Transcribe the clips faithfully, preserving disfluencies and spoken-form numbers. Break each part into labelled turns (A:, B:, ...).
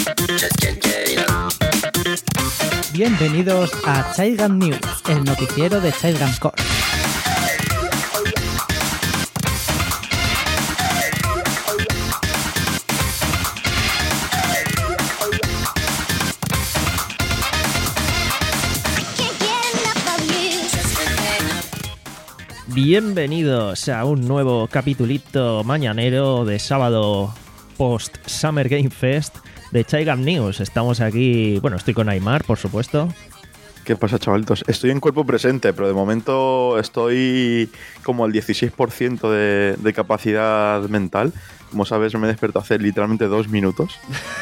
A: Bienvenidos a Childgun News, el noticiero de Childgun Corp. Bienvenidos a un nuevo capitulito mañanero de sábado post Summer Game Fest de Childgun News. Estamos aquí, bueno, estoy con Aymar, por supuesto.
B: ¿Qué pasa, chavalitos? Estoy en cuerpo presente, pero de momento estoy como al dieciséis por ciento de, de capacidad mental. Como sabes, me he despertado hace literalmente dos minutos.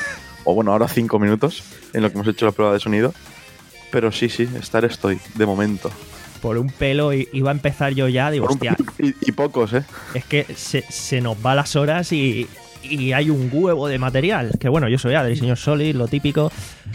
B: O bueno, ahora cinco minutos en lo que hemos hecho la prueba de sonido. Pero sí, sí, estar estoy, de momento.
A: Por un pelo iba a empezar yo ya, digo, hostia.
B: Y, y pocos, ¿eh?
A: Es que se, se nos va las horas y, y hay un huevo de material. Que bueno, yo soy Adri, señor Solid, lo típico.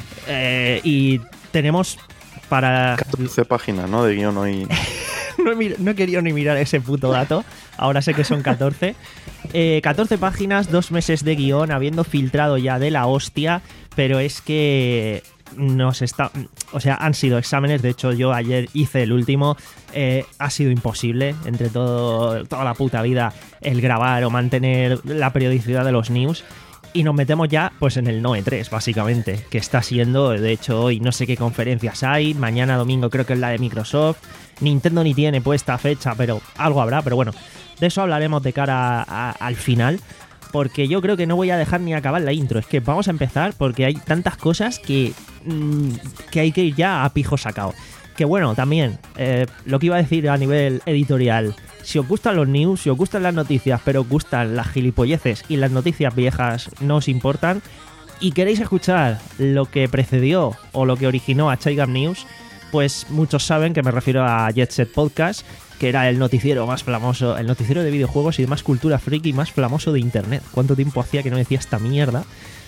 A: Eh, y tenemos para...
B: catorce páginas, ¿no? De guión hoy.
A: no, he mir- no he querido ni mirar ese puto dato. Ahora sé que son catorce. Eh, catorce páginas, dos meses de guión, habiendo filtrado ya de la hostia. Pero es que... nos está, o sea, han sido exámenes. De hecho, yo ayer hice el último. Eh, ha sido imposible entre todo toda la puta vida el grabar o mantener la periodicidad de los news. Y nos metemos ya pues en el Noe tres, básicamente, que está siendo, de hecho, hoy no sé qué conferencias hay. Mañana domingo creo que es la de Microsoft. Nintendo ni tiene puesta fecha, pero algo habrá. Pero bueno, de eso hablaremos de cara a, a, al final. Porque yo creo que no voy a dejar ni acabar la intro. Es que vamos a empezar porque hay tantas cosas que, mmm, que hay que ir ya a pijo sacado. Que bueno, también, eh, lo que iba a decir a nivel editorial. Si os gustan los news, si os gustan las noticias, pero os gustan las gilipolleces y las noticias viejas no os importan, y queréis escuchar lo que precedió o lo que originó a Childgun News, pues muchos saben que me refiero a Jet Set Podcast, que era el noticiero más famoso, el noticiero de videojuegos y de más cultura friki más famoso de internet. ¿Cuánto tiempo hacía que no decía esta mierda?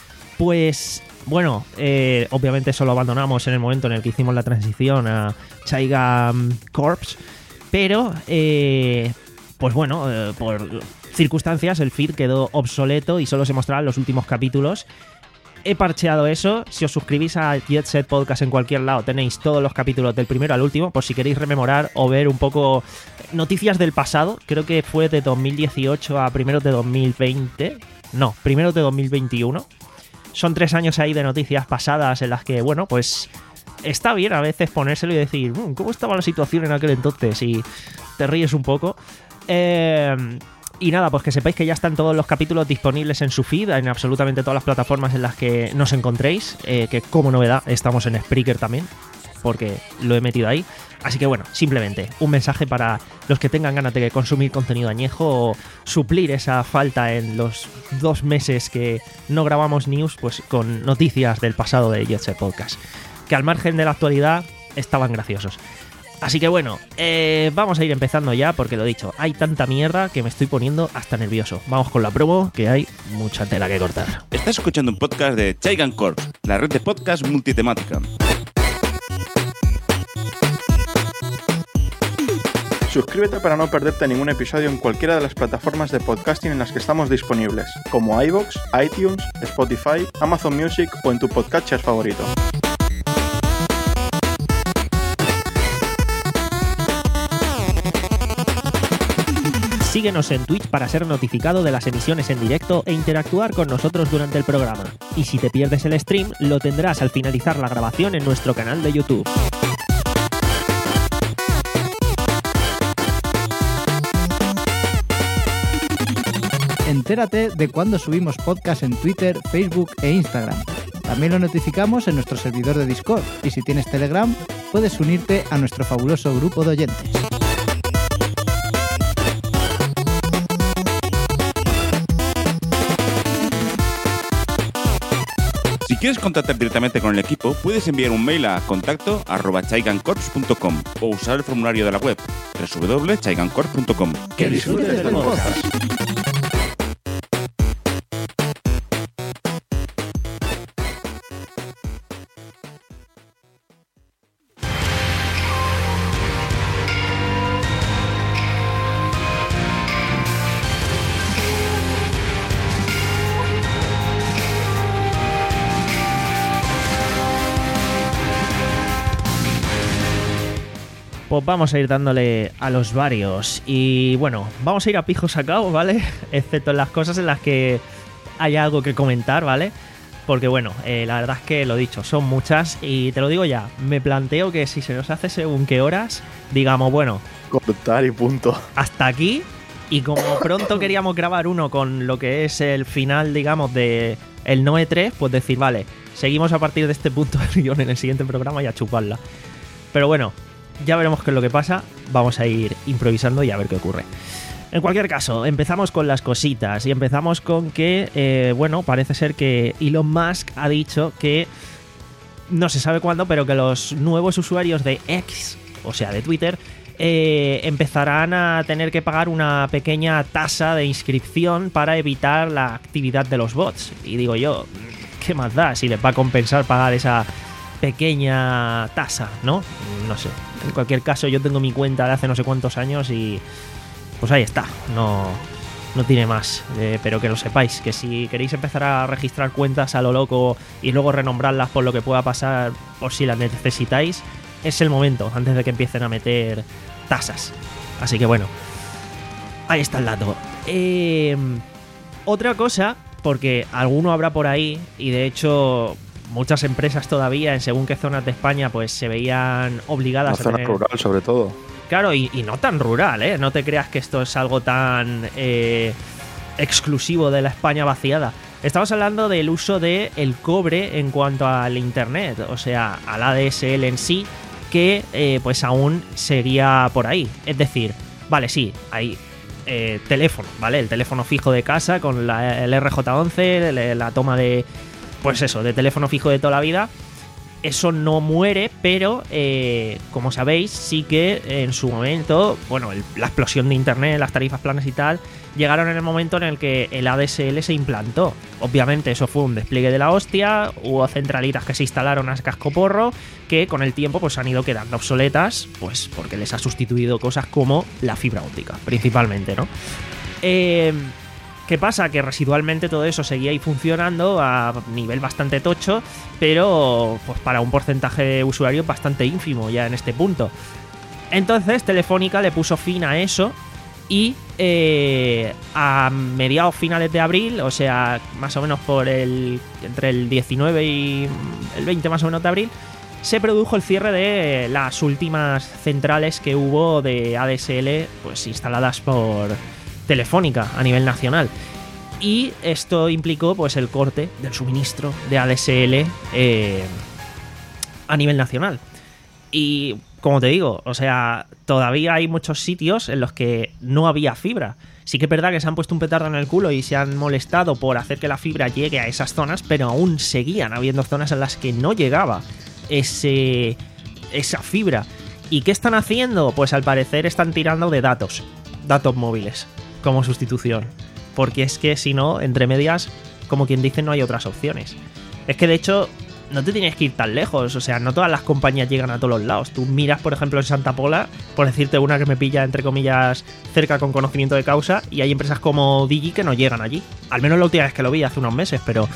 A: Pues, bueno, eh, obviamente eso lo abandonamos en el momento en el que hicimos la transición a Childgun Corps, pero, eh, pues bueno, eh, por circunstancias el feed quedó obsoleto y solo se mostraban los últimos capítulos. He parcheado eso. Si os suscribís a Jet Set Podcast en cualquier lado, tenéis todos los capítulos del primero al último, por si queréis rememorar o ver un poco noticias del pasado. Creo que fue de dos mil dieciocho a primeros de dos mil veinte. No, primeros de dos mil veintiuno. Son tres años ahí de noticias pasadas en las que, bueno, pues está bien a veces ponérselo y decir, mmm, ¿cómo estaba la situación en aquel entonces? Y te ríes un poco. Eh... Y nada, pues que sepáis que ya están todos los capítulos disponibles en su feed, en absolutamente todas las plataformas en las que nos encontréis, eh, que como novedad estamos en Spreaker también, porque lo he metido ahí. Así que bueno, simplemente un mensaje para los que tengan ganas de consumir contenido añejo o suplir esa falta en los dos meses que no grabamos news, pues con noticias del pasado de Jet Set Podcast, que al margen de la actualidad estaban graciosos. Así que bueno, eh, vamos a ir empezando ya porque lo dicho, hay tanta mierda que me estoy poniendo hasta nervioso. Vamos con la promo, que hay mucha tela que cortar.
C: Estás escuchando un podcast de Childgun Corp, la red de podcast multitemática.
B: Suscríbete para no perderte ningún episodio en cualquiera de las plataformas de podcasting en las que estamos disponibles, como iVoox, iTunes, Spotify, Amazon Music o en tu podcatcher favorito.
A: Síguenos en Twitch para ser notificado de las emisiones en directo e interactuar con nosotros durante el programa. Y si te pierdes el stream, lo tendrás al finalizar la grabación en nuestro canal de YouTube.
D: Entérate de cuándo subimos podcast en Twitter, Facebook e Instagram. También lo notificamos en nuestro servidor de Discord. Y si tienes Telegram, puedes unirte a nuestro fabuloso grupo de oyentes.
C: Si quieres contactar directamente con el equipo, puedes enviar un mail a contacto arroba childguncorps punto com o usar el formulario de la web doble u doble u doble u punto childguncorps punto com.
A: ¡Que disfrutes del podcast! pues vamos a ir dándole a los varios. Y bueno, vamos a ir a pijo sacado, ¿vale? Excepto en las cosas en las que hay algo que comentar, ¿vale? Porque bueno, eh, la verdad es que lo dicho, son muchas y te lo digo ya, me planteo que si se nos hace según qué horas, digamos, bueno,
B: cortar y punto.
A: Hasta aquí, y como pronto queríamos grabar uno con lo que es el final, digamos, de el Noe tres, pues decir, vale, seguimos a partir de este punto del guión en el siguiente programa y a chuparla. Pero bueno, ya veremos qué es lo que pasa, vamos a ir improvisando y a ver qué ocurre. En cualquier caso, empezamos con las cositas y empezamos con que, eh, bueno, parece ser que Elon Musk ha dicho que, no se sabe cuándo, pero que los nuevos usuarios de X, o sea, de Twitter, eh, empezarán a tener que pagar una pequeña tasa de inscripción para evitar la actividad de los bots. Y digo yo, ¿qué más da si les va a compensar pagar esa pequeña tasa, ¿no? No sé. En cualquier caso, yo tengo mi cuenta de hace no sé cuántos años y pues ahí está, no, no tiene más, eh, pero que lo sepáis, que si queréis empezar a registrar cuentas a lo loco y luego renombrarlas por lo que pueda pasar o si las necesitáis, es el momento, antes de que empiecen a meter tasas. Así que bueno, ahí está el dato. Eh, otra cosa, porque alguno habrá por ahí, y de hecho muchas empresas todavía en según qué zonas de España pues se veían obligadas
B: la
A: a
B: zona
A: tener...
B: rural sobre todo.
A: Claro, y, y no tan rural, ¿eh? No te creas que esto es algo tan eh, exclusivo de la España vaciada. Estamos hablando del uso del el cobre en cuanto al internet, o sea, al A D S L en sí, que eh, pues aún seguía por ahí. Es decir, vale, sí, hay eh, teléfono, ¿vale? El teléfono fijo de casa con la, el R J once, la, la toma de, pues eso, de teléfono fijo de toda la vida. Eso no muere, pero eh, como sabéis, sí que en su momento, bueno, el, la explosión de internet, las tarifas planas y tal, llegaron en el momento en el que el A D S L se implantó. Obviamente eso fue un despliegue de la hostia, hubo centralitas que se instalaron a cascoporro, que con el tiempo pues han ido quedando obsoletas, pues porque les ha sustituido cosas como la fibra óptica, principalmente, ¿no? Eh... ¿Qué pasa? Que residualmente todo eso seguía ahí funcionando a nivel bastante tocho, pero pues para un porcentaje de usuarios bastante ínfimo ya en este punto. Entonces Telefónica le puso fin a eso y eh, a mediados finales de abril, o sea, más o menos por el entre el diecinueve y el veinte más o menos de abril, se produjo el cierre de las últimas centrales que hubo de A D S L pues instaladas por Telefónica a nivel nacional, y esto implicó pues el corte del suministro de A D S L eh, a nivel nacional. Y como te digo, o sea, todavía hay muchos sitios en los que no había fibra. Sí que es verdad que se han puesto un petardo en el culo y se han molestado por hacer que la fibra llegue a esas zonas, pero aún seguían habiendo zonas en las que no llegaba ese, esa fibra. ¿Y qué están haciendo? Pues al parecer están tirando de datos, datos móviles como sustitución, porque es que si no, entre medias, como quien dice, no hay otras opciones. Es que de hecho no te tienes que ir tan lejos, o sea, no todas las compañías llegan a todos los lados. Tú miras, por ejemplo, en Santa Pola, por decirte una que me pilla entre comillas cerca con conocimiento de causa, y hay empresas como Digi que no llegan allí. Al menos la última vez que lo vi, hace unos meses, pero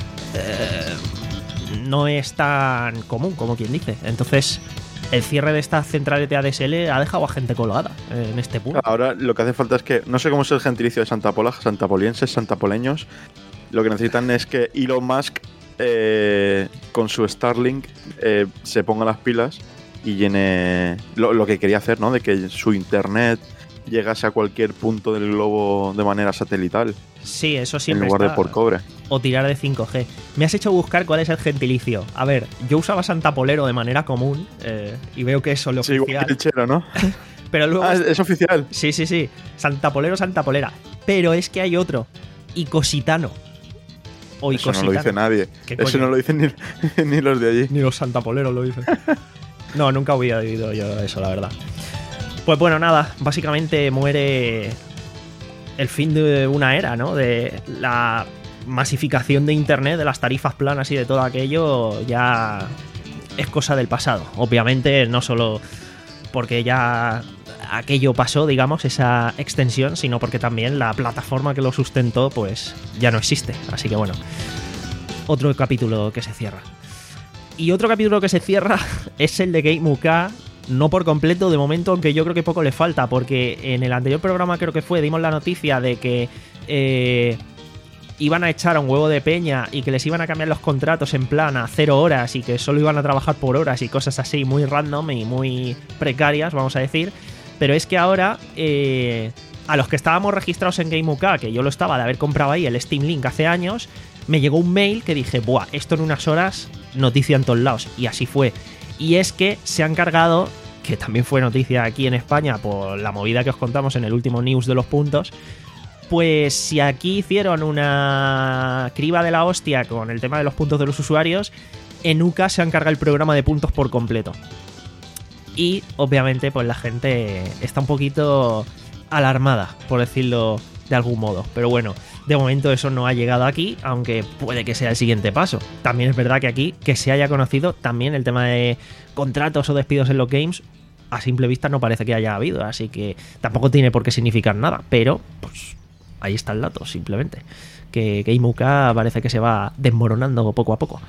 A: eh, no es tan común como quien dice. Entonces el cierre de estas centrales de A D S L ha dejado a gente colgada en este punto.
B: Ahora lo que hace falta es que, no sé cómo es el gentilicio de Santa Pola, santapolienses, santapoleños, lo que necesitan es que Elon Musk eh, con su Starlink eh, se ponga las pilas y llene lo, lo que quería hacer, ¿no? De que su internet llegase a cualquier punto del globo de manera satelital.
A: Sí, eso siempre
B: en lugar
A: está.
B: de por cobre.
A: O tirar de cinco G. Me has hecho buscar cuál es el gentilicio. A ver, yo usaba Santapolero de manera común eh, y veo que eso es lo
B: sí,
A: oficial.
B: Igual que el chero, ¿no?
A: Pero luego
B: ah, ¿es, es oficial?
A: Sí, sí, sí. Santapolero, Santapolera. Pero es que hay otro. Icositano. O
B: Eso
A: Icositano.
B: no lo dice nadie. Eso no lo dicen ni, ni los de allí.
A: Ni los Santapoleros lo dicen. No, nunca había oído yo eso, la verdad. Pues bueno, nada. Básicamente muere el fin de una era, ¿no? De la masificación de internet, de las tarifas planas y de todo aquello, ya es cosa del pasado. Obviamente, no solo porque ya aquello pasó, digamos, esa extensión, sino porque también la plataforma que lo sustentó, pues ya no existe. Así que bueno, otro capítulo que se cierra. Y otro capítulo que se cierra es el de Game U K, no por completo de momento, aunque yo creo que poco le falta, porque en el anterior programa creo que fue, dimos la noticia de que eh, iban a echar a un huevo de peña y que les iban a cambiar los contratos en plan a cero horas y que solo iban a trabajar por horas y cosas así muy random y muy precarias, vamos a decir. Pero es que ahora, eh, a los que estábamos registrados en Game U K, que yo lo estaba de haber comprado ahí el Steam Link hace años, me llegó un mail que dije, buah, esto en unas horas, noticia en todos lados. Y así fue. Y es que se han cargado, que también fue noticia aquí en España por la movida que os contamos en el último news de los puntos, pues si aquí hicieron una criba de la hostia con el tema de los puntos de los usuarios, en U K se han cargado el programa de puntos por completo. Y obviamente pues la gente está un poquito alarmada, por decirlo de algún modo. Pero bueno, de momento eso no ha llegado aquí, aunque puede que sea el siguiente paso. También es verdad que aquí, que se haya conocido también el tema de contratos o despidos en los games, a simple vista no parece que haya habido, así que tampoco tiene por qué significar nada, pero pues ahí está el dato, simplemente. Que Game U K parece que se va desmoronando poco a poco.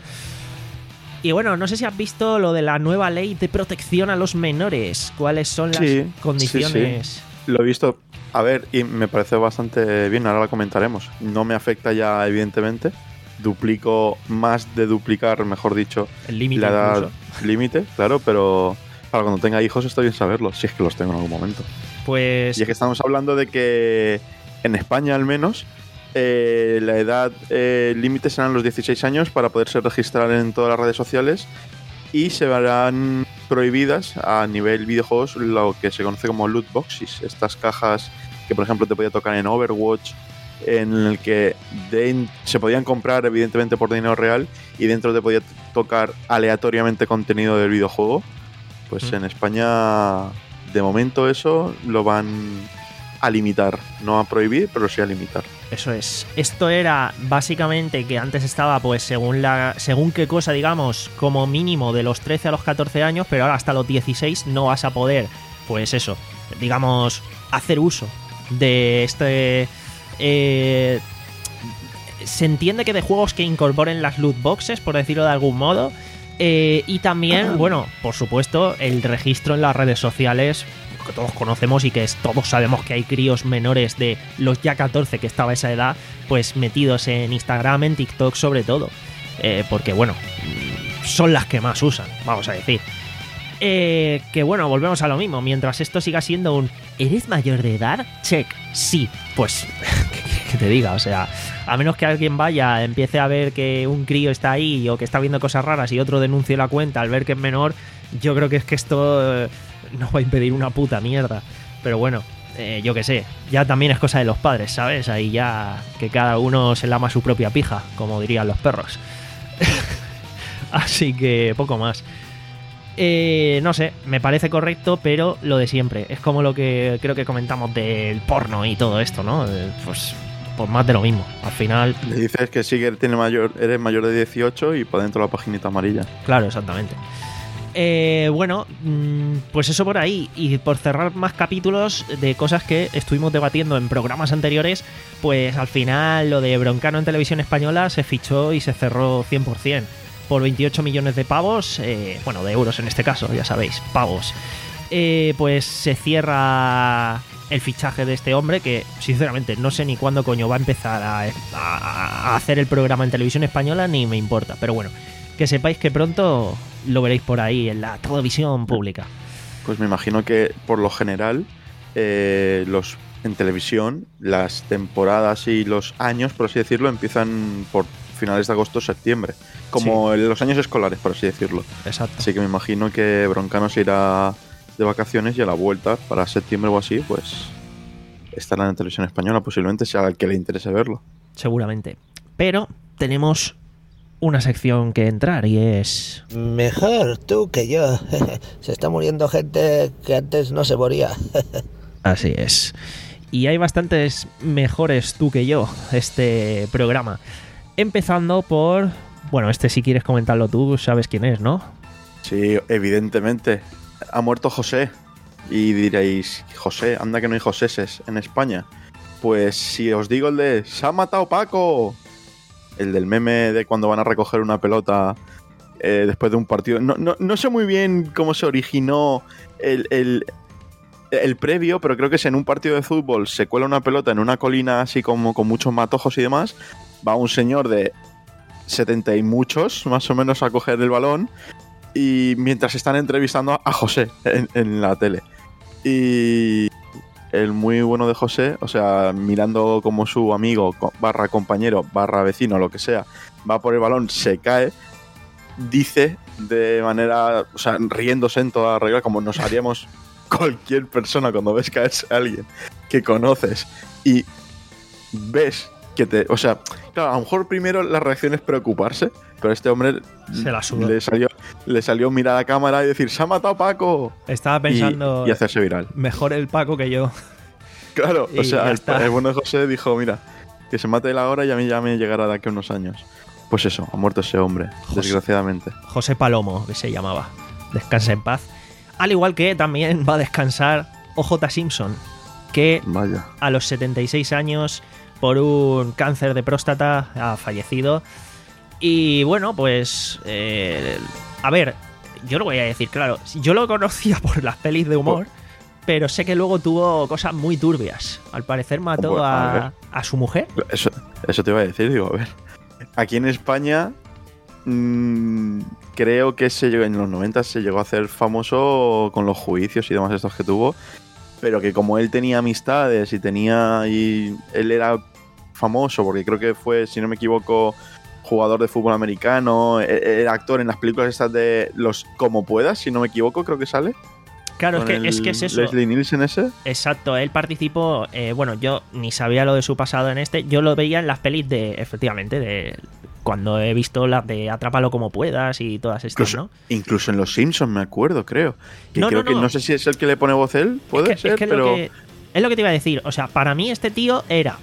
A: Y bueno, no sé si has visto lo de la nueva ley de protección a los menores. ¿Cuáles son las
B: sí,
A: condiciones?
B: Sí, sí. Lo he visto, a ver, y me parece bastante bien, ahora la comentaremos. No me afecta ya, evidentemente. Duplico, más de duplicar, mejor dicho,
A: el límite
B: la edad límite, claro, pero para cuando tenga hijos está bien saberlo, si es que los tengo en algún momento.
A: Pues...
B: Y es que estamos hablando de que en España al menos... Eh, la edad eh, límite serán los dieciséis años para poderse registrar en todas las redes sociales y se verán prohibidas a nivel videojuegos lo que se conoce como loot boxes, estas cajas que por ejemplo te podía tocar en Overwatch, en el que de, se podían comprar evidentemente por dinero real y dentro te podía tocar aleatoriamente contenido del videojuego. Pues mm. en España de momento eso lo van a limitar, no a prohibir, pero sí a limitar.
A: Eso es. Esto era básicamente que antes estaba, pues, según la según qué cosa, digamos, como mínimo de los trece a los catorce años, pero ahora hasta los dieciséis no vas a poder, pues eso, digamos, hacer uso de este... Eh, se entiende que de juegos que incorporen las loot boxes, por decirlo de algún modo, eh, y también, bueno, por supuesto, el registro en las redes sociales, que todos conocemos y que es, todos sabemos que hay críos menores de los ya catorce que estaba a esa edad, pues metidos en Instagram, en TikTok sobre todo, eh, porque bueno, son las que más usan, vamos a decir. Eh, que bueno, volvemos a lo mismo, mientras esto siga siendo un ¿eres mayor de edad? Check, sí, pues que te diga, o sea, a menos que alguien vaya, empiece a ver que un crío está ahí o que está viendo cosas raras y otro denuncie la cuenta al ver que es menor, yo creo que es que esto... Eh, no va a impedir una puta mierda. Pero bueno, eh, yo qué sé, ya también es cosa de los padres, ¿sabes? Ahí ya que cada uno se lama su propia pija, como dirían los perros. Así que poco más. Eh, no sé, me parece correcto, pero lo de siempre. Es como lo que creo que comentamos del porno y todo esto, ¿no? Eh, pues, pues más de lo mismo. Al final...
B: Le dices que sí que tiene mayor, eres mayor de dieciocho y por dentro la paginita amarilla.
A: Claro, exactamente. Eh, bueno, pues eso por ahí. Y por cerrar más capítulos de cosas que estuvimos debatiendo en programas anteriores, pues al final lo de Broncano en Televisión Española se fichó y se cerró cien por ciento por veintiocho millones de pavos, eh, bueno, de euros en este caso, ya sabéis, pavos. Eh, pues se cierra el fichaje de este hombre que sinceramente no sé ni cuándo coño va a empezar a, a, a hacer el programa en Televisión Española, ni me importa, pero bueno, que sepáis que pronto lo veréis por ahí en la televisión pública.
B: Pues me imagino que por lo general eh, los en televisión las temporadas y los años, por así decirlo, empiezan por finales de agosto o septiembre, como sí. Los años escolares, por así decirlo.
A: Exacto.
B: Así que me imagino que Broncano se irá de vacaciones y a la vuelta para septiembre o así, pues estará en Televisión Española, posiblemente sea el que le interese verlo.
A: Seguramente. Pero tenemos una sección que entrar y es...
E: Mejor tú que yo. Se está muriendo gente que antes no se moría.
A: Así es. Y hay bastantes mejores tú que yo este programa. Empezando por... Bueno, este si quieres comentarlo tú, sabes quién es, ¿no?
B: Sí, evidentemente. Ha muerto José. Y diréis, José, anda que no hay Joséses en España. Pues si os digo el de ¡se ha matado Paco! El del meme de cuando van a recoger una pelota eh, después de un partido. No, no, no sé muy bien cómo se originó el, el, el previo, pero creo que es en un partido de fútbol se cuela una pelota en una colina así como con muchos matojos y demás. Va un señor de setenta y muchos, más o menos, a coger el balón. Y mientras están entrevistando a José en, en la tele. Y el muy bueno de José, o sea, mirando como su amigo, barra compañero, barra vecino, lo que sea, va por el balón, se cae, dice de manera, o sea, riéndose en toda regla, como nos haríamos cualquier persona cuando ves caerse a alguien que conoces y ves que te... O sea, claro, a lo mejor primero la reacción es preocuparse, pero este hombre
A: se la sudó.
B: Le salió, le salió mirar a la cámara y decir, ¡se ha matado Paco!
A: Estaba pensando...
B: Y, y hacerse viral.
A: Mejor el Paco que yo.
B: Claro,
A: Y
B: o sea,
A: ya
B: el,
A: está.
B: el bueno de José dijo, mira, que se mate él ahora y a mí ya me llegará de aquí a unos años. Pues eso, ha muerto ese hombre,
A: José.
B: desgraciadamente.
A: José Palomo, que se llamaba. Descansa en paz. Al igual que también va a descansar O J Simpson, que
B: Vaya.
A: a los setenta y seis años, por un cáncer de próstata, ha fallecido. Y bueno, pues... eh, a ver, yo lo voy a decir, claro. Yo lo conocía por las pelis de humor, pero sé que luego tuvo cosas muy turbias. Al parecer mató
B: Pues, a
A: a,
B: ver.
A: a su mujer.
B: Eso, eso te iba a decir, digo, a ver. Aquí en España, mmm, creo que se llegó, en los noventa se llegó a hacer famoso con los juicios y demás estos que tuvo, pero que como él tenía amistades y tenía... y él era famoso, porque creo que fue, si no me equivoco, jugador de fútbol americano, e- era actor en las películas estas de los Como Puedas, si no me equivoco, creo que sale.
A: Claro, es
B: Con
A: que,
B: el
A: es que es eso.
B: Leslie Nielsen ese.
A: Exacto, él participó, eh, bueno, yo ni sabía lo de su pasado en este, yo lo veía en las pelis de, efectivamente, de cuando he visto las de Atrápalo como puedas y todas estas,
B: Incluso,
A: ¿no?
B: incluso en Los Simpsons, me acuerdo, creo. Que
A: No,
B: creo
A: no,
B: que
A: no.
B: no sé si es el que le pone voz él, puede
A: es que,
B: ser,
A: es que es
B: pero...
A: lo que, es lo que te iba a decir, o sea, para mí este tío era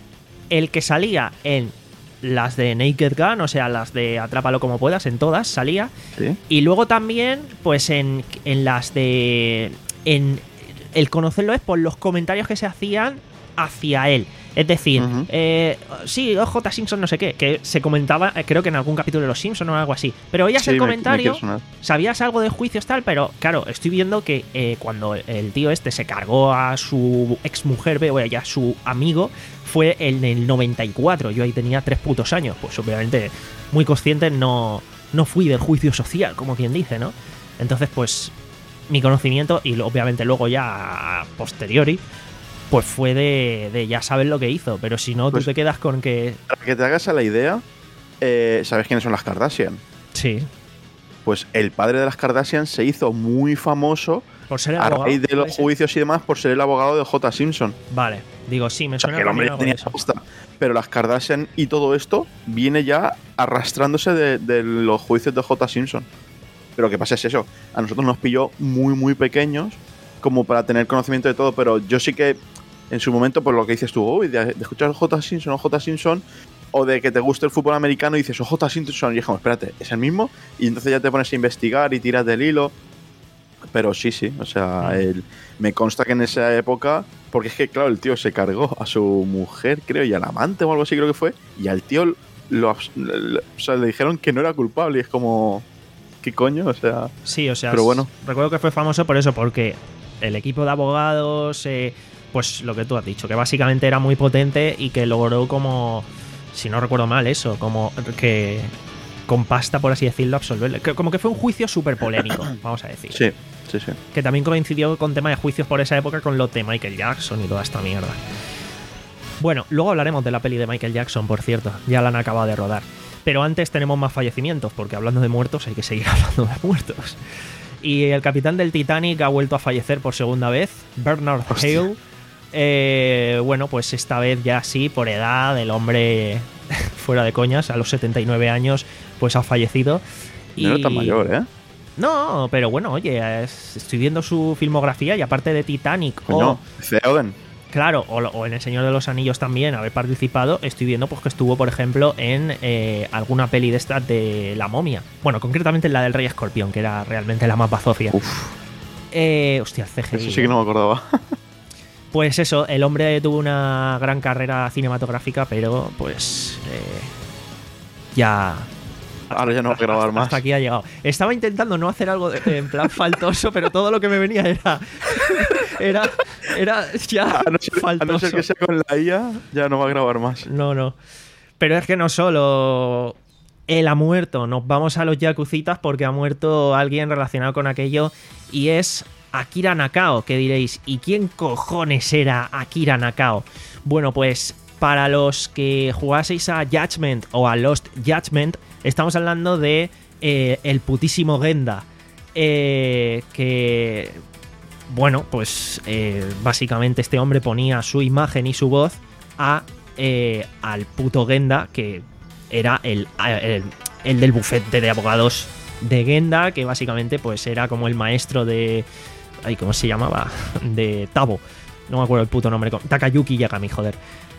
A: el que salía en las de Naked Gun, o sea, las de Atrápalo como puedas, en todas salía,
B: ¿Sí?
A: y luego también, pues en, en las de... En, el conocerlo es por los comentarios que se hacían hacia él. Es decir,
B: Ujú.
A: eh, sí, O J Simpson no sé qué, que se comentaba, eh, creo que en algún capítulo de Los Simpson o algo así. Pero oías
B: Sí,
A: el
B: me- me
A: comentario,
B: quiere sonar.
A: sabías algo de juicios tal, pero claro, estoy viendo que eh, cuando el tío este se cargó a su exmujer, veo ya su amigo, fue en el noventa y cuatro. Yo ahí tenía tres putos años. Pues obviamente, muy consciente, no, no fui del juicio social, como quien dice, ¿no? Entonces, pues, mi conocimiento, y lo- obviamente luego ya a posteriori, pues fue de, de ya sabes lo que hizo. Pero si no,
B: Pues-
A: tú te quedas con que...
B: Para que te hagas a la idea, eh, ¿sabes quiénes son las Kardashian?
A: Sí,
B: Pues el padre de las Kardashian se hizo muy famoso
A: por ser el
B: a
A: abogado,
B: raíz de
A: puede
B: los
A: ser.
B: juicios y demás por ser el abogado de J. Simpson.
A: Vale, digo, sí, me
B: O sea,
A: suena
B: que el hombre
A: también algo de
B: tenía
A: eso.
B: pasta. Pero las Kardashian y todo esto viene ya arrastrándose de, de los juicios de J. Simpson. Pero lo que pasa es eso, a nosotros nos pilló muy, muy pequeños como para tener conocimiento de todo, pero yo sí que en su momento, por lo que dices tú, uy, de, de escuchar J. Simpson o J. Simpson, o de que te guste el fútbol americano y dices, oh, J. Simpson, y es como, espérate, ¿es el mismo? Y entonces ya te pones a investigar y tiras del hilo. Pero sí, sí, o sea, el- me consta que en esa época, porque es que, claro, el tío se cargó a su mujer, creo, y al amante o algo así creo que fue, y al tío lo, abs- lo- o sea, le dijeron que no era culpable, y es como, ¿qué coño? O sea,
A: Sí, o sea,
B: Pero bueno.
A: recuerdo que fue famoso por eso, porque el equipo de abogados, eh, pues lo que tú has dicho, que básicamente era muy potente y que logró como, si no recuerdo mal eso, como que con pasta, por así decirlo, absolverle. Que- Como que fue un juicio súper polémico, vamos a decir.
B: sí, sí, sí.
A: Que también coincidió con tema de juicios por esa época con lo de Michael Jackson y toda esta mierda. Bueno, luego hablaremos de la peli de Michael Jackson, por cierto, ya la han acabado de rodar. Pero antes tenemos más fallecimientos, porque hablando de muertos hay que seguir hablando de muertos. Y el capitán del Titanic ha vuelto a fallecer por segunda vez, Bernard
B: Hostia.
A: Hale. Eh, bueno, pues esta vez ya sí, por edad, el hombre, fuera de coñas, a los setenta y nueve años, pues ha fallecido.
B: No era tan mayor, ¿eh?
A: No, pero bueno, oye, es- estoy viendo su filmografía y aparte de Titanic
B: Coño,
A: o,
B: Theoden.
A: claro, o, lo- o en El Señor de los Anillos también haber participado, estoy viendo pues que estuvo, por ejemplo, en eh, alguna peli de estas de La Momia. Bueno, concretamente en la del Rey Escorpión, que era realmente la más bazofia.
B: Uf,
A: Eh, hostia, el C G I.
B: eso sí que no me acordaba.
A: Pues eso, el hombre tuvo una gran carrera cinematográfica, pero pues eh, ya
B: Ahora ya no va a grabar más.
A: Hasta aquí ha llegado. Estaba intentando no hacer algo de, en plan faltoso, pero todo lo que me venía era. Era. Era ya
B: a no ser,
A: faltoso.
B: A no ser que sea con la I A, ya no va a grabar más.
A: No, no. Pero es que no solo. Él ha muerto. Nos vamos a los yakuzitas porque ha muerto alguien relacionado con aquello. Y es Akira Nakao. Que diréis, ¿y quién cojones era Akira Nakao? Bueno, pues para los que jugaseis a Judgment o a Lost Judgment, estamos hablando de eh, el putísimo Genda. Eh, que, bueno, pues eh, básicamente este hombre ponía su imagen y su voz a, eh, al puto Genda, que era el, el, el del bufete de abogados de Genda, que básicamente pues era como el maestro de... Ay, ¿cómo se llamaba? De Tabo. No me acuerdo el puto nombre. Takayuki Yagami, joder.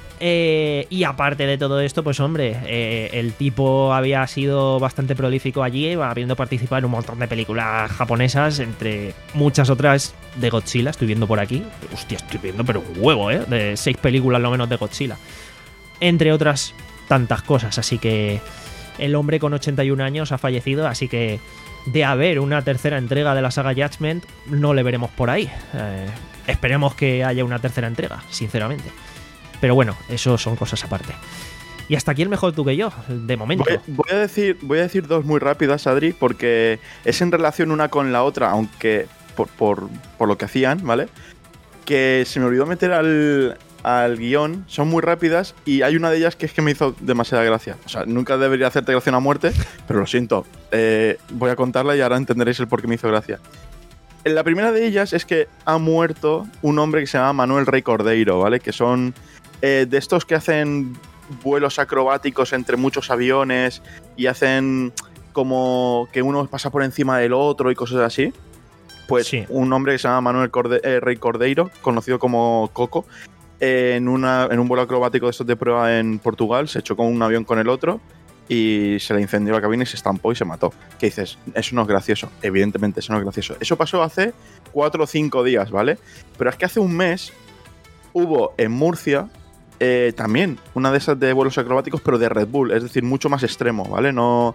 A: Eh, y aparte de todo esto, pues hombre, eh, el tipo había sido bastante prolífico allí, habiendo participado en un montón de películas japonesas, entre muchas otras de Godzilla. Estoy viendo por aquí. Hostia, estoy viendo, pero un huevo, ¿eh? De seis películas lo menos de Godzilla. Entre otras tantas cosas. Así que el hombre con ochenta y un años ha fallecido, así que de haber una tercera entrega de la saga Judgment, no le veremos por ahí. Eh, esperemos que haya una tercera entrega, sinceramente. Pero bueno, eso son cosas aparte. Y hasta aquí el mejor tú que yo, de momento.
B: Voy, voy, a decir, voy a decir dos muy rápidas, Adri, porque es en relación una con la otra, aunque por, por, por lo que hacían, ¿vale? Que se me olvidó meter al, al guión, son muy rápidas y hay una de ellas que es que me hizo demasiada gracia. O sea, nunca debería hacerte gracia una muerte, pero lo siento. Eh, voy a contarla y ahora entenderéis el por qué me hizo gracia. La primera de ellas es que ha muerto un hombre que se llama Manuel Rey Cordeiro, ¿vale? Que son eh, de estos que hacen vuelos acrobáticos entre muchos aviones y hacen como que uno pasa por encima del otro y cosas así. Pues sí. Un hombre que se llama Manuel Corde- eh, Rey Cordeiro, conocido como Coco, eh, en, una, en un vuelo acrobático de estos de prueba en Portugal, se chocó un avión con el otro y se le incendió la cabina y se estampó y se mató. ¿Qué dices? Eso no es gracioso. Evidentemente, eso no es gracioso. Eso pasó hace cuatro o cinco días, ¿vale? Pero es que hace un mes hubo en Murcia eh, también una de esas de vuelos acrobáticos, pero de Red Bull. Es decir, mucho más extremo, ¿vale? No,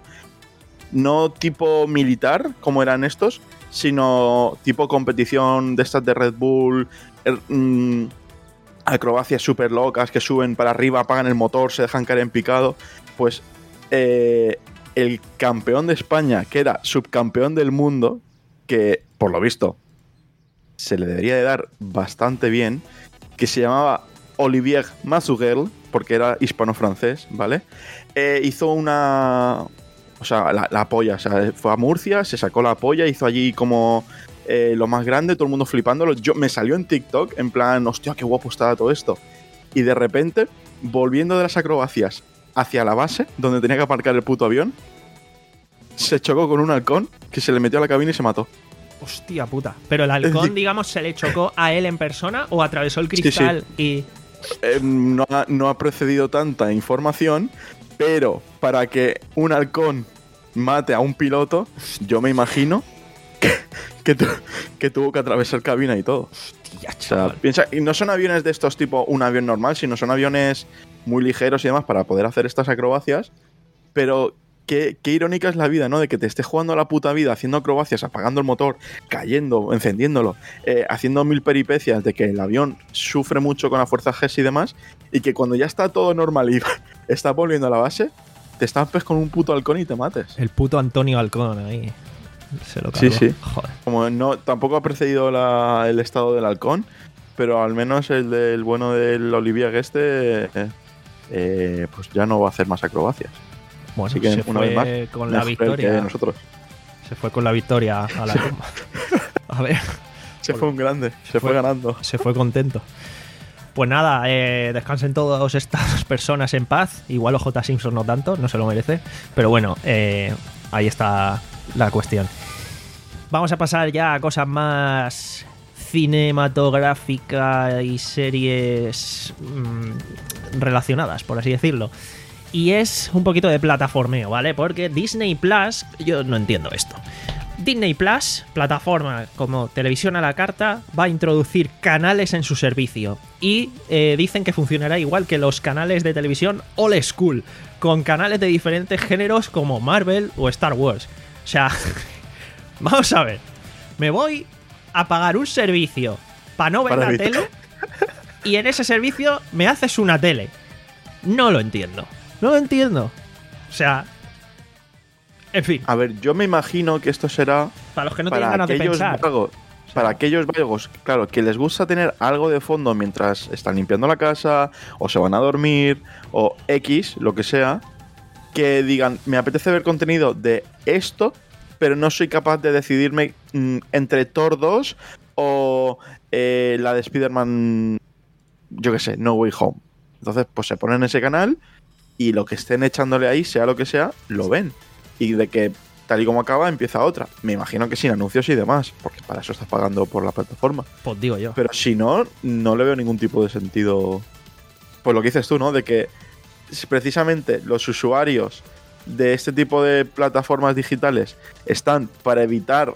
B: no tipo militar, como eran estos, sino tipo competición de estas de Red Bull, er, mmm, acrobacias súper locas que suben para arriba, apagan el motor, se dejan caer en picado. Pues eh, el campeón de España, que era subcampeón del mundo, que por lo visto se le debería de dar bastante bien, que se llamaba Olivier Massuguel, porque era hispano-francés, ¿vale? Eh, hizo una... O sea, la, la polla, o sea, fue a Murcia, se sacó la polla, hizo allí como eh, lo más grande, todo el mundo flipándolo. Yo, me salió en TikTok, en plan, hostia, qué guapo estaba todo esto. Y de repente, volviendo de las acrobacias hacia la base, donde tenía que aparcar el puto avión, se chocó con un halcón que se le metió a la cabina y se mató.
A: Hostia puta. Pero el halcón, digamos, ¿se le chocó a él en persona o atravesó el cristal? Sí, sí. Y...
B: Eh, no, ha, no ha precedido tanta información, pero para que un halcón mate a un piloto, yo me imagino que, que, tu, que tuvo que atravesar cabina y todo.
A: Hostia,
B: chaval. O sea, piensa, y no son aviones de estos tipo un avión normal, sino son aviones muy ligeros y demás para poder hacer estas acrobacias. Pero qué, qué irónica es la vida, ¿no? De que te estés jugando la puta vida haciendo acrobacias, apagando el motor, cayendo, encendiéndolo, eh, haciendo mil peripecias, de que el avión sufre mucho con la fuerza G y demás, y que cuando ya está todo normal y estás volviendo a la base, te estampes con un puto halcón y te mates.
A: El puto Antonio Halcón ahí. Se lo
B: cargó. Sí, sí.
A: Joder.
B: Como no, tampoco ha precedido la, el estado del halcón, pero al menos el del bueno del Olivier este, eh, eh, pues ya no va a hacer más acrobacias.
A: Bueno,
B: así que
A: se
B: una
A: fue
B: vez más,
A: con la victoria.
B: Que nosotros.
A: Se fue con la victoria a la tumba. A ver.
B: Se fue un grande, se, se fue, fue ganando.
A: Se fue contento. Pues nada, eh, descansen todas estas personas en paz. Igual O J Simpson no tanto, no se lo merece. Pero bueno, eh, ahí está la cuestión. Vamos a pasar ya a cosas más cinematográficas y series mmm, relacionadas, por así decirlo. Y es un poquito de plataformeo, ¿vale? Porque Disney Plus, yo no entiendo esto. Disney Plus, plataforma como televisión a la carta, va a introducir canales en su servicio y eh, dicen que funcionará igual que los canales de televisión old school, con canales de diferentes géneros como Marvel o Star Wars. O sea, vamos a ver, me voy a pagar un servicio para no ver
B: Para
A: la
B: evitar.
A: tele y en ese servicio me haces una tele. No lo entiendo, no lo entiendo. O sea, en fin,
B: A ver, yo me imagino que esto será
A: para los que no tienen
B: para
A: ganas de
B: aquellos
A: pensar.
B: vagos, para aquellos vagos, claro, que les gusta tener algo de fondo mientras están limpiando la casa, o se van a dormir, o X, lo que sea, que digan, me apetece ver contenido de esto, pero no soy capaz de decidirme mm, entre Thor dos o eh, la de Spider-Man, yo qué sé, No Way Home. Entonces, pues se ponen ese canal y lo que estén echándole ahí, sea lo que sea, lo ven. Y de que tal y como acaba, empieza otra. Me imagino que sin anuncios y demás, porque para eso estás pagando por la plataforma.
A: Pues digo yo.
B: Pero si no, no le veo ningún tipo de sentido. Pues lo que dices tú, ¿no? De que si precisamente los usuarios de este tipo de plataformas digitales están para evitar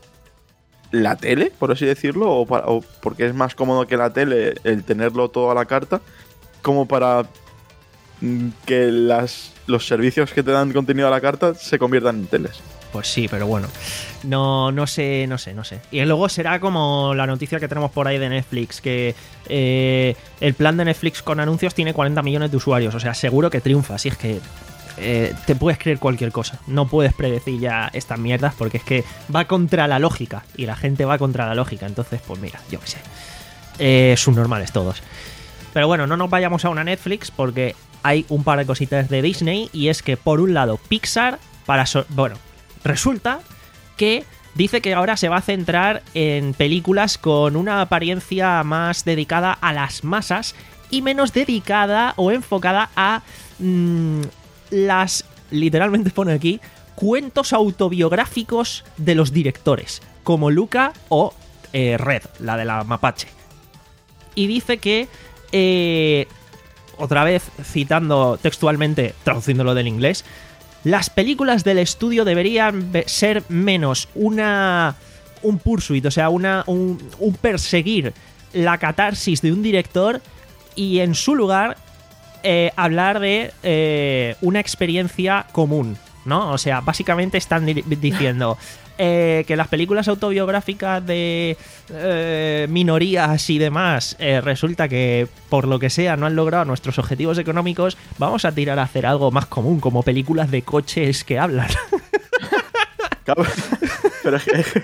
B: la tele, por así decirlo, o, para- o porque es más cómodo que la tele el tenerlo todo a la carta, como para mm, que las, los servicios que te dan contenido a la carta se conviertan en teles.
A: Pues sí, pero bueno. No, no sé, no sé, no sé. Y luego será como la noticia que tenemos por ahí de Netflix, que eh, el plan de Netflix con anuncios tiene cuarenta millones de usuarios. O sea, seguro que triunfa. Si es que eh, te puedes creer cualquier cosa. No puedes predecir ya estas mierdas porque es que va contra la lógica. Y la gente va contra la lógica. Entonces, pues mira, yo qué sé. Eh, subnormales todos. Pero bueno, no nos vayamos a una Netflix porque hay un par de cositas de Disney. Y es que, por un lado, Pixar, para... so- bueno, resulta que dice que ahora se va a centrar en películas con una apariencia más dedicada a las masas y menos dedicada o enfocada a mm, las, literalmente pone aquí, cuentos autobiográficos de los directores, como Luca o eh, Red, la de la mapache. Y dice que, eh, otra vez citando textualmente, traduciéndolo del inglés, las películas del estudio deberían be- ser menos una un pursuit, o sea, una, un, un perseguir la catarsis de un director y en su lugar eh, hablar de eh, una experiencia común, ¿no? O sea, básicamente están di- diciendo eh, que las películas autobiográficas de eh, minorías y demás eh, resulta que por lo que sea no han logrado nuestros objetivos económicos, vamos a tirar a hacer algo más común, como películas de coches que hablan.
B: Cabrón. Pero es que.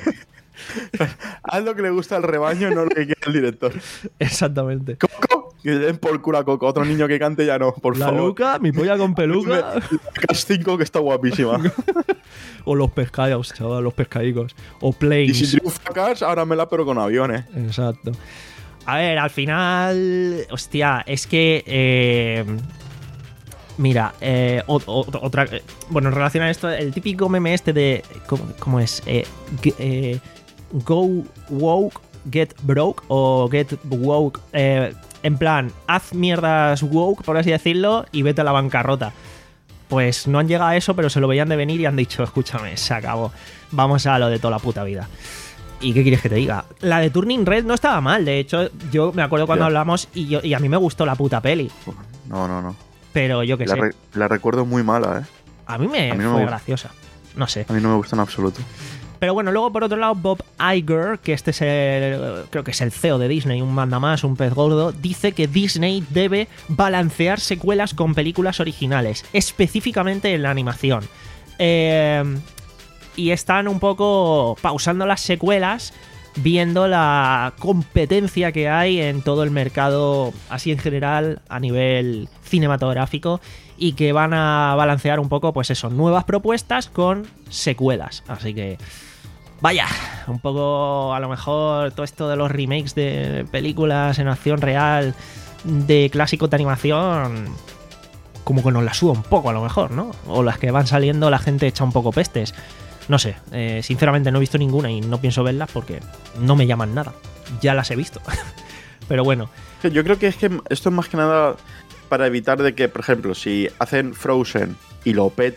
B: Haz lo que le gusta al rebaño, no lo que quiere el director.
A: Exactamente.
B: Coco, que le den por culo a Coco. Otro niño que cante ya no, por
A: La
B: favor.
A: Luca, mi polla con peluca.
B: Cas cinco, que está guapísima.
A: O los pescados, chaval, los pescadicos. O
B: Y
A: planes.
B: si triunfa Cars, ahora me la pero con aviones.
A: Exacto. A ver, al final. Hostia, es que. eh, mira, eh, o- o- otra. eh, Bueno, en relación a esto, el típico meme este de. ¿Cómo, cómo es? Eh, g- eh, go woke, get broke. O get woke. eh, en plan, haz mierdas woke, por así decirlo, y vete a la bancarrota. Pues no han llegado a eso, pero se lo veían de venir y han dicho, escúchame, se acabó. Vamos a lo de toda la puta vida. ¿Y qué quieres que te diga? La de Turning Red no estaba mal. De hecho, yo me acuerdo cuando
B: Ya.
A: hablamos y, yo, y a mí me gustó la puta peli.
B: No, no, no.
A: Pero yo qué
B: La,
A: sé.
B: re- la recuerdo muy mala, ¿eh?
A: A mí me
B: a mí no me
A: fue
B: gusta.
A: graciosa. No sé.
B: A mí no me gusta en absoluto.
A: Pero bueno, luego por otro lado, Bob Iger, que este es el, creo que es el C E O de Disney, un mandamás, un pez gordo, dice que Disney debe balancear secuelas con películas originales, específicamente en la animación. Eh, y están un poco pausando las secuelas, viendo la competencia que hay en todo el mercado, así en general, a nivel cinematográfico, y que van a balancear un poco, pues eso, nuevas propuestas con secuelas. Así que, vaya, un poco, a lo mejor, todo esto de los remakes de películas en acción real, de clásicos de animación, como que nos la suda un poco, a lo mejor, ¿no? O las que van saliendo, la gente echa un poco pestes. No sé, eh, sinceramente no he visto ninguna y no pienso verlas porque no me llaman nada. Ya las he visto. Pero bueno,
B: Yo creo que es que esto es más que nada para evitar de que, por ejemplo, si hacen Frozen y lo peta,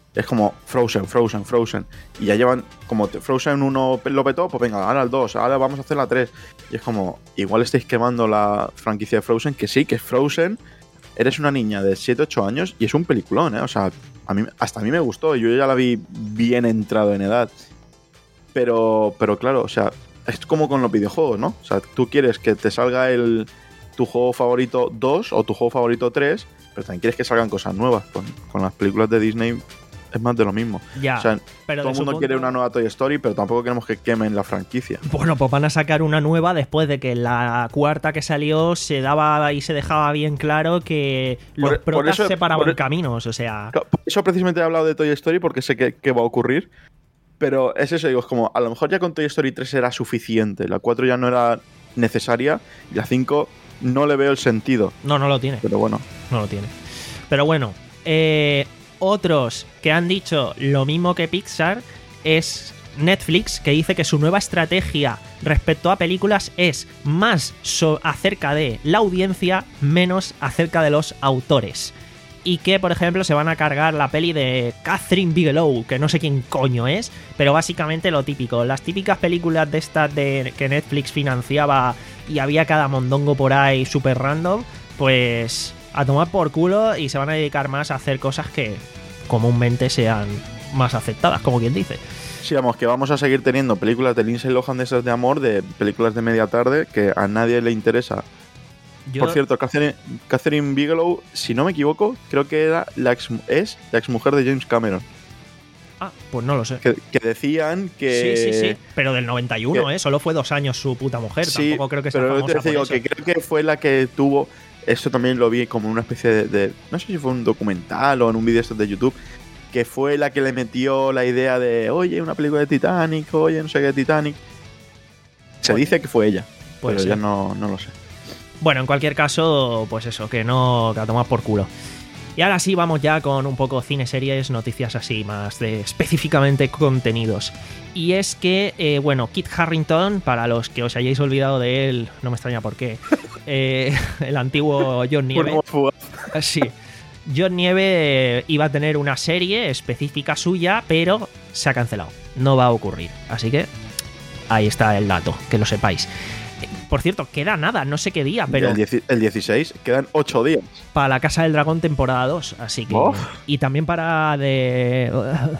B: Es como Frozen, Frozen, Frozen. Y ya llevan, como te- Frozen uno lo petó, pues venga, ahora el dos, ahora vamos a hacer la tres. Y es como, igual estáis quemando la franquicia de Frozen, que sí, que es Frozen. Eres una niña de siete ocho años y es un peliculón, ¿eh? O sea, a mí, hasta a mí me gustó. Yo ya la vi bien entrado en edad. Pero, pero claro, o sea, es como con los videojuegos, ¿no? O sea, tú quieres que te salga el tu juego favorito dos o tu juego favorito tres, pero también quieres que salgan cosas nuevas. Con, con las películas de Disney es más de lo mismo.
A: Ya,
B: o sea,
A: pero
B: todo
A: de
B: el mundo
A: su
B: quiere
A: punto-
B: una nueva Toy Story, pero tampoco queremos que quemen la franquicia.
A: Bueno, pues van a sacar una nueva después de que la cuarta que salió se daba y se dejaba bien claro que los
B: Por- por
A: protas
B: eso-
A: separaban
B: por-
A: caminos, o sea...
B: Claro, por eso precisamente he hablado de Toy Story, porque sé que, que va a ocurrir. Pero es eso, digo, es como, a lo mejor ya con Toy Story tres era suficiente. La cuatro ya no era necesaria. Y la cinco no le veo el sentido.
A: No, no lo tiene.
B: Pero bueno.
A: No lo tiene. Pero bueno, eh, otros que han dicho lo mismo que Pixar es Netflix, que dice que su nueva estrategia respecto a películas es más so- acerca de la audiencia, menos acerca de los autores. Y que, por ejemplo, se van a cargar la peli de Catherine Bigelow, que no sé quién coño es, pero básicamente lo típico. Las típicas películas de estas de que Netflix financiaba y había cada mondongo por ahí super random, pues a tomar por culo y se van a dedicar más a hacer cosas que comúnmente sean más aceptadas, como quien dice.
B: Sí, vamos, que vamos a seguir teniendo películas de Lindsay Lohan de esas de amor, de películas de media tarde, que a nadie le interesa.
A: Yo-
B: Por cierto, Catherine, Catherine Bigelow, si no me equivoco, creo que era la ex, es la exmujer de James Cameron.
A: Ah, pues no lo sé.
B: Que, que decían que...
A: Sí, sí, sí. Pero del noventa y uno,
B: que-
A: ¿eh? Solo fue dos años su puta mujer.
B: Sí,
A: Tampoco creo que sea
B: pero yo
A: famosa
B: te
A: por
B: digo
A: eso.
B: que creo que fue la que tuvo. Esto también lo vi como una especie de, de- no sé si fue un documental o en un vídeo de YouTube, que fue la que le metió la idea de, oye, una película de Titanic, oye, no sé qué de Titanic. Se
A: Puede-
B: dice que fue ella,
A: puede
B: pero
A: ser.
B: ya no, no lo sé.
A: Bueno, en cualquier caso, pues eso, que no, que a tomar por culo. Y ahora sí vamos ya con un poco cine, series, noticias así, más de específicamente contenidos. Y es que, eh, bueno, Kit Harington, para los que os hayáis olvidado de él, no me extraña por qué, eh, el antiguo John Nieve.
B: Por fugaz.
A: Sí. John Nieve eh, iba a tener una serie específica suya, pero se ha cancelado. No va a ocurrir. Así que ahí está el dato, que lo sepáis. Eh, Por cierto, queda nada, no sé qué día, pero
B: El, dieci- el dieciséis, quedan ocho días.
A: para La Casa del Dragón temporada dos, así que...
B: Uf.
A: Y también para de...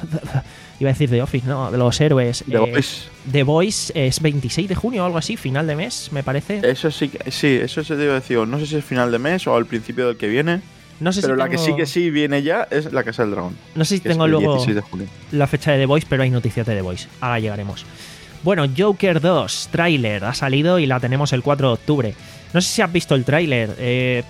A: Iba a decir The Office, ¿no? De los héroes.
B: The
A: Eh,
B: Voice.
A: The Voice es veintiséis de junio o algo así, final de mes, me parece.
B: Eso sí, que- sí, eso se debe decir. No sé si es final de mes o al principio del que viene.
A: No sé
B: Pero
A: si
B: la que
A: tengo-
B: sí que sí viene ya es La Casa del Dragón.
A: No sé si
B: Que es
A: tengo
B: el
A: luego
B: dieciséis de junio.
A: la fecha de The Voice, pero hay noticias de The Voice. Ahora llegaremos. Bueno, Joker dos, tráiler, ha salido y la tenemos el cuatro de octubre. No sé si has visto el tráiler. Eh,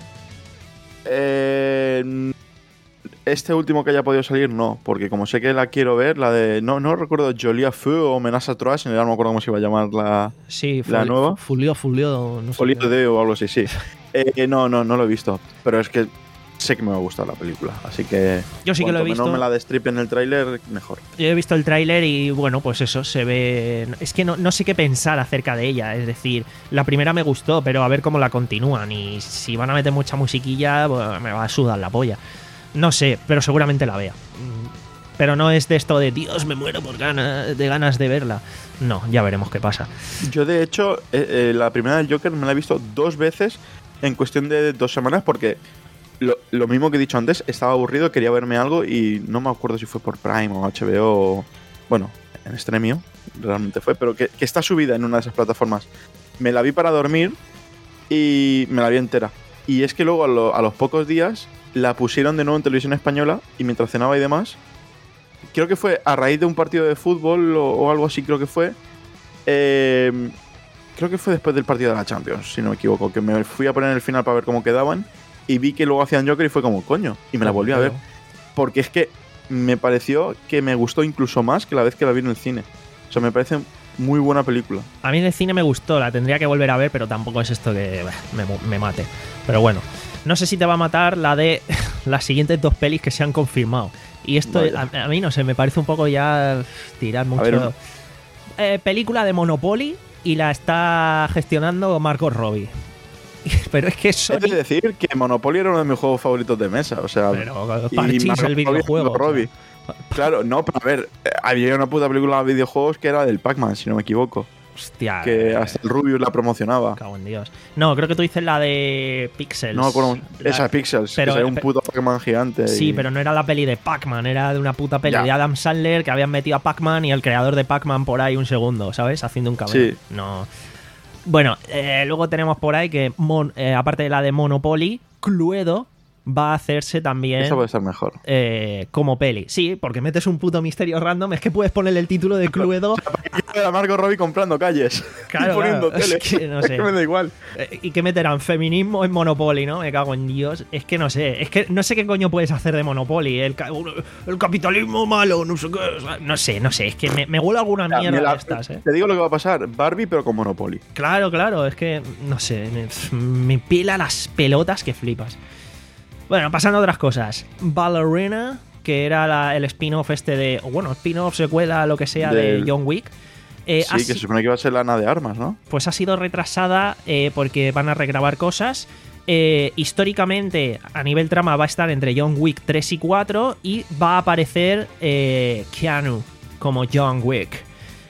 B: Eh, este último que haya podido salir, no. Porque como sé que la quiero ver, la de. No, no recuerdo, Jolia Feu o Menace a Trois, no me acuerdo cómo se iba a llamar la.
A: sí,
B: ¿La
A: Fuli-
B: nueva?
A: Fulio, Fulio, no sé.
B: Folio de o algo así, sí. Eh, no, no, no lo he visto. Pero es que sé que me va a gustar la película. Así que.
A: Yo sí que lo he
B: cuanto
A: visto.
B: menos me la destripen en el tráiler, mejor.
A: Yo he visto el tráiler y bueno, pues eso, se ve... Es que no, no sé qué pensar acerca de ella, es decir, la primera me gustó, pero a ver cómo la continúan y si van a meter mucha musiquilla, pues, me va a sudar la polla. No sé, pero seguramente la vea. Mm, Pero no es de esto de Dios, me muero por ganas, de ganas de verla. No, ya veremos qué pasa.
B: Yo, de hecho, eh, eh, la primera del Joker me la he visto dos veces en cuestión de dos semanas porque lo, lo mismo que he dicho antes, estaba aburrido, quería verme algo y no me acuerdo si fue por Prime o H B O o, bueno, en Stremio realmente fue, pero que, que está subida en una de esas plataformas. Me la vi para dormir y me la vi entera. Y es que luego a, lo- a los pocos días la pusieron de nuevo en televisión española y mientras cenaba y demás, creo que fue a raíz de un partido de fútbol o, o algo así, creo que fue. Eh, creo que fue después del partido de la Champions, si no me equivoco, que me fui a poner el final para ver cómo quedaban y vi que luego hacían Joker y fue como, coño, y me la volví a ver. Porque es que me pareció que me gustó incluso más que la vez que la vi en el cine. O sea, me parece muy buena película.
A: A mí en el cine me gustó, la tendría que volver a ver, pero tampoco es esto que bah, me, me mate. Pero bueno, no sé si te va a matar la de las siguientes dos pelis que se han confirmado. Y esto
B: Vaya.
A: a, a mí no sé, me parece un poco ya tirar mucho.
B: ver, un-
A: Eh, película de Monopoly y la está gestionando Margot Robbie. Pero es que
B: He de
A: Sony...
B: decir que Monopoly era uno de mis juegos favoritos de mesa. O sea,
A: Pero
B: y
A: Parchís,
B: Margot
A: el
B: Robbie,
A: videojuego.
B: Margot Robbie.
A: o sea.
B: Claro, no, pero a ver, eh, había una puta película de videojuegos que era del Pac-Man, si no me equivoco.
A: Hostia.
B: Que
A: eh,
B: hasta el Rubius la promocionaba.
A: Cago en Dios. No, creo que tú dices la de Pixels.
B: No me acuerdo.
A: La-
B: Esa Pixels,
A: pero-
B: que era un
A: pe-
B: puto Pac-Man gigante.
A: Sí,
B: y-
A: pero no era la peli de Pac-Man, era de una puta peli
B: Ya.
A: de Adam Sandler que habían metido a Pac-Man y el creador de Pac-Man por ahí un segundo, ¿sabes? Haciendo un cameo.
B: Sí.
A: No. Bueno, eh, luego tenemos por ahí que, Mon- eh, aparte de la de Monopoly, Cluedo va a hacerse también
B: Esa puede ser mejor.
A: eh, como peli. Sí, porque metes un puto misterio random, es que puedes ponerle el título de Cluedo.
B: A Margot Robbie comprando calles
A: Claro,
B: y poniendo
A: claro,
B: tele.
A: es que no sé.
B: me da igual.
A: Eh, ¿Y qué meterán? Feminismo en Monopoly, ¿no? Me cago en Dios. Es que no sé. Es que no sé qué coño puedes hacer de Monopoly. El, ca- el capitalismo malo, no sé qué. No sé, no sé. Es que me, me huele alguna
B: Ya,
A: mierda
B: me la-
A: de estas, ¿eh?
B: Te digo lo que va a pasar. Barbie, pero con Monopoly.
A: Claro, claro. Es que, no sé. Me, me pila las pelotas que flipas. Bueno, pasando a otras cosas. Ballerina, que era la- el spin-off este de... o Bueno, spin-off, secuela, lo que sea,
B: Del-
A: de John Wick. Eh, ha
B: Sí, que
A: si-
B: se supone que iba a ser la Ana de Armas, ¿no?
A: pues ha sido retrasada eh, porque van a regrabar cosas. Eh, históricamente, a nivel trama, va a estar entre John Wick tres y cuatro y va a aparecer eh, Keanu como John Wick.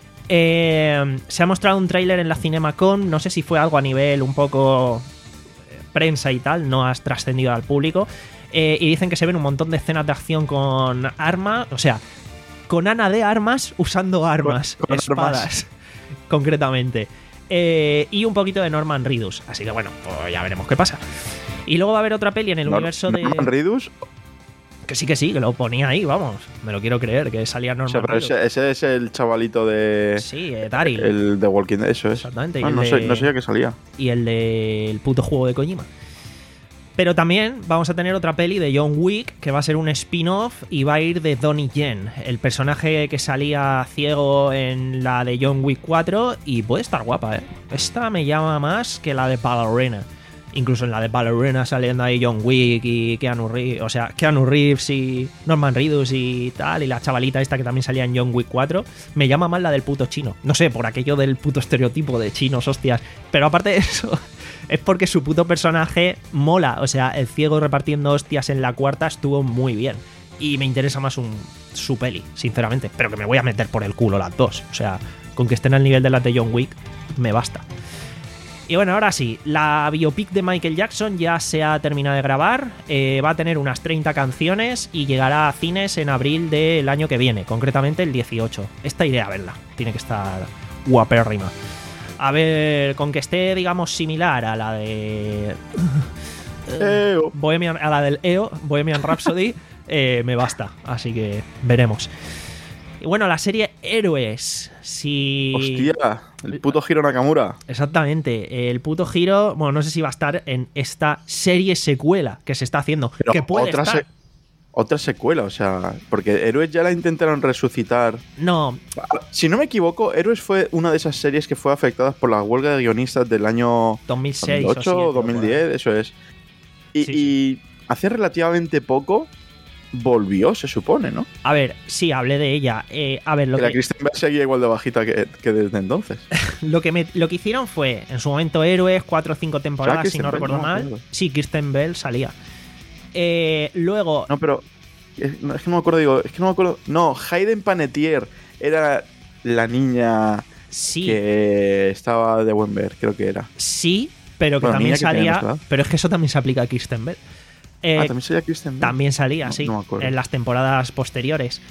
A: Eh, se ha mostrado un tráiler en la CinemaCon, no sé si fue algo a nivel un poco eh, prensa y tal, no has trascendido al público. Eh, y dicen que se ven un montón de escenas de acción con armas, o sea, con Ana de Armas usando armas,
B: Con- con
A: espadas,
B: armas.
A: concretamente. Eh, y un poquito de Norman Reedus. Así que bueno, pues ya veremos qué pasa. Y luego va a haber otra peli en el
B: Nor-
A: universo de...
B: Norman Reedus.
A: Que sí, que sí, que lo ponía ahí, vamos. Me lo quiero creer, que salía
B: O
A: Norman
B: sea, pero
A: Reedus.
B: ese, ese es el chavalito de.
A: Sí, eh, Daryl.
B: El de Walking Dead, eso es.
A: Exactamente, y
B: Ah,
A: el
B: no,
A: de-
B: sé, no sabía que salía.
A: Y el del puto juego de Kojima. Pero también vamos a tener otra peli de John Wick que va a ser un spin-off y va a ir de Donnie Yen, el personaje que salía ciego en la de John Wick cuatro y puede estar guapa, ¿eh? Esta me llama más que la de Ballerina. Incluso en la de Ballerina saliendo ahí John Wick y Keanu Reeves, o sea, Keanu Reeves y Norman Reedus y tal, y la chavalita esta que también salía en John Wick cuatro, me llama más la del puto chino. No sé, por aquello del puto estereotipo de chinos, hostias. Pero aparte de eso, es porque su puto personaje mola. O sea, el ciego repartiendo hostias en la cuarta estuvo muy bien. Y me interesa más un, su peli, sinceramente. Pero que me voy a meter por el culo las dos. O sea, con que estén al nivel de las de John Wick, me basta. Y bueno, ahora sí, la biopic de Michael Jackson ya se ha terminado de grabar, eh, va a tener unas treinta canciones y llegará a cines en abril del año que viene, concretamente el dieciocho. Esta iré a verla, tiene que estar guapérrima. A ver, con que esté, digamos, similar a la de...
B: Eh, oh.
A: Bohemian, a la del E O, Bohemian Rhapsody, eh, me basta, así que veremos. Y bueno, la serie Héroes, si...
B: Hostia, el puto Hiro Nakamura.
A: Exactamente, el puto giro, bueno, no sé si va a estar en esta serie secuela que se está haciendo,
B: Pero
A: que puede
B: otra,
A: estar.
B: se- otra secuela, o sea, porque Héroes ya la intentaron resucitar.
A: No,
B: Si no me equivoco, Héroes fue una de esas series que fue afectada por la huelga de guionistas del año
A: dos mil seis
B: dos mil ocho
A: o
B: o dos mil diez, eso es. Y,
A: Sí,
B: y hace relativamente poco volvió, se supone, ¿no?
A: A ver, sí, hablé de ella. Eh, a ver, lo
B: que la
A: que,
B: Kristen Bell seguía igual de bajita que, que desde entonces.
A: lo, que me- lo que hicieron fue, en su momento, Héroes, cuatro o cinco temporadas, si
B: Kristen
A: no
B: Bell?
A: recuerdo
B: No me
A: mal.
B: acuerdo.
A: Sí, Kristen Bell salía. Eh, luego,
B: No, pero es, no, es que no me acuerdo, digo, es que no me acuerdo. No, Hayden Panettiere era la niña
A: sí,
B: que estaba de buen ver, creo que era.
A: sí, pero que
B: Bueno,
A: también
B: niña que tenía
A: salía.
B: nuestra edad.
A: Pero es que eso también se aplica a Kristen Bell. Eh,
B: ah, también salía Kristen Bell.
A: También salía,
B: No-
A: sí,
B: no me acuerdo.
A: en las temporadas posteriores.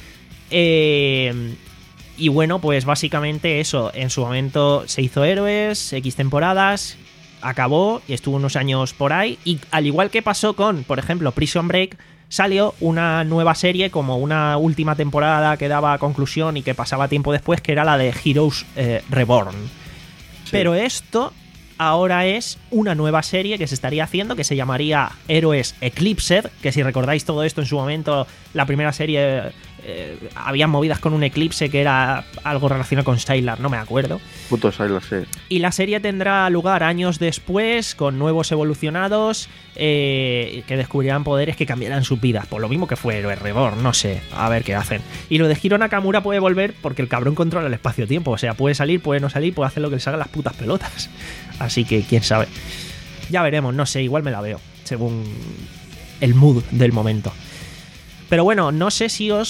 A: Eh, y bueno, pues básicamente eso. En su momento se hizo Héroes, X temporadas, acabó y estuvo unos años por ahí. Y al igual que pasó con, por ejemplo, Prison Break, salió una nueva serie como una última temporada que daba conclusión y que pasaba tiempo después, que era la de Heroes eh, Reborn.
B: Sí.
A: Pero esto ahora es una nueva serie que se estaría haciendo que se llamaría Héroes Eclipsed, que si recordáis todo esto en su momento, la primera serie eh, había movidas con un eclipse que era algo relacionado con Sailor, no me acuerdo.
B: Puto Sailor, sí.
A: Y la serie tendrá lugar años después, con nuevos evolucionados eh, que descubrirán poderes que cambiarán sus vidas. Por lo mismo que fue Héroes Reborn, no sé, a ver qué hacen. Y lo de Hiro Nakamura puede volver porque el cabrón controla el espacio-tiempo. O sea, puede salir, puede no salir, puede hacer lo que le salgan las putas pelotas. Así que, quién sabe. Ya veremos, no sé, igual me la veo, según el mood del momento. Pero bueno, no sé si os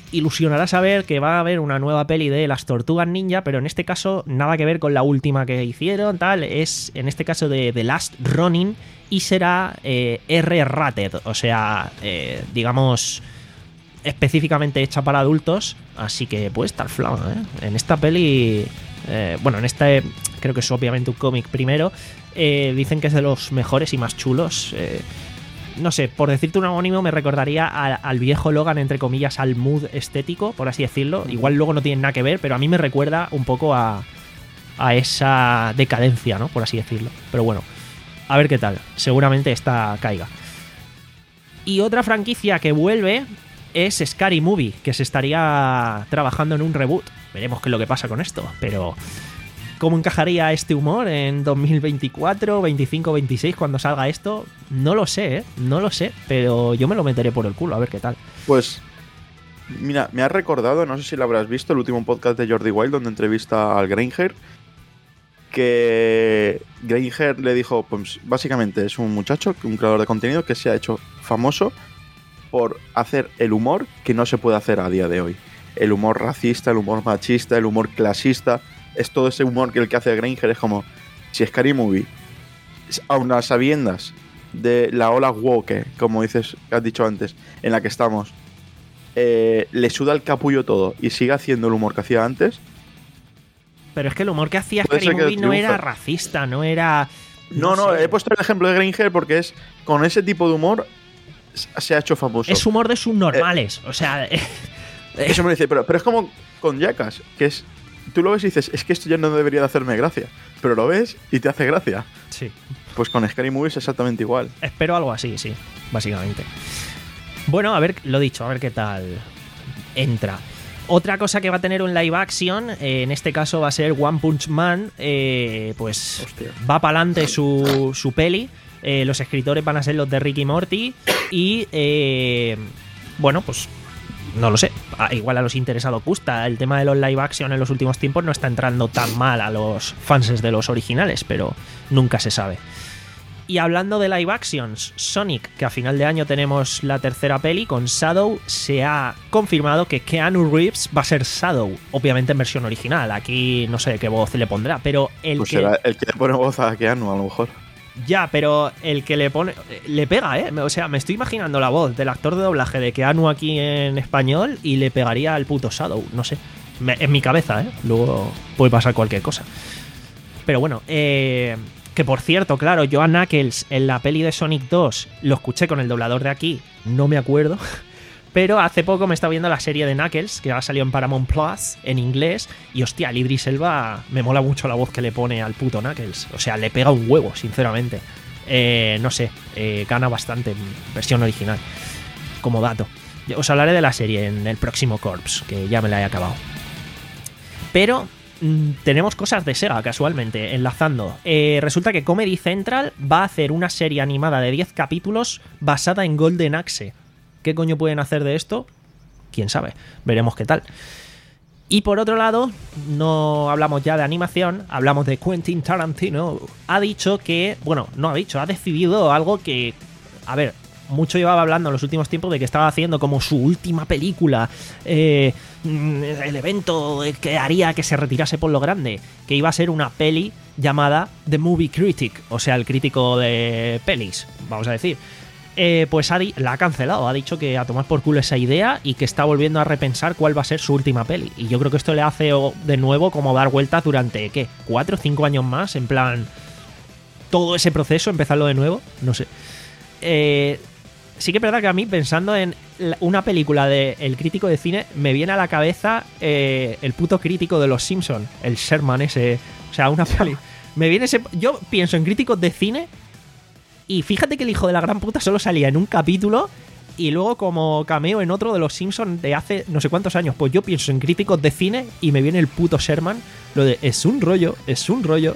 A: ilusionará saber que va a haber una nueva peli de las Tortugas Ninja, pero en este caso nada que ver con la última que hicieron, tal, es en este caso de The Last Ronin y será eh, R-rated, o sea, eh, digamos, específicamente hecha para adultos, así que puede estar flama, ¿eh? En esta peli, eh, bueno, en este creo que es obviamente un cómic primero, eh, dicen que es de los mejores y más chulos, eh, no sé, por decirte un homónimo me recordaría a, al viejo Logan, entre comillas, al mood estético, por así decirlo. Igual luego no tiene nada que ver, pero a mí me recuerda un poco a, a esa decadencia, ¿no? Por así decirlo. Pero bueno, a ver qué tal. Seguramente esta caiga. Y otra franquicia que vuelve es Scary Movie, que se estaría trabajando en un reboot. Veremos qué es lo que pasa con esto, pero... ¿Cómo encajaría este humor en dos mil veinticuatro, veinticinco, veintiséis cuando salga esto? No lo sé, ¿eh? No lo sé, pero yo me lo meteré por el culo, a ver qué tal.
B: Pues, mira, me ha recordado, no sé si lo habrás visto, el último podcast de Jordi Wild donde entrevista al Grainger, que Grainger le dijo, pues básicamente es un muchacho, un creador de contenido que se ha hecho famoso por hacer el humor que no se puede hacer a día de hoy. El humor racista, el humor machista, el humor clasista... Es todo ese humor que el que hace Grainger, es como si Scary Movie, aun las sabiendas de la ola woke, como dices, has dicho antes, en la que estamos, eh, le suda el capullo todo y sigue haciendo el humor que hacía antes.
A: Pero es que el humor que hacía Scary Movie no era racista, no era...
B: No, no, no he puesto el ejemplo de Grainger porque es con ese tipo de humor se ha hecho famoso.
A: Es humor de subnormales, eh, o sea... Eh,
B: eso me dice, pero, pero es como con Jackass, que es... Tú lo ves y dices, es que esto ya no debería de hacerme gracia. Pero lo ves y te hace gracia.
A: Sí.
B: Pues con Scary Movie es exactamente igual.
A: Espero algo así, sí, básicamente. Bueno, a ver, lo dicho, a ver qué tal entra. Otra cosa que va a tener un live action, eh, en este caso va a ser One Punch Man, eh, pues Hostia. va para adelante su, su peli. Eh, los escritores van a ser los de Rick y Morty. Y, eh, bueno, pues... No lo sé, igual a los interesados gusta. El tema de los live action en los últimos tiempos no está entrando tan mal a los fans de los originales, pero nunca se sabe. Y hablando de live actions, Sonic, que a final de año tenemos la tercera peli con Shadow, se ha confirmado que Keanu Reeves va a ser Shadow, obviamente en versión original. Aquí no sé qué voz le pondrá, pero el
B: pues
A: que...
B: será el que le pone voz a Keanu, a lo mejor.
A: Ya, pero el que le pone... Le pega, ¿eh? O sea, me estoy imaginando la voz del actor de doblaje de Keanu aquí en español y le pegaría al puto Shadow, no sé. Me, en mi cabeza, ¿eh? Luego puede pasar cualquier cosa. Pero bueno, eh... que por cierto, claro, yo a Knuckles en la peli de Sonic dos lo escuché con el doblador de aquí, no me acuerdo. Pero hace poco me estaba viendo la serie de Knuckles, que ha salido en Paramount Plus, en inglés, y hostia, Idris Elba me mola mucho la voz que le pone al puto Knuckles. O sea, le pega un huevo, sinceramente. Eh, no sé, eh, gana bastante en versión original, como dato. Os hablaré de la serie en el próximo Corps, que ya me la he acabado. Pero mmm, tenemos cosas de Sega, casualmente, enlazando. Eh, resulta que Comedy Central va a hacer una serie animada de diez capítulos basada en Golden Axe. ¿Qué coño pueden hacer de esto? Quién sabe, veremos qué tal. Y por otro lado, no hablamos ya de animación, hablamos de Quentin Tarantino. Ha dicho que, bueno, no ha dicho, ha decidido algo que, a ver, mucho llevaba hablando en los últimos tiempos de que estaba haciendo como su última película, eh, el evento que haría que se retirase por lo grande, que iba a ser una peli llamada The Movie Critic, o sea, el crítico de pelis, vamos a decir. Eh, pues ha di- la ha cancelado, ha dicho que a tomar por culo esa idea y que está volviendo a repensar cuál va a ser su última peli. Y yo creo que esto le hace de nuevo como dar vueltas durante, ¿qué? ¿Cuatro o cinco años más? En plan, todo ese proceso, empezarlo de nuevo, no sé. Eh, sí que es verdad que a mí, pensando en la- una película de El crítico de cine, me viene a la cabeza eh, el puto crítico de Los Simpsons, el Sherman ese. O sea, una peli... Me viene ese... Yo pienso en críticos de cine... Y fíjate que el hijo de la gran puta solo salía en un capítulo y luego como cameo en otro de los Simpsons de hace no sé cuántos años. Pues yo pienso en críticos de cine y me viene el puto Sherman. Lo de es un rollo, es un rollo.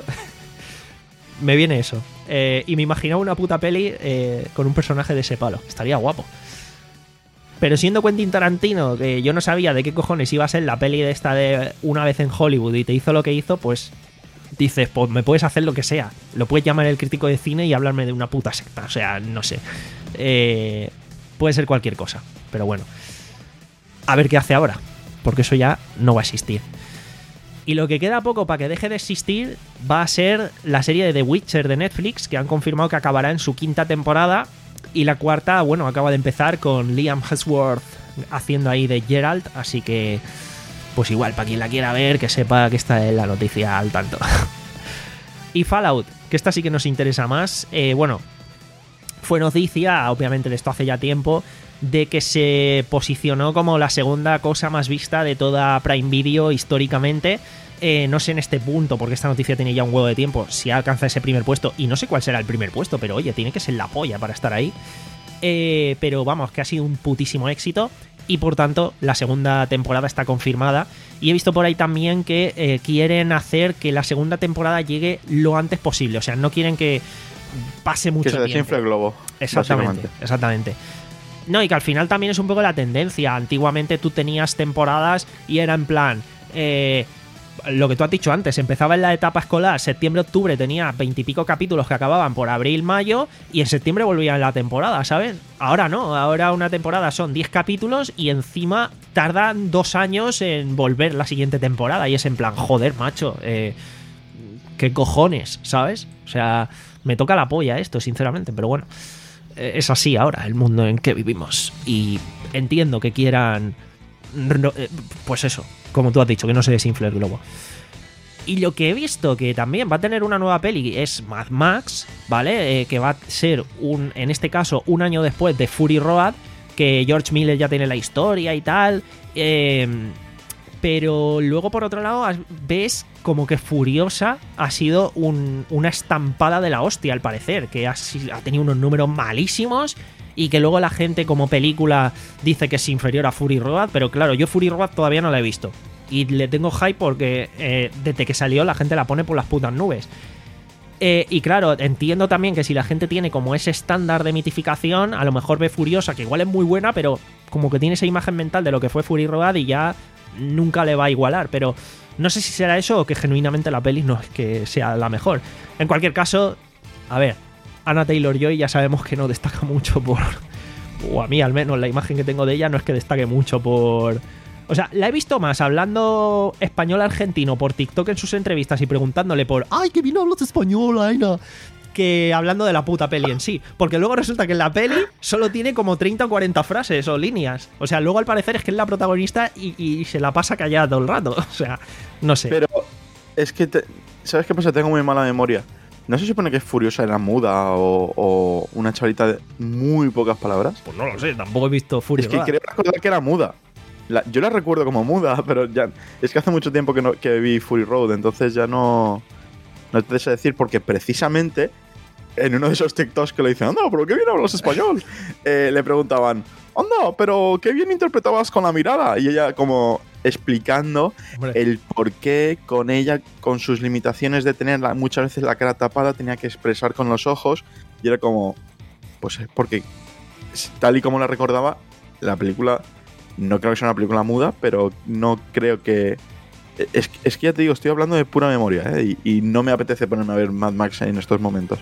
A: Me viene eso. Eh, y me imaginaba una puta peli eh, con un personaje de ese palo. Estaría guapo. Pero siendo Quentin Tarantino, que yo no sabía de qué cojones iba a ser la peli de esta de Una vez en Hollywood y te hizo lo que hizo, pues... Dices, pues me puedes hacer lo que sea. Lo puedes llamar el crítico de cine y hablarme de una puta secta. O sea, no sé. Eh, puede ser cualquier cosa. Pero bueno. a ver qué hace ahora, porque eso ya no va a existir. Y lo que queda poco para que deje de existir va a ser la serie de The Witcher de Netflix, que han confirmado que acabará en su quinta temporada, y la cuarta, bueno, acaba de empezar con Liam Hemsworth haciendo ahí de Geralt, así que pues igual, para quien la quiera ver, que sepa que está en la noticia al tanto. Y Fallout, que esta sí que nos interesa más, eh, bueno, fue noticia, obviamente de esto hace ya tiempo, de que se posicionó como la segunda cosa más vista de toda Prime Video históricamente. Eh, no sé en este punto, porque esta noticia tiene ya un huevo de tiempo, si alcanza ese primer puesto, y no sé cuál será el primer puesto, pero oye, tiene que ser la polla para estar ahí. Eh, pero vamos, que ha sido un putísimo éxito, y por tanto la segunda temporada está confirmada. Y he visto por ahí también que eh, quieren hacer que la segunda temporada llegue lo antes posible, o sea, no quieren que pase mucho tiempo.
B: Que se desinfle el globo.
A: Exactamente, exactamente. No, y que al final también es un poco la tendencia. Antiguamente tú tenías temporadas y era en plan, eh, lo que tú has dicho antes, empezaba en la etapa escolar, septiembre-octubre tenía veintipico capítulos que acababan por abril-mayo, y en septiembre volvía la temporada, ¿sabes? Ahora no, ahora una temporada son diez capítulos y encima tardan dos años en volver la siguiente temporada, y es en plan, joder, macho, eh, qué cojones, ¿sabes? O sea, me toca la polla esto, sinceramente, pero bueno. Es así ahora el mundo en que vivimos, y entiendo que quieran, pues eso, como tú has dicho, que no se desinfle el globo. Y lo que he visto que también va a tener una nueva peli es Mad Max, ¿vale? Eh, que va a ser, un, en este caso, un año después de Fury Road, que George Miller ya tiene la historia y tal. Eh, pero luego, por otro lado, ves como que Furiosa ha sido un, una estampada de la hostia, al parecer, que ha, ha tenido unos números malísimos, y que luego la gente como película dice que es inferior a Fury Road, pero claro, yo Fury Road todavía no la he visto, y le tengo hype porque eh, desde que salió la gente la pone por las putas nubes. Eh, y claro, entiendo también que si la gente tiene como ese estándar de mitificación, a lo mejor ve Furiosa, que igual es muy buena, pero como que tiene esa imagen mental de lo que fue Fury Road y ya nunca le va a igualar, pero no sé si será eso o que genuinamente la peli no es que sea la mejor. En cualquier caso, a ver, Anya Taylor-Joy ya sabemos que no destaca mucho por... o a mí al menos la imagen que tengo de ella no es que destaque mucho por... O sea, la he visto más hablando español-argentino por TikTok en sus entrevistas y preguntándole por ¡ay, que bien hablas español, Aina!, que hablando de la puta peli en sí. Porque luego resulta que en la peli solo tiene como treinta o cuarenta frases o líneas. O sea, luego al parecer es que es la protagonista y, y se la pasa callada todo el rato. O sea, no sé.
B: Pero es que, te, ¿sabes qué pasa? Tengo muy mala memoria. ¿No se supone que Furiosa era muda o, o una chavalita de muy pocas palabras?
A: Pues no lo sé, tampoco he visto Fury
B: Es que
A: Road.
B: creo recordar que era muda. La, yo la recuerdo como muda, pero ya es que hace mucho tiempo que, no, que vi Fury Road, entonces ya no, no te sé decir, porque precisamente en uno de esos TikToks que le dicen, anda, pero qué bien hablas español, eh, le preguntaban, anda, pero qué bien interpretabas con la mirada, y ella como explicando
A: Hombre.
B: el por qué con ella, con sus limitaciones de tener la, muchas veces la cara tapada, tenía que expresar con los ojos, y era como, pues es porque tal y como la recordaba, la película, no creo que sea una película muda, pero no creo que... Es, es que ya te digo, estoy hablando de pura memoria, ¿eh? y, y no me apetece ponerme a ver Mad Max en estos momentos.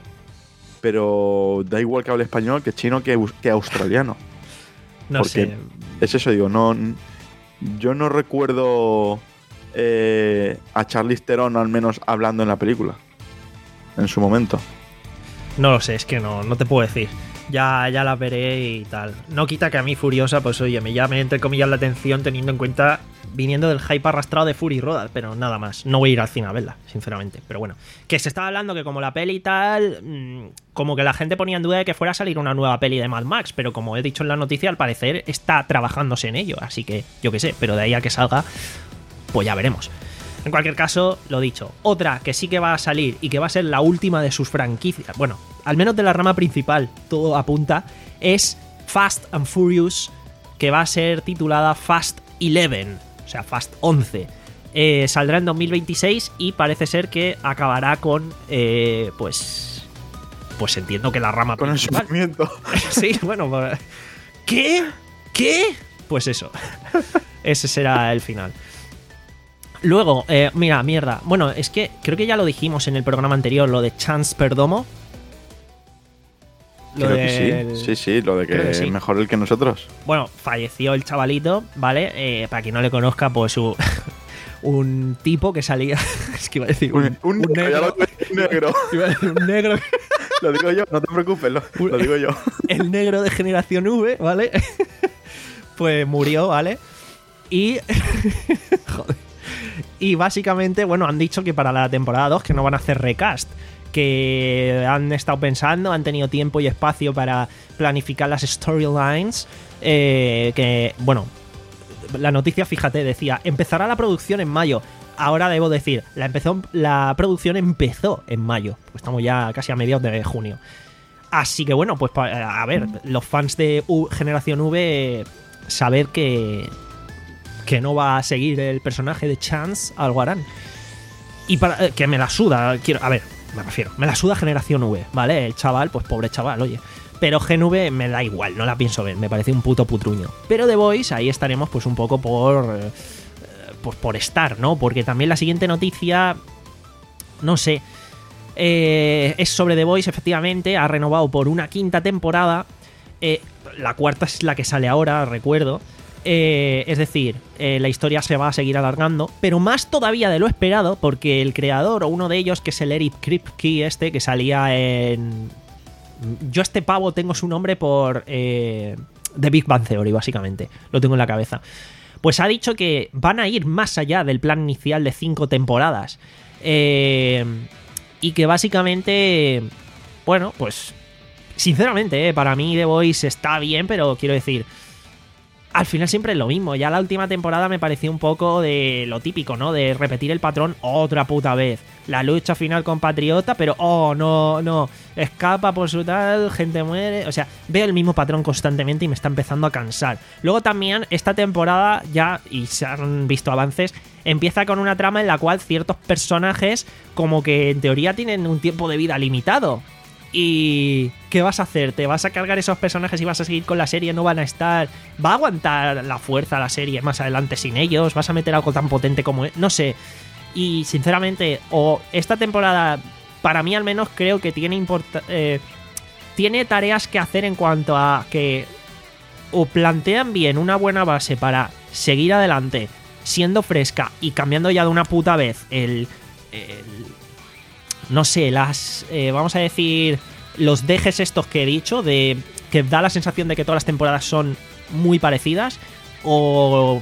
B: Pero da igual que hable español, que chino, que, que australiano.
A: No
B: porque
A: sé.
B: es eso, digo, no, yo no recuerdo eh, a Charlize Theron al menos hablando en la película, en su momento.
A: No lo sé, es que no, no te puedo decir. Ya, ya la veré y tal. No quita que a mí Furiosa, pues oye, me llame entre comillas la atención, teniendo en cuenta, viniendo del hype arrastrado de Fury Road, pero nada más. No voy a ir al cine a verla, sinceramente. Pero bueno, que se estaba hablando que como la peli y tal, mmm, como que la gente ponía en duda de que fuera a salir una nueva peli de Mad Max, pero como he dicho en la noticia, al parecer está trabajándose en ello, así que yo qué sé, pero de ahí a que salga, pues ya veremos. En cualquier caso, lo dicho, otra que sí que va a salir y que va a ser la última de sus franquicias, bueno, al menos de la rama principal, todo apunta, es Fast and Furious, que va a ser titulada Fast once, o sea, Fast once. Eh, saldrá en dos mil veintiséis y parece ser que acabará con, eh, pues, pues entiendo que la rama
B: Con el
A: principal.
B: sufrimiento.
A: Sí, bueno, pues, ¿qué? ¿Qué? Pues eso, ese será el final. Luego, eh, mira, mierda. Bueno, es que creo que ya lo dijimos en el programa anterior, lo de Chance Perdomo. Lo
B: Creo
A: del-
B: que sí. Sí, sí, lo de que,
A: Creo que sí.
B: mejor el que nosotros.
A: Bueno, falleció el chavalito, ¿vale? Eh, para quien no le conozca, pues su- un tipo que salía. Es que iba a decir un,
B: Un, un negro, ya lo- un negro.
A: Iba a decir un negro.
B: Lo digo yo, no te preocupes, lo, lo digo yo.
A: El negro de Generación V, ¿vale? Pues murió, ¿vale? Y. Joder. Y básicamente, bueno, han dicho que para la temporada dos que no van a hacer recast. Que han estado pensando, han tenido tiempo y espacio para planificar las storylines. Eh, que, bueno, la noticia, fíjate, decía: empezará la producción en mayo. Ahora debo decir, la, empezó, la producción empezó en mayo. Pues estamos ya casi a mediados de junio. Así que bueno, pues a ver, los fans de U- Generación V, saber que, que no va a seguir el personaje de Chance, algo harán. Y para eh, que me la suda, quiero, a ver, me refiero, me la suda Generación V, ¿vale? El chaval, pues pobre chaval, oye. Pero Gen V me da igual, no la pienso ver, me parece un puto putruño. Pero The Voice, ahí estaremos pues un poco por... Eh, pues por estar, ¿no? Porque también la siguiente noticia, no sé, eh, es sobre The Voice, efectivamente, ha renovado por una quinta temporada, eh, la cuarta es la que sale ahora, recuerdo, eh, es decir, eh, la historia se va a seguir alargando, pero más todavía de lo esperado, porque el creador, o uno de ellos, que es el Eric Kripke este, que salía en... Yo este pavo tengo su nombre por eh, The Big Bang Theory, básicamente, lo tengo en la cabeza. Pues ha dicho que van a ir más allá del plan inicial de cinco temporadas. Eh, y que básicamente, bueno, pues sinceramente, eh, para mí The Voice está bien, pero quiero decir, al final siempre es lo mismo. Ya la última temporada me pareció un poco de lo típico, ¿no? De repetir el patrón otra puta vez. La lucha final con Patriota, pero oh, no, no, escapa por su tal, gente muere. O sea, veo el mismo patrón constantemente y me está empezando a cansar. Luego también, esta temporada ya, y se han visto avances, empieza con una trama en la cual ciertos personajes como que en teoría tienen un tiempo de vida limitado. ¿Y qué vas a hacer? ¿Te vas a cargar esos personajes y vas a seguir con la serie? ¿No van a estar? ¿Va a aguantar la fuerza la serie más adelante sin ellos? ¿Vas a meter algo tan potente como es? No sé. Y sinceramente, o esta temporada, para mí al menos, creo que tiene importa- eh, tiene tareas que hacer en cuanto a que o plantean bien una buena base para seguir adelante, siendo fresca y cambiando ya de una puta vez el... el no sé, las... Eh, vamos a decir... Los dejes estos que he dicho, de que da la sensación de que todas las temporadas son muy parecidas, o...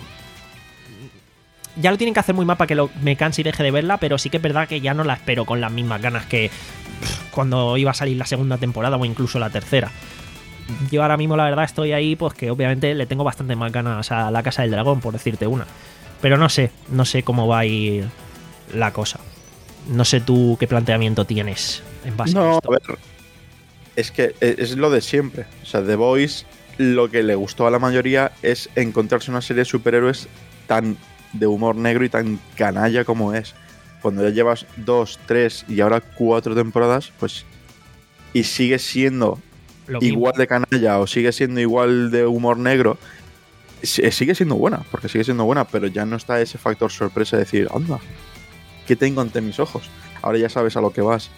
A: Ya lo tienen que hacer muy mal para que lo, me canse y deje de verla, pero sí que es verdad que ya no la espero con las mismas ganas que pff, cuando iba a salir la segunda temporada o incluso la tercera. Yo ahora mismo la verdad estoy ahí, pues que obviamente le tengo bastante más ganas a La Casa del Dragón, por decirte una. Pero no sé, no sé cómo va a ir la cosa. No sé tú qué planteamiento tienes en base a
B: No,
A: esto.
B: a ver, es que es lo de siempre. O sea, The Voice, lo que le gustó a la mayoría es encontrarse una serie de superhéroes tan de humor negro y tan canalla como es. Cuando ya llevas dos, tres y ahora cuatro temporadas, pues y sigue siendo
A: Lo mismo.
B: igual de canalla o sigue siendo igual de humor negro, si- sigue siendo buena, porque sigue siendo buena, pero ya no está ese factor sorpresa de decir, anda, ¿qué tengo ante mis ojos? Ahora ya sabes a lo que vas.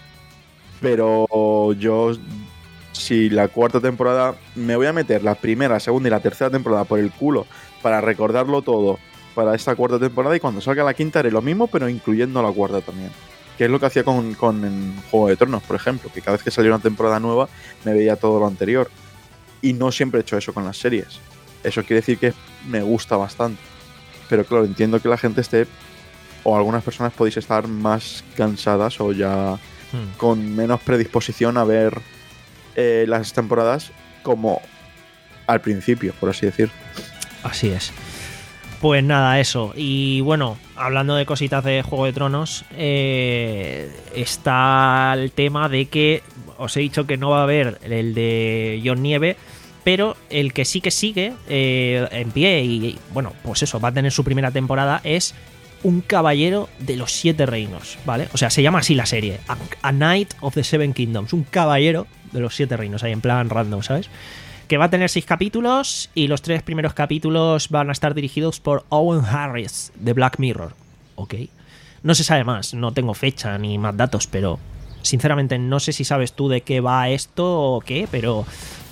B: Pero yo, si la cuarta temporada, me voy a meter la primera, la segunda y la tercera temporada por el culo para recordarlo todo para esta cuarta temporada, y cuando salga la quinta haré lo mismo, pero incluyendo la cuarta también. Que es lo que hacía con, con en Juego de Tronos, por ejemplo, que cada vez que salía una temporada nueva me veía todo lo anterior. Y no siempre he hecho eso con las series. Eso quiere decir que me gusta bastante. Pero claro, entiendo que la gente esté, o algunas personas podéis estar más cansadas o ya
A: Hmm.
B: con menos predisposición a ver eh, las temporadas como al principio, por así decir.
A: Así es. Pues nada, eso. Y bueno, hablando de cositas de Juego de Tronos, eh, está el tema de que os he dicho que no va a haber el de Jon Nieve, pero el que sí que sigue eh, en pie y, bueno, pues eso, va a tener su primera temporada, es Un Caballero de los Siete Reinos, ¿vale? O sea, se llama así la serie, A, A Knight of the Seven Kingdoms, un caballero de los Siete Reinos, ahí en plan random, ¿sabes? Que va a tener seis capítulos y los tres primeros capítulos van a estar dirigidos por Owen Harris de Black Mirror. Ok. No se sabe más, no tengo fecha ni más datos, pero Sinceramente, no sé si sabes tú de qué va esto o qué, pero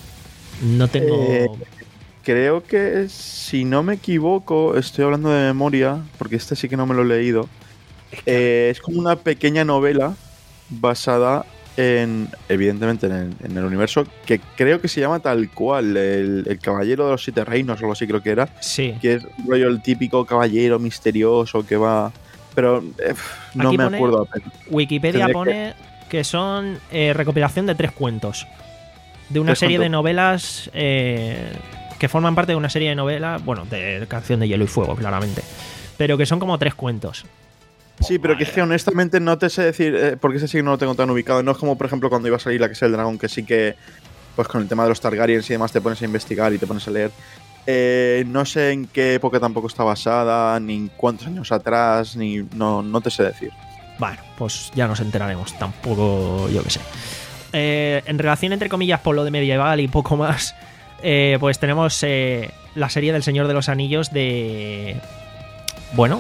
A: no tengo...
B: Eh, creo que, si no me equivoco, estoy hablando de memoria, porque este sí que no me lo he leído. Eh, es como una pequeña novela basada en, evidentemente, en el, en el universo, que creo que se llama tal cual, el, el Caballero de los Siete Reinos o algo así creo que era.
A: Sí.
B: Que es rollo el típico caballero misterioso que va... Pero eh, no
A: Aquí
B: me
A: pone-
B: acuerdo apenas.
A: Wikipedia
B: Tendría
A: pone que, son eh, recopilación de tres cuentos. De una
B: ¿Tres
A: serie de
B: cuentos?
A: novelas eh, que forman parte de una serie de novelas, bueno, de Canción de Hielo y Fuego, claramente. Pero que son como tres cuentos.
B: Sí, pero que es que honestamente no te sé decir, eh, porque ese sí que no lo tengo tan ubicado. No es como, por ejemplo, cuando iba a salir La Casa del Dragón, que sí que, pues con el tema de los Targaryens y demás, te pones a investigar y te pones a leer. Eh, no sé en qué época tampoco está basada, ni en cuántos años atrás, ni no, no te sé decir.
A: Bueno, pues ya nos enteraremos. Tampoco, yo qué sé. Eh, en relación, entre comillas, por lo de medieval y poco más, eh, pues tenemos eh, la serie del Señor de los Anillos de... Bueno,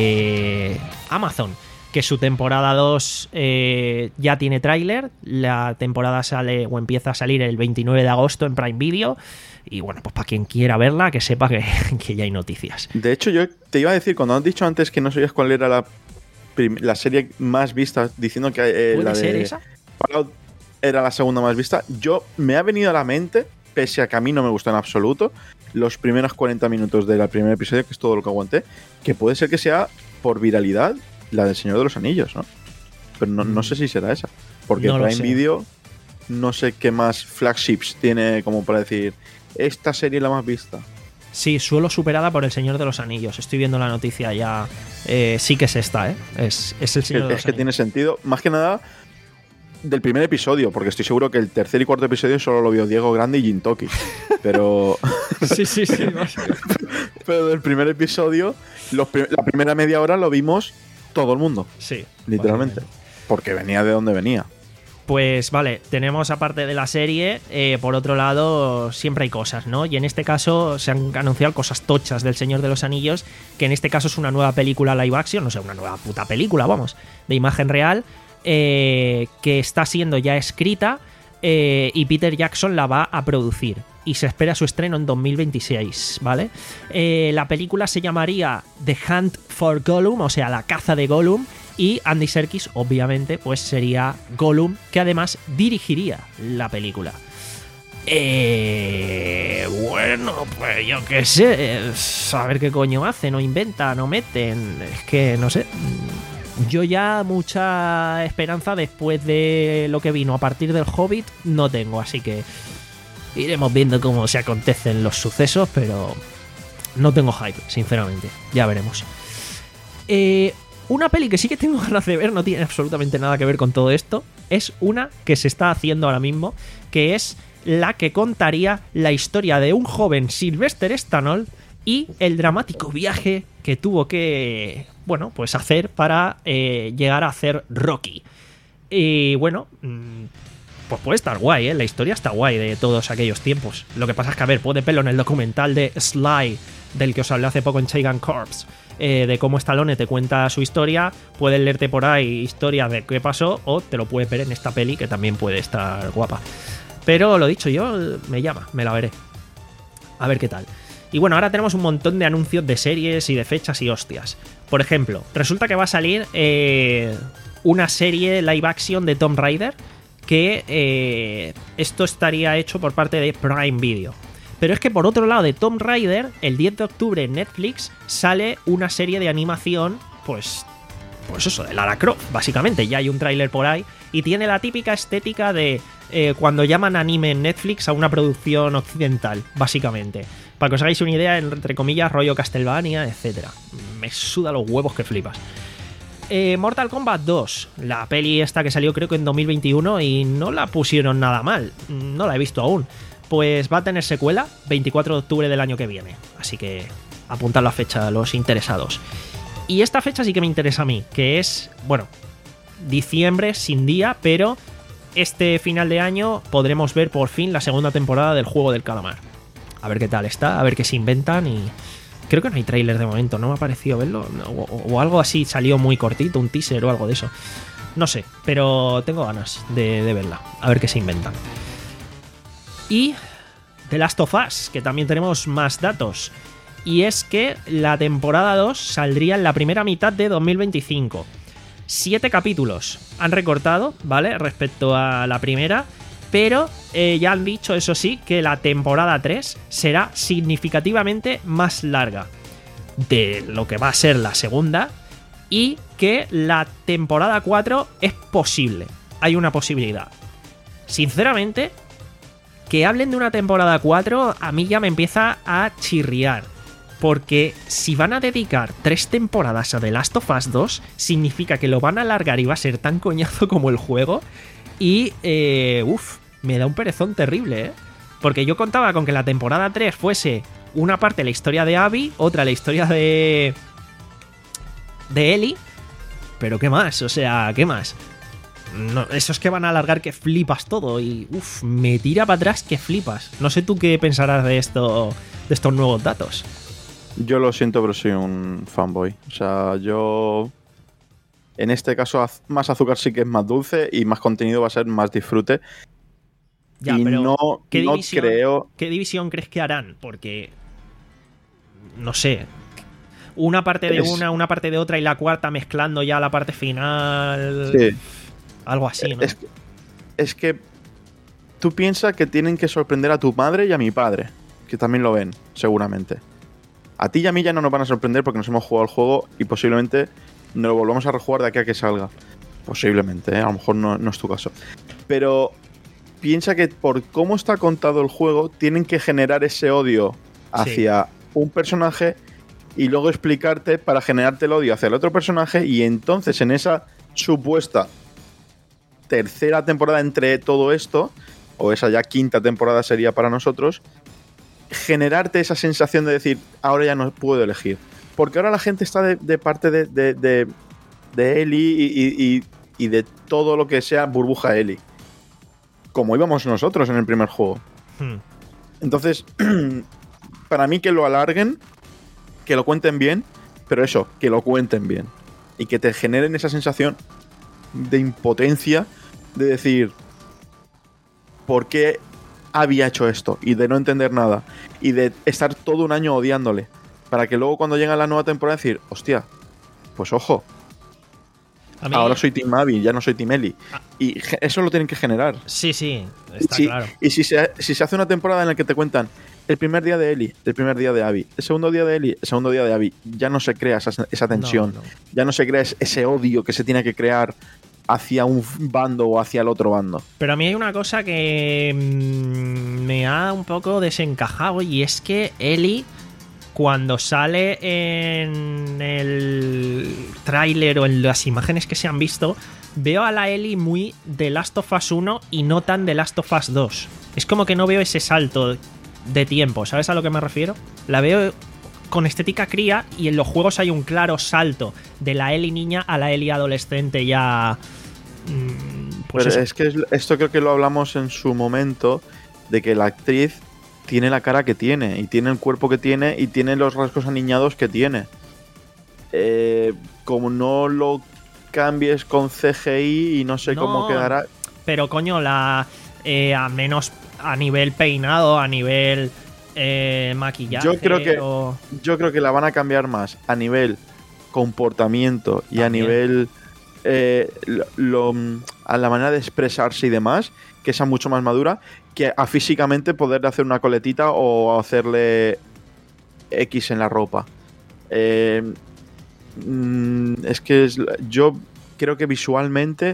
A: de Amazon, que su temporada dos eh, ya tiene tráiler. La temporada sale o empieza a salir el veintinueve de agosto en Prime Video. Y bueno, pues para quien quiera verla, que sepa que, que ya hay noticias.
B: De hecho, yo te iba a decir, cuando has dicho antes que no sabías cuál era la, prim- la serie más vista, diciendo que eh,
A: ¿Puede
B: la
A: ser
B: de
A: esa?
B: Fallout era la segunda más vista, yo me ha venido a la mente, pese a que a mí no me gustó en absoluto, los primeros cuarenta minutos del primer episodio, que es todo lo que aguanté, que puede ser que sea por viralidad la del Señor de los Anillos, ¿no? Pero no, no sé si será esa. Porque
A: No lo
B: Prime
A: sé.
B: Video no sé qué más flagships tiene como para decir, esta serie es la más vista.
A: Sí, suelo superada por el Señor de los Anillos. Estoy viendo la noticia ya. Eh, sí que es esta, ¿eh? Es, es el
B: Es,
A: Señor de los
B: es que tiene
A: Anillos.
B: sentido, más que nada del primer episodio, porque estoy seguro que el tercer y cuarto episodio solo lo vio Diego Grande y Jintoki. Pero,
A: Sí, sí, sí.
B: pero del primer episodio, los prim- la primera media hora lo vimos todo el mundo,
A: Sí.
B: literalmente.
A: Vale.
B: Porque venía de donde venía.
A: Pues vale, tenemos aparte de la serie, eh, por otro lado, siempre hay cosas, ¿no? Y en este caso se han anunciado cosas tochas del Señor de los Anillos, que en este caso es una nueva película live action, no sé, una nueva puta película, vamos, de imagen real, eh, que está siendo ya escrita eh, y Peter Jackson la va a producir. Y se espera su estreno en dos mil veintiséis, ¿vale? Eh, la película se llamaría The Hunt for Gollum, o sea, la caza de Gollum. Y Andy Serkis, obviamente, pues sería Gollum, que además dirigiría la película. Eh, bueno, pues yo qué sé, a ver qué coño hacen, o inventan, o meten, es que no sé. Yo ya mucha esperanza después de lo que vino a partir del Hobbit no tengo, así que iremos viendo cómo se acontecen los sucesos, pero no tengo hype, sinceramente, ya veremos. Eh... Una peli que sí que tengo ganas de ver, no tiene absolutamente nada que ver con todo esto, es una que se está haciendo ahora mismo, que es la que contaría la historia de un joven Sylvester Stallone y el dramático viaje que tuvo que, bueno, pues hacer para eh, llegar a hacer Rocky. Y bueno, pues puede estar guay, ¿eh? La historia está guay de todos aquellos tiempos. Lo que pasa es que, a ver, puede pelo en el documental de Sly, del que os hablé hace poco en Chaigan Corps, eh, de cómo Stallone te cuenta su historia, puedes leerte por ahí historias de qué pasó, o te lo puedes ver en esta peli, que también puede estar guapa. Pero lo dicho, yo me llama, me la veré. A ver qué tal. Y bueno, ahora tenemos un montón de anuncios de series y de fechas y hostias. Por ejemplo, resulta que va a salir eh, una serie live action de Tomb Raider, que eh, esto estaría hecho por parte de Prime Video. Pero es que por otro lado de Tomb Raider, el diez de octubre en Netflix sale una serie de animación, pues, pues eso, de Lara Croft, básicamente. Ya hay un tráiler por ahí y tiene la típica estética de eh, cuando llaman anime en Netflix a una producción occidental, básicamente. Para que os hagáis una idea, entre comillas, rollo Castlevania, etcétera. Me suda los huevos que flipas. Eh, Mortal Kombat dos, la peli esta que salió creo que en dos mil veintiuno y no la pusieron nada mal, no la he visto aún. Pues va a tener secuela veinticuatro de octubre del año que viene, así que apuntad la fecha a los interesados. Y esta fecha sí que me interesa a mí, que es, bueno, diciembre sin día, pero este final de año podremos ver por fin la segunda temporada del Juego del Calamar. A ver qué tal está, a ver qué se inventan y... Creo que no hay tráiler de momento, no me ha parecido verlo, o, o, o algo así, salió muy cortito, un teaser o algo de eso. No sé, pero tengo ganas de, de verla. A ver qué se inventan. Y The Last of Us, que también tenemos más datos. Y es que la temporada dos saldría en la primera mitad de dos mil veinticinco. Siete capítulos han recortado, ¿vale? Respecto a la primera. Pero eh, ya han dicho, eso sí, que la temporada tres será significativamente más larga de lo que va a ser la segunda. Y que la temporada cuatro es posible. Hay una posibilidad. Sinceramente, que hablen de una temporada cuatro a mí ya me empieza a chirriar. Porque si van a dedicar tres temporadas a The Last of Us dos, significa que lo van a alargar y va a ser tan coñazo como el juego. Y, eh, uff, me da un perezón terrible, ¿eh? Porque yo contaba con que la temporada tres fuese una parte la historia de Abby, otra la historia de... de Ellie. Pero ¿qué más? O sea, ¿qué más? No, eso es que van a alargar que flipas todo. Y, uff, me tira para atrás que flipas. No sé tú qué pensarás de esto, de estos nuevos datos.
B: Yo lo siento, pero soy un fanboy. O sea, yo... En este caso, más azúcar sí que es más dulce y más contenido va a ser más disfrute.
A: Ya,
B: y
A: pero
B: no,
A: ¿qué
B: no
A: división,
B: creo...
A: ¿qué división crees que harán? Porque... No sé... Una parte de
B: es...
A: una, una parte de otra y la cuarta mezclando ya la parte final...
B: Sí.
A: Algo así, ¿no?
B: Es que, es que tú piensas que tienen que sorprender a tu madre y a mi padre, que también lo ven, seguramente. A ti y a mí ya no nos van a sorprender porque nos hemos jugado el juego y posiblemente nos lo volvamos a rejugar de aquí a que salga. Posiblemente, ¿eh? A lo mejor no, no es tu caso. Pero piensa que por cómo está contado el juego, tienen que generar ese odio hacia sí. un personaje y luego explicarte para generarte el odio hacia el otro personaje, y entonces en esa supuesta tercera temporada entre todo esto, o esa ya quinta temporada sería para nosotros, generarte esa sensación de decir, ahora ya no puedo elegir. Porque ahora la gente está de, de parte de, de, de, de Ellie y, y, y de todo lo que sea burbuja Ellie. Como íbamos nosotros en el primer juego. Hmm. Entonces, para mí que lo alarguen, que lo cuenten bien, pero eso, que lo cuenten bien. Y que te generen esa sensación de impotencia, de decir, ¿por qué había hecho esto? Y de no entender nada. Y de estar todo un año odiándole. Para que luego cuando llega la nueva temporada decir, hostia, pues ojo, a mí... ahora soy Team Abby, ya no soy Team Ellie. Ah. Y eso lo tienen que generar.
A: Sí, sí, está
B: sí,
A: claro.
B: Y si se, si se hace una temporada en la que te cuentan el primer día de Ellie, el primer día de Abby, el segundo día de Ellie, el segundo día de Abby, ya no se crea esa, esa tensión. No, no. Ya no se crea ese odio que se tiene que crear hacia un bando o hacia el otro bando.
A: Pero a mí hay una cosa que mmm, me ha un poco desencajado, y es que Ellie, cuando sale en el tráiler o en las imágenes que se han visto, veo a la Ellie muy de Last of Us uno y no tan de Last of Us dos. Es como que no veo ese salto de tiempo, ¿sabes a lo que me refiero? La veo con estética cría, y en los juegos hay un claro salto de la Ellie niña a la Ellie adolescente ya...
B: Pues Pero eso. Es que esto creo que lo hablamos en su momento, de que la actriz tiene la cara que tiene, y tiene el cuerpo que tiene, y tiene los rasgos aniñados que tiene. Eh, como no lo cambies con C G I y no sé no, cómo quedará...
A: Pero coño, la eh, a menos a nivel peinado, a nivel eh, maquillaje...
B: Yo creo, que,
A: o...
B: yo creo que la van a cambiar más a nivel comportamiento y También. a nivel... Eh, lo, lo, a la manera de expresarse y demás, que sea mucho más madura, que a físicamente poder hacer una coletita o hacerle X en la ropa. Eh, mm, es que es, yo creo que visualmente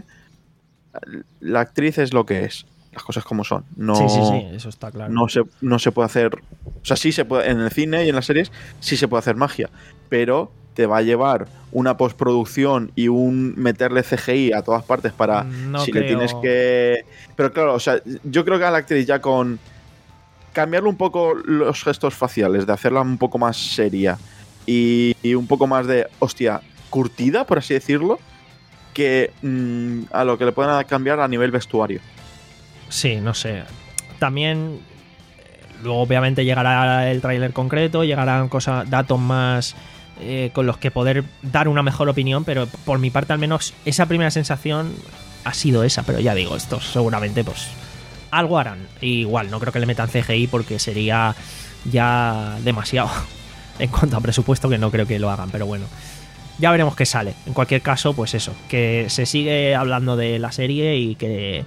B: la actriz es lo que es, las cosas como son. No,
A: sí, sí, sí, eso está claro.
B: No se, no se puede hacer, o sea, sí se puede, en el cine y en las series sí se puede hacer magia, pero te va a llevar una postproducción y un meterle C G I a todas partes para
A: no
B: si
A: creo.
B: le tienes que... Pero claro, o sea, yo creo que a la actriz ya con cambiarle un poco los gestos faciales, de hacerla un poco más seria y, y un poco más de, hostia, curtida, por así decirlo, que mmm, a lo que le puedan cambiar a nivel vestuario.
A: Sí, no sé. También, luego obviamente llegará el tráiler concreto, llegarán cosas, datos más... eh, con los que poder dar una mejor opinión, pero por mi parte al menos esa primera sensación ha sido esa, pero ya digo, estos seguramente pues algo harán. Igual, no creo que le metan C G I porque sería ya demasiado en cuanto a presupuesto, que no creo que lo hagan, pero bueno, ya veremos qué sale. En cualquier caso, pues eso, que se sigue hablando de la serie y que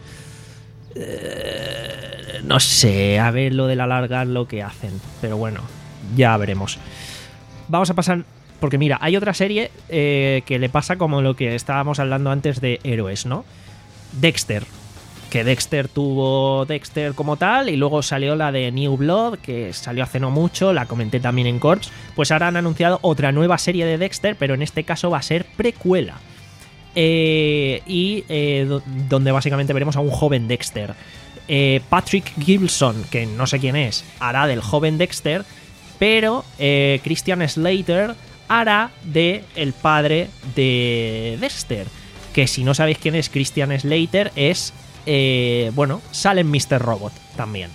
A: eh, no sé, a ver lo del alargar lo que hacen, pero bueno, ya veremos. Vamos a pasar, porque mira, hay otra serie eh, que le pasa como lo que estábamos hablando antes de héroes, ¿no? Dexter, que Dexter tuvo Dexter como tal y luego salió la de New Blood, que salió hace no mucho, la comenté también en Corps. Pues ahora han anunciado otra nueva serie de Dexter, pero en este caso va a ser precuela, eh, y eh, do- donde básicamente veremos a un joven Dexter. eh, Patrick Gilson, que no sé quién es, hará del joven Dexter, pero eh, Christian Slater hará de el padre de Dexter, que si no sabéis quién es Christian Slater es Eh, bueno, sale en mister Robot también.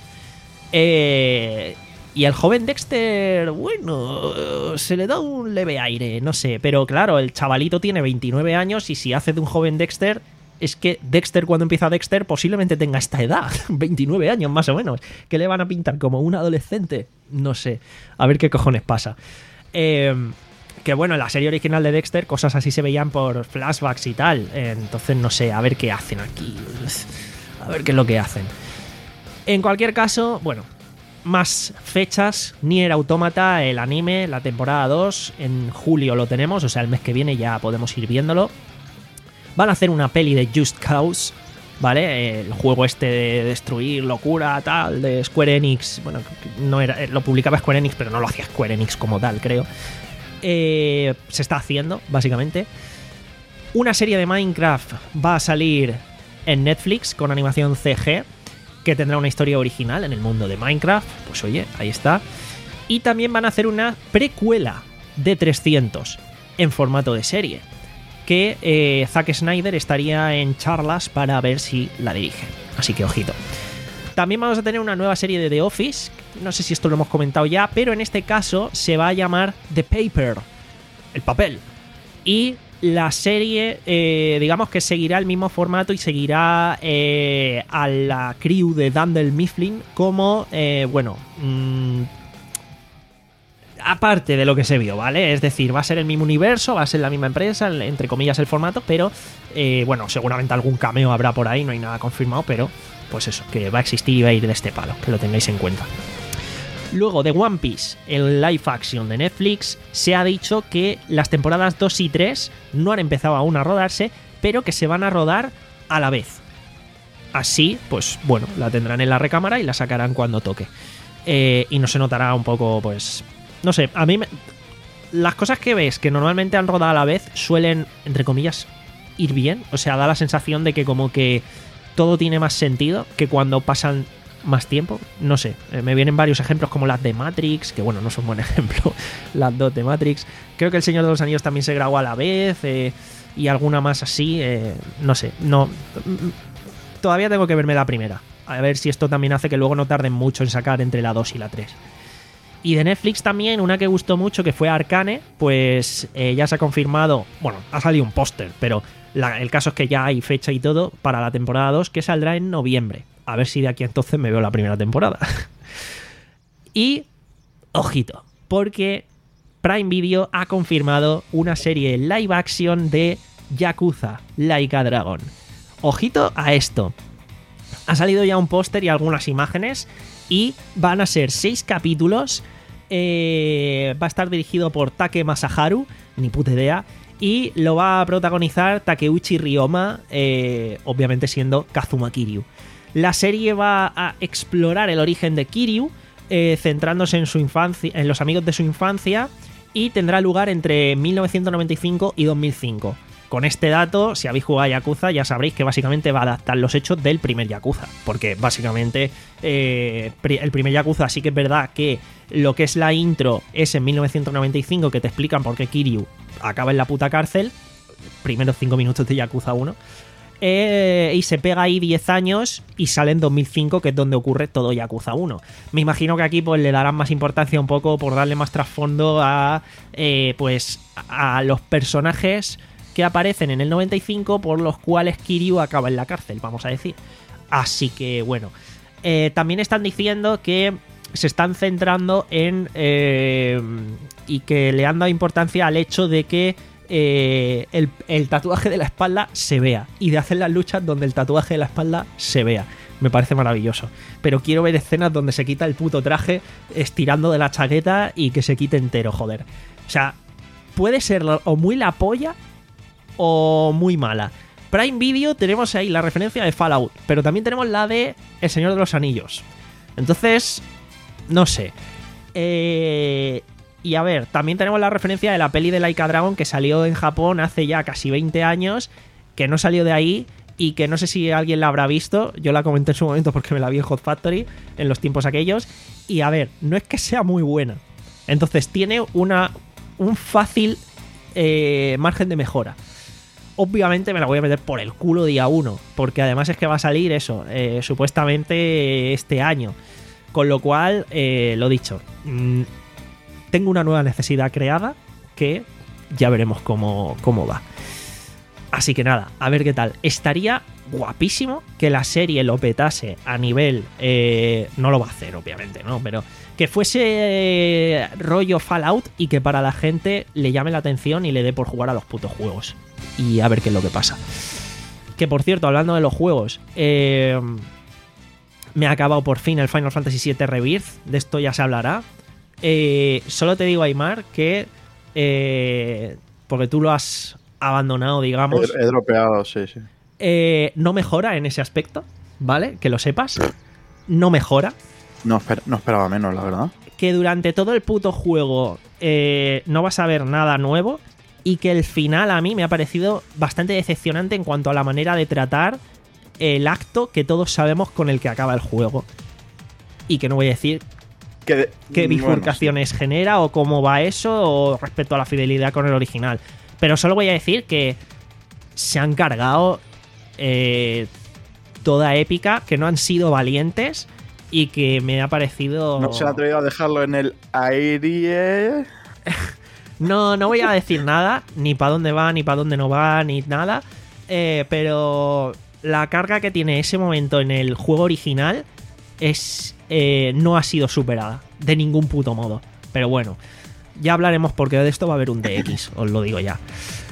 A: Eh, y el joven Dexter, bueno, se le da un leve aire, no sé. Pero claro, el chavalito tiene veintinueve años y si hace de un joven Dexter, es que Dexter cuando empieza Dexter posiblemente tenga esta edad, veintinueve años más o menos. ¿Qué le van a pintar? ¿Como un adolescente? No sé. A ver qué cojones pasa. Eh... Que bueno, en la serie original de Dexter cosas así se veían por flashbacks y tal. Entonces no sé, a ver qué hacen aquí. A ver qué es lo que hacen. En cualquier caso, bueno, más fechas. Nier Automata, el anime, la temporada dos. En julio lo tenemos, o sea, el mes que viene ya podemos ir viéndolo. Van a hacer una peli de Just Cause, ¿vale? El juego este de destruir, locura, tal, de Square Enix. Bueno, no era, lo publicaba Square Enix, pero no lo hacía Square Enix como tal, creo. Eh, se está haciendo, básicamente. Una serie de Minecraft va a salir en Netflix con animación C G, que tendrá una historia original en el mundo de Minecraft. Pues oye, ahí está. Y también van a hacer una precuela de trescientos en formato de serie, que eh, Zack Snyder estaría en charlas para ver si la dirige. Así que ojito. También vamos a tener una nueva serie de The Office. No sé si esto lo hemos comentado ya, pero en este caso se va a llamar The Paper, el papel. Y la serie, eh, digamos que seguirá el mismo formato y seguirá eh, a la crew de Dunder Mifflin como, eh, bueno, mmm, aparte de lo que se vio, ¿vale? Es decir, va a ser el mismo universo, va a ser la misma empresa, entre comillas el formato, pero, eh, bueno, seguramente algún cameo habrá por ahí, no hay nada confirmado, pero pues eso, que va a existir y va a ir de este palo, que lo tengáis en cuenta. Luego, de One Piece, el live action de Netflix, se ha dicho que las temporadas dos y tres no han empezado aún a rodarse, pero que se van a rodar a la vez. Así, pues bueno, la tendrán en la recámara y la sacarán cuando toque. Eh, y no se notará un poco, pues... No sé, a mí... Me... Las cosas que ves que normalmente han rodado a la vez suelen, entre comillas, ir bien. O sea, da la sensación de que como que todo tiene más sentido que cuando pasan más tiempo. No sé, eh, me vienen varios ejemplos como las de Matrix, que bueno, no son buen ejemplo, las dos de Matrix. Creo que El Señor de los Anillos también se grabó a la vez, eh, y alguna más así, eh, no sé, no... Todavía tengo que verme la primera, a ver si esto también hace que luego no tarden mucho en sacar entre la dos y la tres. Y de Netflix también, una que gustó mucho, que fue Arcane, pues eh, ya se ha confirmado, bueno, ha salido un póster, pero la, el caso es que ya hay fecha y todo para la temporada dos, que saldrá en noviembre. A ver si de aquí a entonces me veo la primera temporada. Y, ojito, porque Prime Video ha confirmado una serie live action de Yakuza Like a Dragon. Ojito a esto. Ha salido ya un póster y algunas imágenes y van a ser seis capítulos. Eh, va a estar dirigido por Take Masaharu, ni puta idea, y lo va a protagonizar Takeuchi Ryoma, eh, obviamente siendo Kazuma Kiryu. La serie va a explorar el origen de Kiryu, eh, centrándose en su infancia, en los amigos de su infancia, y tendrá lugar entre mil novecientos noventa y cinco y dos mil cinco. Con este dato, si habéis jugado a Yakuza, ya sabréis que básicamente va a adaptar los hechos del primer Yakuza. Porque básicamente eh, el primer Yakuza sí que es verdad que lo que es la intro es en mil novecientos noventa y cinco, que te explican por qué Kiryu acaba en la puta cárcel. Primeros cinco minutos de Yakuza uno. Eh, y se pega ahí diez años y sale en dos mil cinco, que es donde ocurre todo Yakuza uno. Me imagino que aquí pues le darán más importancia un poco por darle más trasfondo a eh, pues a los personajes que aparecen en el noventa y cinco por los cuales Kiryu acaba en la cárcel, vamos a decir. Así que bueno, eh, también están diciendo que se están centrando en eh, y que le han dado importancia al hecho de que Eh, el, el tatuaje de la espalda se vea, y de hacer las luchas donde el tatuaje de la espalda se vea. Me parece maravilloso, pero quiero ver escenas donde se quita el puto traje estirando de la chaqueta y que se quite entero, joder. O sea, puede ser o muy la polla o muy mala. Prime Video tenemos ahí la referencia de Fallout, pero también tenemos la de El Señor de los Anillos. Entonces, no sé. Eh... Y a ver, también tenemos la referencia de la peli de Laika Dragon que salió en Japón hace ya casi veinte años, que no salió de ahí y que no sé si alguien la habrá visto. Yo la comenté en su momento porque me la vi en Hot Factory en los tiempos aquellos. Y a ver, no es que sea muy buena. Entonces tiene una un fácil eh, margen de mejora. Obviamente me la voy a meter por el culo día uno, porque además es que va a salir eso, eh, supuestamente este año. Con lo cual, eh, lo dicho... Mmm, tengo una nueva necesidad creada que ya veremos cómo, cómo va. Así que nada, a ver qué tal. Estaría guapísimo que la serie lo petase a nivel... Eh, no lo va a hacer, obviamente, ¿no? Pero que fuese eh, rollo Fallout y que para la gente le llame la atención y le dé por jugar a los putos juegos. Y a ver qué es lo que pasa. Que por cierto, hablando de los juegos... Eh, me ha acabado por fin el Final Fantasy siete Rebirth. De esto ya se hablará. Eh, solo te digo, Aymar, que eh, porque tú lo has abandonado, digamos.
B: He, he dropeado, sí, sí.
A: Eh, no mejora en ese aspecto, ¿vale? Que lo sepas. No mejora.
B: No, esper no esperaba menos, la verdad.
A: Que durante todo el puto juego eh, no vas a ver nada nuevo. Y que el final a mí me ha parecido bastante decepcionante en cuanto a la manera de tratar el acto que todos sabemos con el que acaba el juego. Y que no voy a decir
B: Que de,
A: qué bifurcaciones bueno, sí. genera o cómo va eso o respecto a la fidelidad con el original. Pero solo voy a decir que se han cargado eh, toda épica, que no han sido valientes y que me ha parecido...
B: No se han atrevido a dejarlo en el aire.
A: no, no voy a decir nada, ni para dónde va, ni para dónde no va, ni nada. Eh, pero la carga que tiene ese momento en el juego original es... Eh, no ha sido superada de ningún puto modo. Pero bueno, ya hablaremos porque de esto va a haber un D X, os lo digo ya.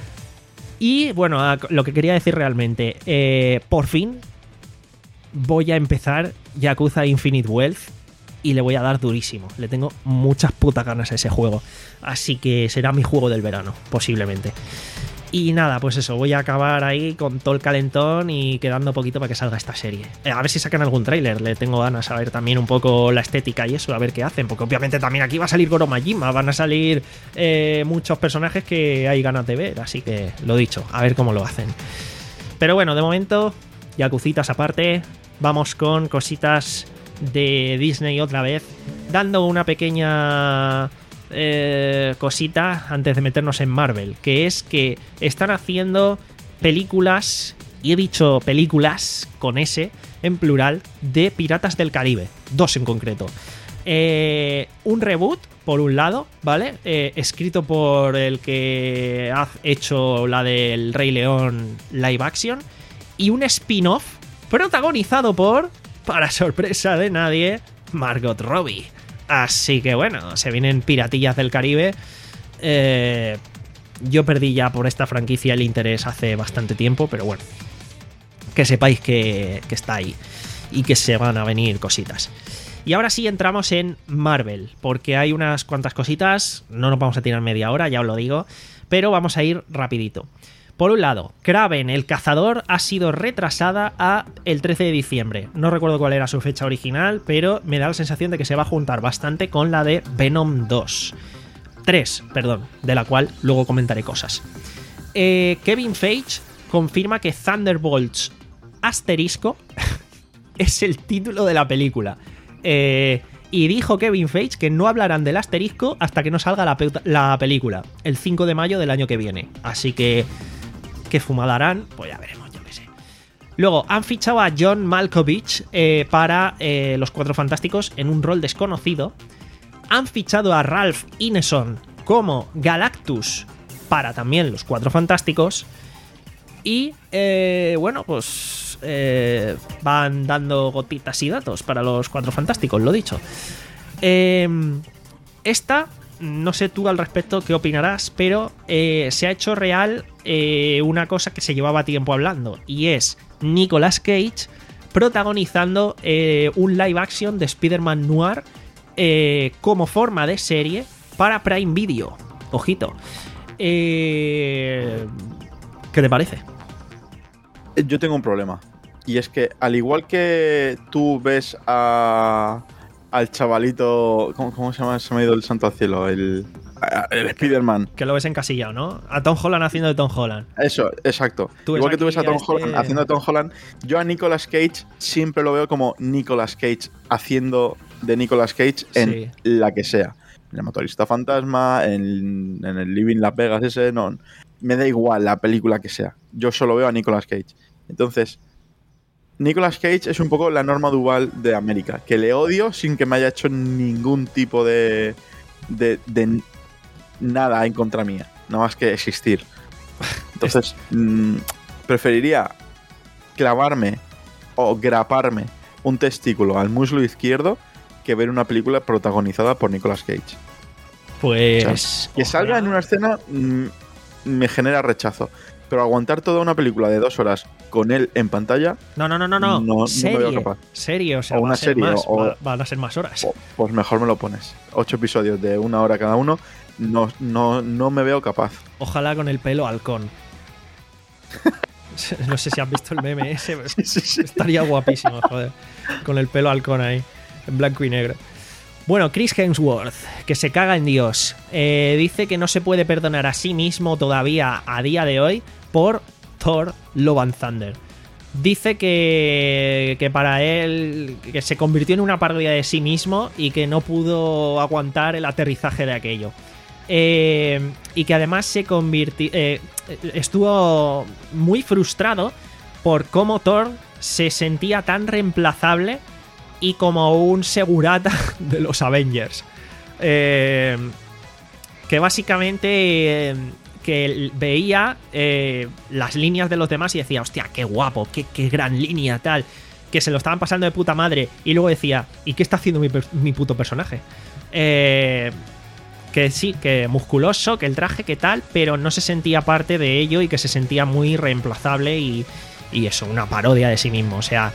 A: Y bueno, lo que quería decir realmente, eh, por fin voy a empezar Yakuza Infinite Wealth y le voy a dar durísimo. Le tengo muchas putas ganas a ese juego, así que será mi juego del verano, posiblemente. Y nada, pues eso, voy a acabar ahí con todo el calentón y quedando poquito para que salga esta serie. Eh, a ver si sacan algún tráiler, le tengo ganas a ver también un poco la estética y eso, a ver qué hacen, porque obviamente también aquí va a salir Goro Majima, van a salir eh, muchos personajes que hay ganas de ver, así que lo dicho, a ver cómo lo hacen. Pero bueno, de momento, yakucitas aparte, vamos con cositas de Disney otra vez, dando una pequeña... Eh, cosita antes de meternos en Marvel, que es que están haciendo películas, y he dicho películas con S en plural, de Piratas del Caribe, dos en concreto. Eh, un reboot, por un lado, ¿vale? Eh, escrito por el que ha hecho la del Rey León live action, y un spin-off protagonizado por, para sorpresa de nadie, Margot Robbie. Así que bueno, se vienen Piratillas del Caribe. Eh, yo perdí ya por esta franquicia el interés hace bastante tiempo, pero bueno, que sepáis que, que está ahí y que se van a venir cositas. Y ahora sí entramos en Marvel, porque hay unas cuantas cositas, no nos vamos a tirar media hora, ya os lo digo, pero vamos a ir rapidito. Por un lado, Kraven el Cazador ha sido retrasada a el trece de diciembre. No recuerdo cuál era su fecha original, pero me da la sensación de que se va a juntar bastante con la de Venom dos. tres, perdón, de la cual luego comentaré cosas. Eh, Kevin Feige confirma que Thunderbolts asterisco es el título de la película. Eh, y dijo Kevin Feige que no hablarán del asterisco hasta que no salga la, pe- la película, el cinco de mayo del año que viene. Así que... ¿qué fumada harán? Pues ya veremos, yo qué sé. Luego, han fichado a John Malkovich eh, para eh, Los Cuatro Fantásticos en un rol desconocido. Han fichado a Ralph Ineson como Galactus para también Los Cuatro Fantásticos. Y, eh, bueno, pues eh, van dando gotitas y datos para Los Cuatro Fantásticos, lo dicho. Eh, esta, no sé tú al respecto qué opinarás, pero eh, se ha hecho real eh, una cosa que se llevaba tiempo hablando, y es Nicolas Cage protagonizando eh, un live action de Spider-Man Noir eh, como forma de serie para Prime Video. Ojito. Eh, ¿Qué te parece?
B: Yo tengo un problema. Y es que, al igual que tú ves a, al chavalito. ¿Cómo, cómo se llama? Se me ha ido el santo al cielo. El, el Spider-Man.
A: Que lo ves encasillado, ¿no? A Tom Holland haciendo de Tom Holland.
B: Eso, exacto. Igual que tú ves a Tom
A: este...
B: Holland haciendo de Tom Holland, yo a Nicolas Cage siempre lo veo como Nicolas Cage haciendo de Nicolas Cage en
A: sí.
B: la que sea. En el Motorista Fantasma, en, en el Living Las Vegas ese, no. Me da igual la película que sea. Yo solo veo a Nicolas Cage. Entonces, Nicolas Cage es un poco la Norma Duval de América, que le odio sin que me haya hecho ningún tipo de, de, de nada en contra mía, nada más que existir. Entonces, mmm, preferiría clavarme o graparme un testículo al muslo izquierdo que ver una película protagonizada por Nicolas Cage.
A: Pues...
B: O sea, que salga en una escena mmm, me genera rechazo. Pero aguantar toda una película de dos horas con él en pantalla.
A: No, no, no, no, no.
B: No,
A: serie,
B: no me veo capaz.
A: Serie, o sea,
B: o una
A: va a ser
B: serie,
A: más,
B: o,
A: va, van a ser más horas.
B: O, pues mejor me lo pones. Ocho episodios de una hora cada uno. No, no, no me veo capaz.
A: Ojalá con el pelo halcón. No sé si has visto el meme ese.
B: Sí, sí, sí.
A: Estaría guapísimo, joder. Con el pelo halcón ahí, en blanco y negro. Bueno, Chris Hemsworth, que se caga en Dios, eh, dice que no se puede perdonar a sí mismo todavía a día de hoy por Thor Love and Thunder. Dice que, que para él que se convirtió en una parodia de sí mismo y que no pudo aguantar el aterrizaje de aquello. Eh, y que además se convirtió, eh, estuvo muy frustrado por cómo Thor se sentía tan reemplazable y como un segurata de los Avengers. Eh, que básicamente eh, que veía eh, las líneas de los demás y decía, hostia, qué guapo, qué, qué gran línea, tal. Que se lo estaban pasando de puta madre. Y luego decía, ¿y qué está haciendo mi, mi puto personaje? Eh, que sí, que musculoso, que el traje, que tal, pero no se sentía parte de ello y que se sentía muy reemplazable y, y eso, una parodia de sí mismo. O sea...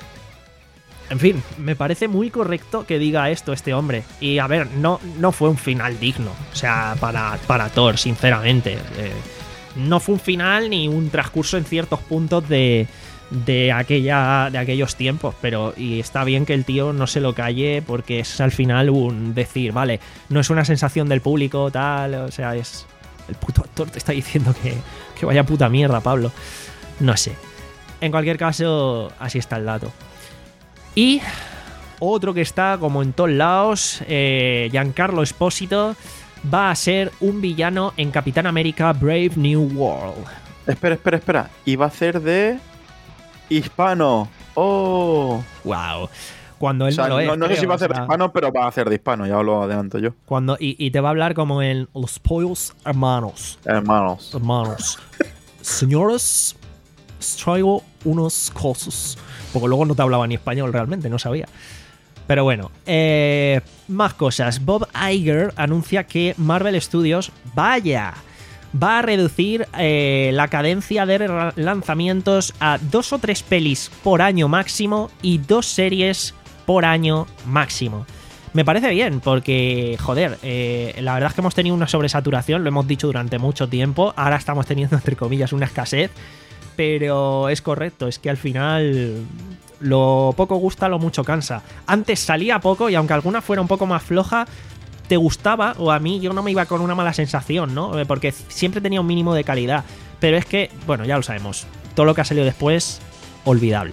A: En fin, me parece muy correcto que diga esto este hombre. Y a ver, no, no fue un final digno. O sea, para, para Thor, sinceramente. Eh, no fue un final ni un transcurso en ciertos puntos de, de, aquella, de aquellos tiempos. Pero y está bien que el tío no se lo calle porque es al final un decir, vale, no es una sensación del público, tal. O sea, es... El puto actor te está diciendo que, que vaya puta mierda, Pablo. No sé. En cualquier caso, así está el dato. Y otro que está como en todos lados, eh, Giancarlo Esposito, va a ser un villano en Capitán América Brave New World.
B: Espera, espera, espera. Y va a ser de... hispano. ¡Oh!
A: ¡Wow! Cuando él
B: o sea,
A: no lo es,
B: no, no
A: creo,
B: sé si va a ser
A: o sea,
B: de hispano, pero va a hacer de hispano, ya lo adelanto yo.
A: Cuando, y, y te va a hablar como en Los Pollos Hermanos.
B: Hermanos.
A: Hermanos. Señores, os traigo unos cosas. Porque luego no te hablaba ni español realmente, no sabía. Pero bueno, eh, más cosas. Bob Iger anuncia que Marvel Studios, vaya, va a reducir eh, la cadencia de lanzamientos a dos o tres pelis por año máximo y dos series por año máximo. Me parece bien, porque, joder, eh, la verdad es que hemos tenido una sobresaturación, lo hemos dicho durante mucho tiempo, ahora estamos teniendo, entre comillas, una escasez. Pero es correcto, es que al final lo poco gusta, lo mucho cansa. Antes salía poco y aunque alguna fuera un poco más floja, te gustaba, o a mí yo no me iba con una mala sensación, ¿no? Porque siempre tenía un mínimo de calidad. Pero es que, bueno, ya lo sabemos, todo lo que ha salido después, olvidable.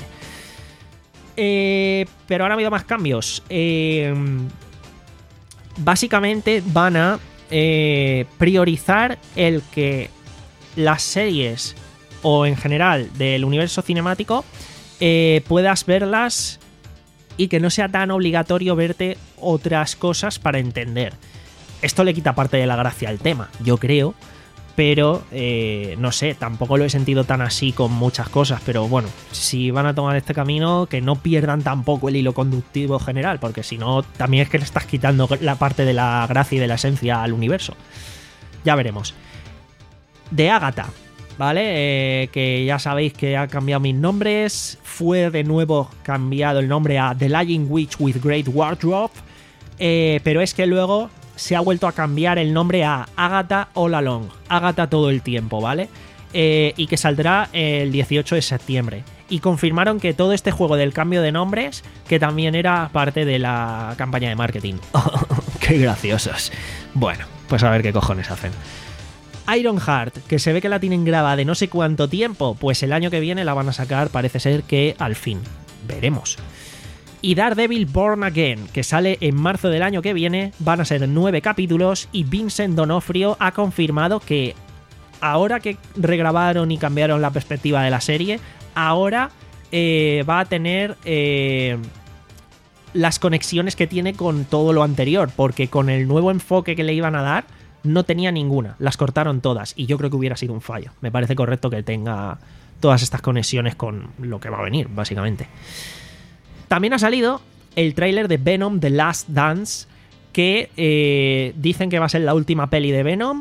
A: Eh, pero ahora ha habido más cambios. Eh, básicamente van a eh, priorizar el que las series o en general del universo cinemático, eh, puedas verlas y que no sea tan obligatorio verte otras cosas para entender. Esto le quita parte de la gracia al tema, yo creo, pero eh, no sé, tampoco lo he sentido tan así con muchas cosas, pero bueno, si van a tomar este camino, que no pierdan tampoco el hilo conductivo general, porque si no, también es que le estás quitando la parte de la gracia y de la esencia al universo. Ya veremos. De Agatha, ¿vale? Eh, que ya sabéis que ha cambiado mis nombres, fue de nuevo cambiado el nombre a The Lying Witch with Great Wardrobe, eh, pero es que luego se ha vuelto a cambiar el nombre a Agatha All Along, Agatha todo el tiempo, ¿vale? Eh, y que saldrá el dieciocho de septiembre. Y confirmaron que todo este juego del cambio de nombres, que también era parte de la campaña de marketing. ¡Qué graciosos! Bueno, pues a ver qué cojones hacen. Ironheart, que se ve que la tienen grabada de no sé cuánto tiempo, pues el año que viene la van a sacar, parece ser que al fin. Veremos. Y Daredevil Born Again, que sale en marzo del año que viene, van a ser nueve capítulos y Vincent D'Onofrio ha confirmado que ahora que regrabaron y cambiaron la perspectiva de la serie, ahora eh, va a tener eh, las conexiones que tiene con todo lo anterior, porque con el nuevo enfoque que le iban a dar no tenía ninguna, las cortaron todas y yo creo que hubiera sido un fallo. Me parece correcto que tenga todas estas conexiones con lo que va a venir, básicamente. También ha salido el tráiler de Venom The Last Dance, que eh, dicen que va a ser la última peli de Venom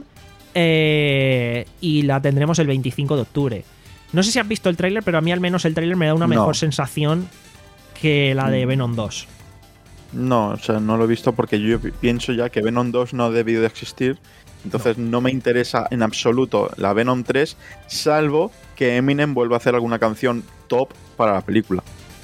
A: eh, y la tendremos el veinticinco de octubre. No sé si has visto el tráiler, pero a mí al menos el tráiler me da una mejor
B: No.
A: sensación que la de Venom dos.
B: No, o sea, no lo he visto porque yo pienso ya que Venom dos no ha debido de existir. Entonces no. no me interesa en absoluto la Venom tres, salvo que Eminem vuelva a hacer alguna canción top para la película.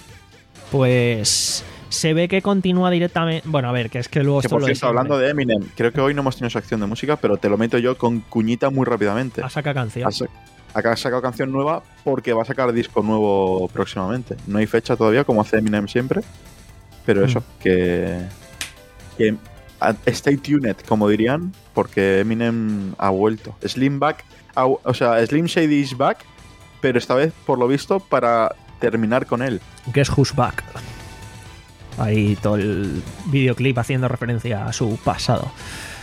A: Pues se ve que continúa directamente... Bueno, a ver, que es que luego
B: Que
A: esto
B: por
A: lo
B: cierto,
A: de
B: hablando de Eminem, creo que hoy no hemos tenido sección de música, pero te lo meto yo con cuñita muy rápidamente.
A: A saca canción.
B: Ha sa- Acá ha sacado canción nueva porque va a sacar disco nuevo próximamente. No hay fecha todavía, como hace Eminem siempre. Pero eso,
A: Mm.
B: que, que a- stay tuned, como dirían, porque Eminem ha vuelto. Slim back, ha- o sea, Slim Shady is back, pero esta vez, por lo visto, para terminar con él.
A: Guess Who's Back. Ahí todo el videoclip haciendo referencia a su pasado.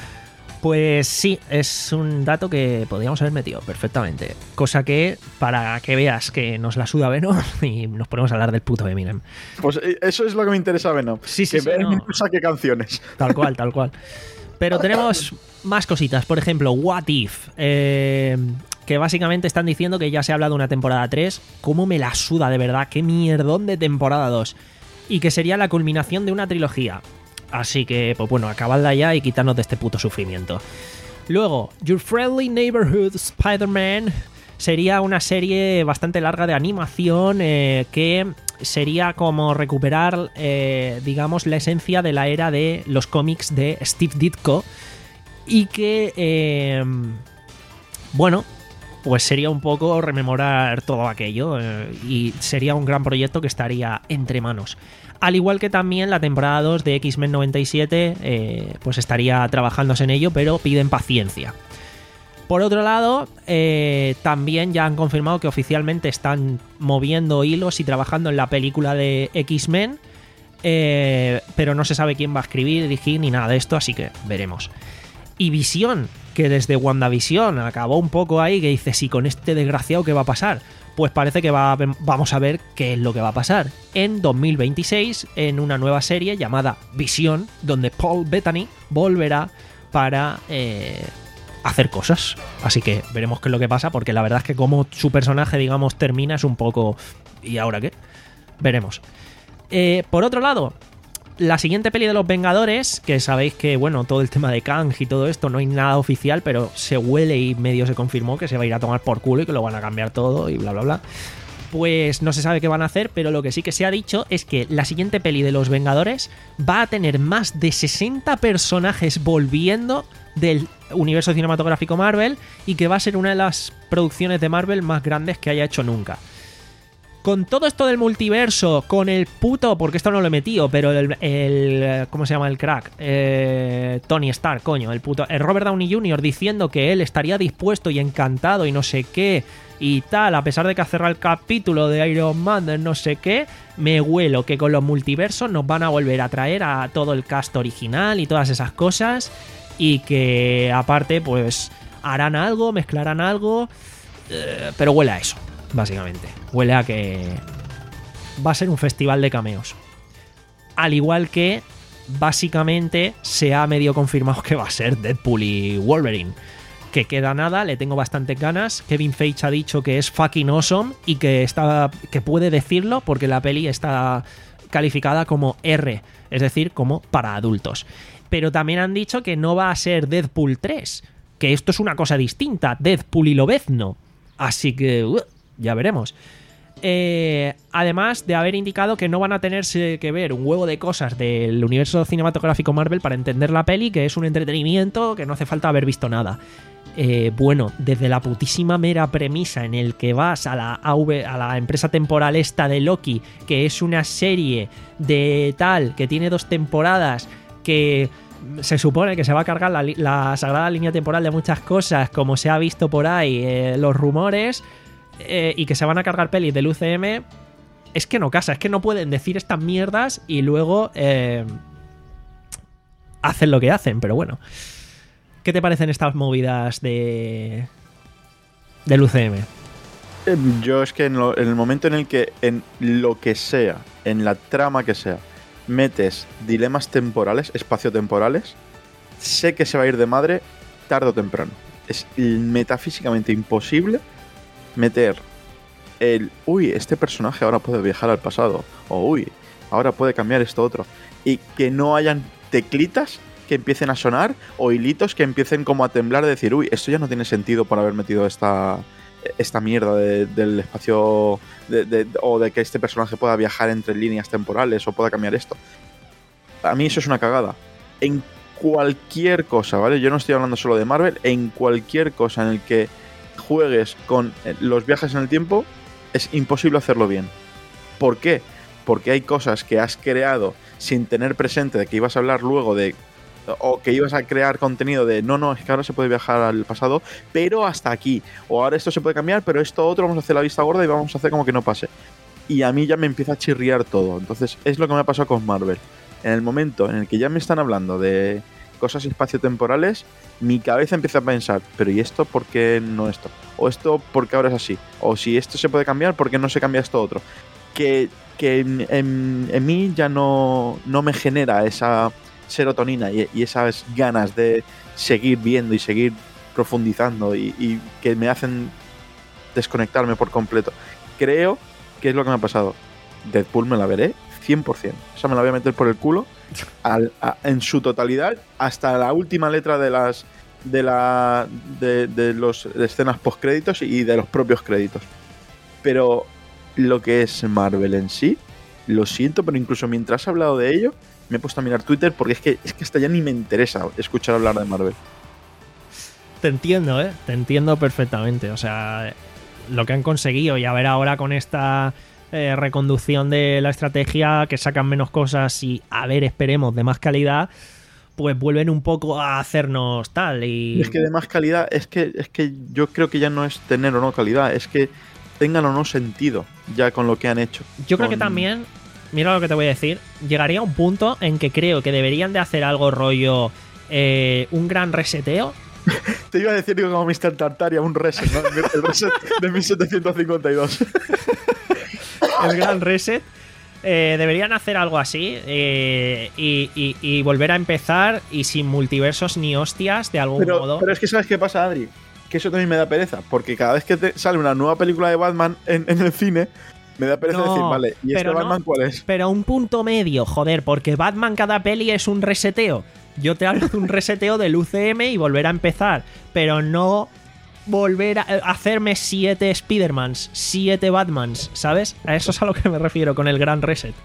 A: Pues sí, es un dato que podríamos haber metido perfectamente. Cosa que, para que veas que nos la suda Venom y nos ponemos a hablar del puto Eminem.
B: Pues eh, eso es lo que me interesa, Venom.
A: Sí, sí,
B: que
A: sí,
B: Eminem
A: no.
B: saque canciones.
A: Tal cual, tal cual. Pero tenemos más cositas. Por ejemplo, What If. Eh, que básicamente están diciendo que ya se habla de una temporada tres. ¿Cómo me la suda, de verdad? ¡Qué mierdón de temporada dos! Y que sería la culminación de una trilogía. Así que, pues bueno, acabadla ya y quitarnos de este puto sufrimiento. Luego, Your Friendly Neighborhood Spider-Man sería una serie bastante larga de animación eh, que sería como recuperar, eh, digamos, la esencia de la era de los cómics de Steve Ditko y que, eh, bueno, pues sería un poco rememorar todo aquello eh, y sería un gran proyecto que estaría entre manos. Al igual que también la temporada dos de X-Men noventa y siete, eh, pues estaría trabajándose en ello, pero piden paciencia. Por otro lado, eh, también ya han confirmado que oficialmente están moviendo hilos y trabajando en la película de X-Men, eh, pero no se sabe quién va a escribir, dirigir ni nada de esto, así que veremos. Y Visión, que desde WandaVision acabó un poco ahí, que dice, sí, con este desgraciado, ¿qué va a pasar? Pues parece que va, vamos a ver qué es lo que va a pasar en dos mil veintiséis en una nueva serie llamada Visión, donde Paul Bettany volverá para eh, hacer cosas. Así que veremos qué es lo que pasa, porque la verdad es que como su personaje, digamos, termina es un poco... ¿Y ahora qué? Veremos. Eh, por otro lado, la siguiente peli de los Vengadores, que sabéis que, bueno, todo el tema de Kang y todo esto, no hay nada oficial, pero se huele y medio se confirmó que se va a ir a tomar por culo y que lo van a cambiar todo y bla, bla, bla. Pues no se sabe qué van a hacer, pero lo que sí que se ha dicho es que la siguiente peli de los Vengadores va a tener más de sesenta personajes volviendo del universo cinematográfico Marvel y que va a ser una de las producciones de Marvel más grandes que haya hecho nunca. con todo esto del multiverso, con el puto, porque esto no lo he metido, pero el, el ¿cómo se llama el crack? Eh, Tony Stark, coño, el puto, el Robert Downey junior diciendo que él estaría dispuesto y encantado y no sé qué y tal, a pesar de que ha cerrado el capítulo de Iron Man, de no sé qué, me huelo que con los multiversos nos van a volver a traer a todo el cast original y todas esas cosas, y que aparte pues harán algo, mezclarán algo, eh, pero huele a eso. Básicamente, huele a que va a ser un festival de cameos. Al igual que, básicamente, se ha medio confirmado que va a ser Deadpool y Wolverine. Que queda nada, le tengo bastantes ganas. Kevin Feige ha dicho que es fucking awesome y que, está, que puede decirlo porque la peli está calificada como R, es decir, como para adultos. Pero también han dicho que no va a ser Deadpool tres, que esto es una cosa distinta, Deadpool y Lobezno. Así que... Uh, ya veremos. Eh, además de haber indicado que no van a tenerse que ver un huevo de cosas del universo cinematográfico Marvel para entender la peli, que es un entretenimiento, que no hace falta haber visto nada. Eh, bueno, desde la putísima mera premisa en el que vas a la, A V, a la empresa temporal esta de Loki, que es una serie de tal, que tiene dos temporadas, que se supone que se va a cargar la, la sagrada línea temporal de muchas cosas, como se ha visto por ahí, eh, los rumores... Eh, y que se van a cargar pelis del U C M, es que no casa, es que no pueden decir estas mierdas y luego eh, hacen lo que hacen, pero bueno. ¿Qué te parecen estas movidas de del U C M?
B: Yo es que en, lo, en el momento en el que en lo que sea, en la trama que sea, metes dilemas temporales, espaciotemporales, sé que se va a ir de madre tarde o temprano. Es metafísicamente imposible meter el, uy, este personaje ahora puede viajar al pasado, o uy, ahora puede cambiar esto otro, y que no hayan teclitas que empiecen a sonar o hilitos que empiecen como a temblar, de decir, uy, esto ya no tiene sentido por haber metido esta, esta mierda de, del espacio de, de, o de que este personaje pueda viajar entre líneas temporales o pueda cambiar esto. A mí eso es una cagada. En cualquier cosa, ¿vale? Yo no estoy hablando solo de Marvel, en cualquier cosa en el que juegues con los viajes en el tiempo, es imposible hacerlo bien. ¿Por qué? Porque hay cosas que has creado sin tener presente de que ibas a hablar luego de, o que ibas a crear contenido de no, no, es que ahora se puede viajar al pasado, pero hasta aquí, o ahora esto se puede cambiar, pero esto otro vamos a hacer la vista gorda y vamos a hacer como que no pase. Y a mí ya me empieza a chirriar todo. Entonces es lo que me ha pasado con Marvel. En el momento en el que ya me están hablando de cosas espaciotemporales, mi cabeza empieza a pensar, pero ¿y esto por qué no esto? ¿O esto por qué ahora es así? ¿O si esto se puede cambiar, por qué no se cambia esto otro? Que, que en, en, en mí ya no, no me genera esa serotonina y, y esas ganas de seguir viendo y seguir profundizando y, y que me hacen desconectarme por completo. Creo que es lo que me ha pasado. Deadpool me la veré cien por ciento. O sea, me la voy a meter por el culo al, a, en su totalidad, hasta la última letra de las de la de, de los de escenas postcréditos y de los propios créditos. Pero lo que es Marvel en sí, lo siento, pero incluso mientras he hablado de ello, me he puesto a mirar Twitter porque es que es que hasta ya ni me interesa escuchar hablar de Marvel.
A: Te entiendo, ¿eh? Te entiendo perfectamente. O sea, lo que han conseguido, y a ver ahora con esta Eh, reconducción de la estrategia, que sacan menos cosas y, a ver, esperemos, de más calidad, pues vuelven un poco a hacernos tal. Y
B: es que de más calidad, es que, es que yo creo que ya no es tener o no calidad, es que tengan o no sentido ya con lo que han hecho.
A: Yo
B: con...
A: creo que también, mira lo que te voy a decir, llegaría a un punto en que creo que deberían de hacer algo rollo eh, un gran reseteo.
B: Te iba a decir como mister Tartaria, un reset, ¿no? El reset de mil setecientos cincuenta y dos.
A: El gran reset. Eh, deberían hacer algo así eh, y, y, y volver a empezar, y sin multiversos ni hostias de algún
B: pero,
A: modo.
B: Pero es que ¿sabes qué pasa, Adri? Que eso también me da pereza, porque cada vez que te sale una nueva película de Batman en, en el cine, me da pereza
A: no,
B: decir, vale, ¿y este Batman
A: no,
B: cuál es?
A: Pero un punto medio, joder, porque Batman cada peli es un reseteo. Yo te hablo de un reseteo del U C M y volver a empezar, pero no volver a hacerme siete Spidermans, siete Batmans, ¿sabes? A eso es a lo que me refiero con el gran reset.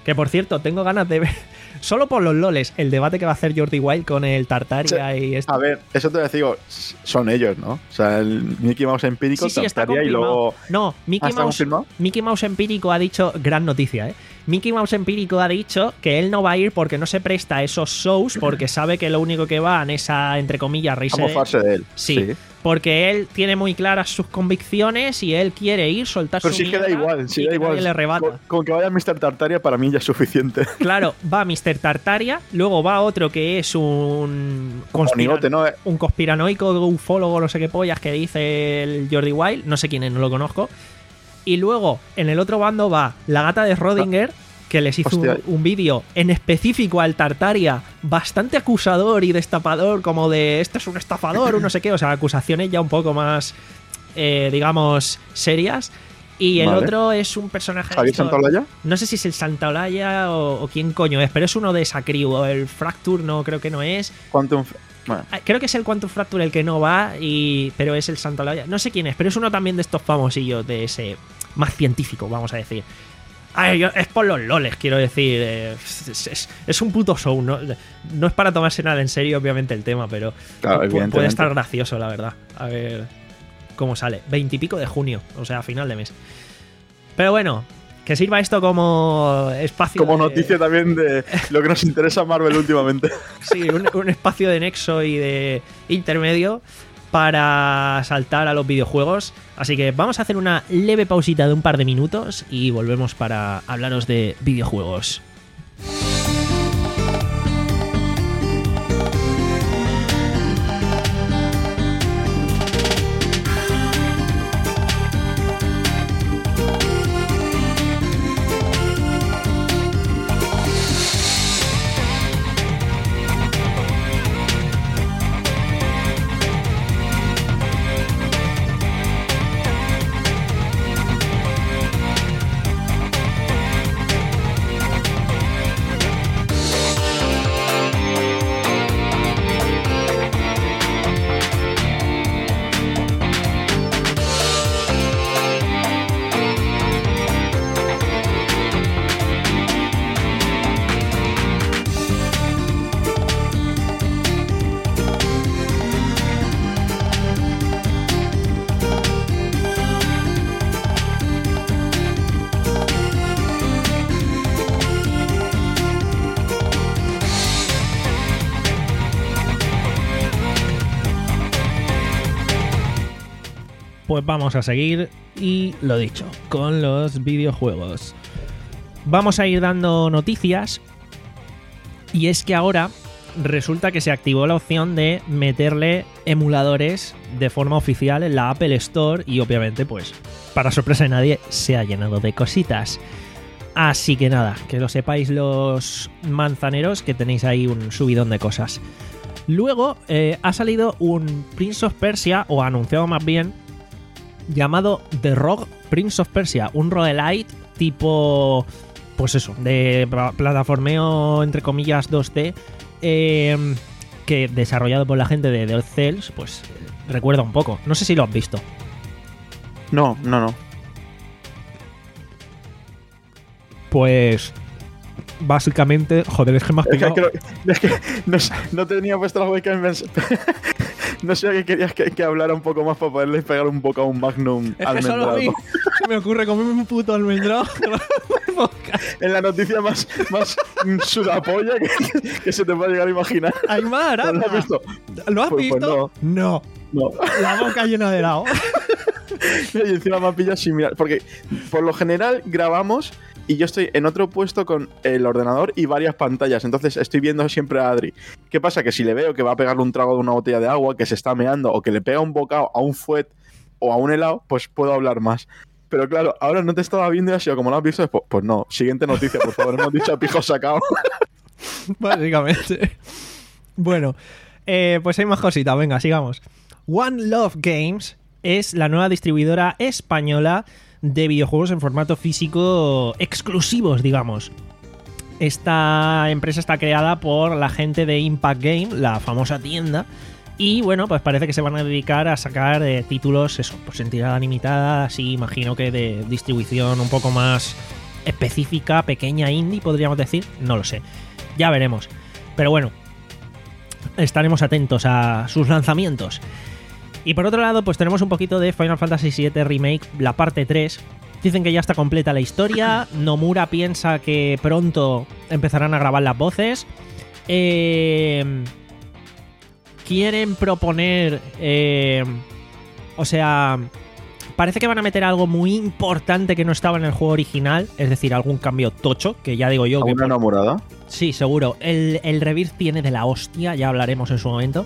A: Que por cierto, tengo ganas de ver, solo por los loles, el debate que va a hacer Jordi Wild con el Tartaria
B: Sí.
A: y esto.
B: A ver, eso te digo, son ellos, ¿no? O sea, el Mickey Mouse empírico,
A: Sí, sí, está
B: Tartaria y
A: confirmado.
B: luego...
A: No,
B: ¿Ah,
A: Mickey
B: está
A: Mouse,
B: confirmado?
A: Mickey Mouse Empírico ha dicho, gran noticia, ¿eh? Mickey Mouse Empírico ha dicho que él no va a ir porque no se presta a esos shows, porque sabe que lo único que van es a, entre comillas,
B: A
A: reírse de él.
B: mofarse de él.
A: Sí, porque él tiene muy claras sus convicciones y él quiere ir, soltar
B: Pero
A: su
B: sí que da
A: mierda
B: igual, sí
A: y
B: da
A: que
B: igual.
A: nadie le rebata.
B: Con, con que vaya mister Tartaria para mí ya es suficiente.
A: Claro, va mister Tartaria, luego va otro que es un
B: Monigote, ¿no?
A: un conspiranoico, ufólogo, no sé qué pollas que dice el Jordi Wild, no sé quién es, no lo conozco. Y luego, en el otro bando va la gata de Schrödinger, que les hizo un,
B: Hostia.
A: un vídeo en específico al Tartaria, bastante acusador y destapador, como de este es un estafador, o no sé qué, o sea, acusaciones ya un poco más, eh, digamos, serias. Y el
B: Vale.
A: otro es un personaje...
B: ¿Javier
A: esto-
B: Santaolalla?
A: No sé si es el Santaolalla o, o quién coño es, pero es uno de esa crew. O el Fracture no, creo que no es.
B: Quantum... Bueno,
A: Ah, creo que es el Quantum Fracture el que no va, y pero es el Santaolalla. No sé quién es, pero es uno también de estos famosillos, de ese más científico, vamos a decir. Ay, yo- es por los loles, quiero decir. eh, Es, es- es un puto show, ¿no? No es para tomarse nada en serio, obviamente, el tema, pero
B: Claro,
A: pu- puede
B: evidentemente.
A: estar gracioso, la verdad. A ver cómo sale. Veintipico de junio, o sea, a final de mes. Pero bueno, que sirva esto como espacio.
B: como
A: de-
B: noticia también de lo que nos interesa a Marvel últimamente.
A: Sí, un, un espacio de nexo y de intermedio para saltar a los videojuegos. Así que vamos a hacer una leve pausita de un par de minutos y volvemos para hablaros de videojuegos. Pues vamos a seguir y lo dicho, con los videojuegos. Vamos a ir dando noticias y es que ahora resulta que se activó la opción de meterle emuladores de forma oficial en la Apple Store y obviamente pues para sorpresa de nadie se ha llenado de cositas. Así que nada, que lo sepáis los manzaneros que tenéis ahí un subidón de cosas. Luego eh, ha salido un Prince of Persia, o anunciado más bien, llamado The Rogue Prince of Persia, un roguelite tipo, pues eso, de pla- plataformeo entre comillas dos D, eh, que desarrollado por la gente de Dead Cells, pues eh, recuerda un poco. No sé si lo has visto.
B: No, no, no.
A: Pues básicamente, joder, es que me has
B: Es que,
A: pillado.
B: creo- es que no, sé- no tenía puesto la webcam. pens- No sé que querías que, que hablara un poco más para poderle pegar un poco a un Magnum
A: Es que solo a mí
B: almendrado.
A: se me ocurre comerme un puto almendrado.
B: En la noticia más, más sudapolla que, que se te puede llegar a imaginar.
A: Aymar,
B: ¿No lo has
A: anda.
B: visto?
A: ¿Lo has
B: Pues- pues
A: visto? no.
B: No.
A: La boca llena de helado.
B: Y encima me ha pillado sin mirar. Porque por lo general grabamos y yo estoy en otro puesto con el ordenador y varias pantallas. Entonces estoy viendo siempre a Adri. ¿Qué pasa? Que si le veo que va a pegarle un trago de una botella de agua, que se está meando, o que le pega un bocado a un fuet o a un helado, pues puedo hablar más. Pero claro, ahora no te estaba viendo y ha sido como lo has visto. Pues, pues no, siguiente noticia, por favor. Hemos dicho a pijo sacado.
A: Básicamente. Bueno, eh, pues hay más cositas. Venga, sigamos. One Love Games es la nueva distribuidora española de videojuegos en formato físico exclusivos, digamos. Esta empresa está creada por la gente de Impact Game, la famosa tienda. Y bueno, pues parece que se van a dedicar a sacar eh, títulos, eso, pues en tirada limitada, así imagino que de distribución un poco más específica, pequeña indie, podríamos decir, no lo sé. Ya veremos. Pero bueno, estaremos atentos a sus lanzamientos. Y por otro lado, pues tenemos un poquito de Final Fantasy siete Remake, la parte tres. Dicen que ya está completa la historia. Nomura piensa que pronto empezarán a grabar las voces. Eh, quieren proponer... Eh, o sea... Parece que van a meter algo muy importante que no estaba en el juego original. Es decir, algún cambio tocho, que ya digo yo...
B: ¿Alguna
A: que por...
B: enamorada?
A: Sí, seguro. El, el Rebirth tiene de la hostia, ya hablaremos en su momento.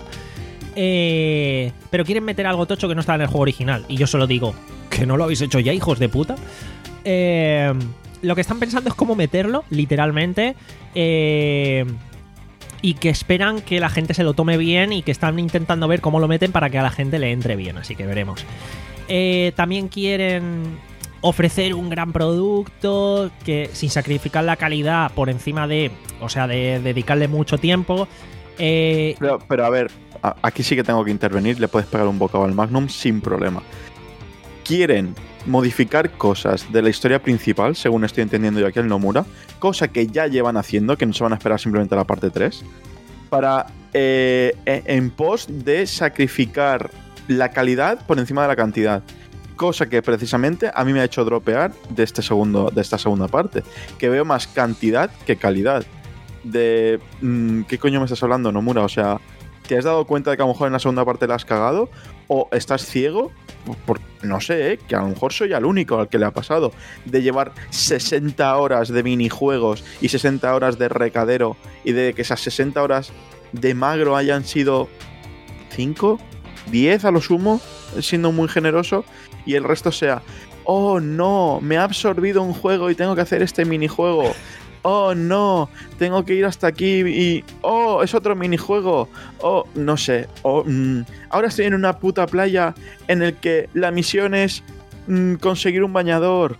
A: Eh, pero quieren meter algo tocho que no estaba en el juego original. Y yo solo digo, ¿que no lo habéis hecho ya, hijos de puta? Eh, lo que están pensando es cómo meterlo, literalmente. Eh, y que esperan que la gente se lo tome bien y que están intentando ver cómo lo meten para que a la gente le entre bien. Así que veremos. Eh, también quieren ofrecer un gran producto que sin sacrificar la calidad por encima de... O sea, de dedicarle mucho tiempo. Eh,
B: pero, pero a ver, a, aquí sí que tengo que intervenir. Le puedes pegar un bocado al Magnum sin problema. Quieren modificar cosas de la historia principal, según estoy entendiendo yo aquí el Nomura, cosa que ya llevan haciendo, que no se van a esperar simplemente a la parte tres, para eh, en pos de sacrificar la calidad por encima de la cantidad. Cosa que precisamente a mí me ha hecho dropear de, este segundo, de esta segunda parte, que veo más cantidad que calidad. De... Mmm, ¿qué coño me estás hablando, Nomura? O sea, ¿te has dado cuenta de que a lo mejor en la segunda parte la has cagado? ¿O estás ciego? Por, no sé, ¿eh? Que a lo mejor soy el único al que le ha pasado. De llevar sesenta horas de minijuegos y sesenta horas de recadero, y de que esas sesenta horas de magro hayan sido cinco, diez a lo sumo, siendo muy generoso, y el resto sea, oh no, me ha absorbido un juego y tengo que hacer este minijuego. Oh no, tengo que ir hasta aquí y... oh, es otro minijuego. Oh, no sé. Oh, mm, ahora estoy en una puta playa en el que la misión es mm, conseguir un bañador.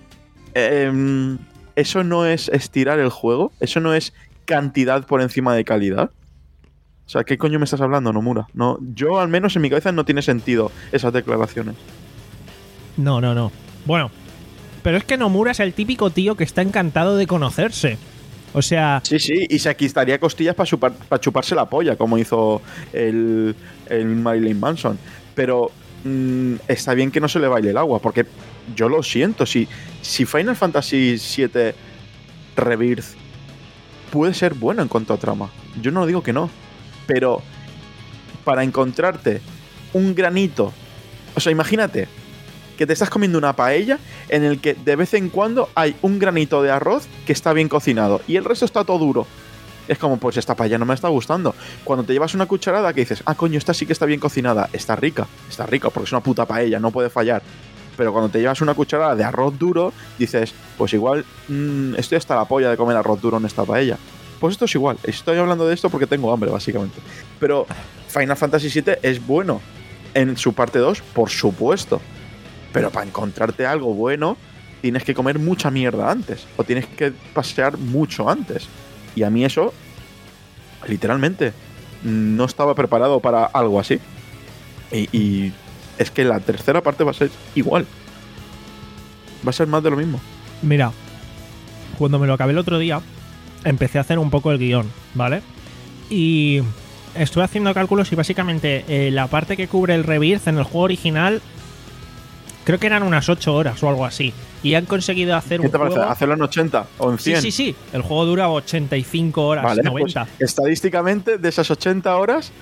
B: Eh, ¿Eso no es estirar el juego? ¿Eso no es cantidad por encima de calidad? O sea, ¿qué coño me estás hablando, Nomura? No, yo al menos en mi cabeza no tiene sentido esas declaraciones.
A: No, no, no. Bueno... Pero es que Nomura es el típico tío que está encantado de conocerse. O sea...
B: Sí, sí, y se aquistaría costillas para chupar, pa chuparse la polla, como hizo el, el Marilyn Manson. Pero mmm, está bien que no se le baile el agua, porque yo lo siento. Si, si Final Fantasy siete Rebirth puede ser bueno en cuanto a trama, yo no digo que no. Pero para encontrarte un granito... O sea, imagínate... que te estás comiendo una paella en el que de vez en cuando hay un granito de arroz que está bien cocinado y el resto está todo duro. Es como, pues esta paella no me está gustando. Cuando te llevas una cucharada que dices, ah, coño, esta sí que está bien cocinada, está rica, está rica porque es una puta paella, no puede fallar. Pero cuando te llevas una cucharada de arroz duro, dices, pues igual mmm, estoy hasta la polla de comer arroz duro en esta paella. Pues esto es igual, estoy hablando de esto porque tengo hambre, básicamente. Pero Final Fantasy siete es bueno en su parte dos, por supuesto. Pero para encontrarte algo bueno, tienes que comer mucha mierda antes. O tienes que pasear mucho antes. Y a mí eso, literalmente, no estaba preparado para algo así. Y, y es que la tercera parte va a ser igual. Va a ser más de lo mismo.
A: Mira, cuando me lo acabé el otro día, empecé a hacer un poco el guión, ¿vale? Y estuve haciendo cálculos y básicamente eh, la parte que cubre el Rebirth en el juego original... Creo que eran unas ocho horas o algo así. Y han conseguido hacer
B: ¿Qué
A: un
B: te
A: juego...
B: parece? ¿Hacerlo en ochenta o en cien?
A: Sí, sí, sí. El juego dura ochenta y cinco horas,
B: vale,
A: noventa.
B: Pues, estadísticamente, de esas ochenta horas,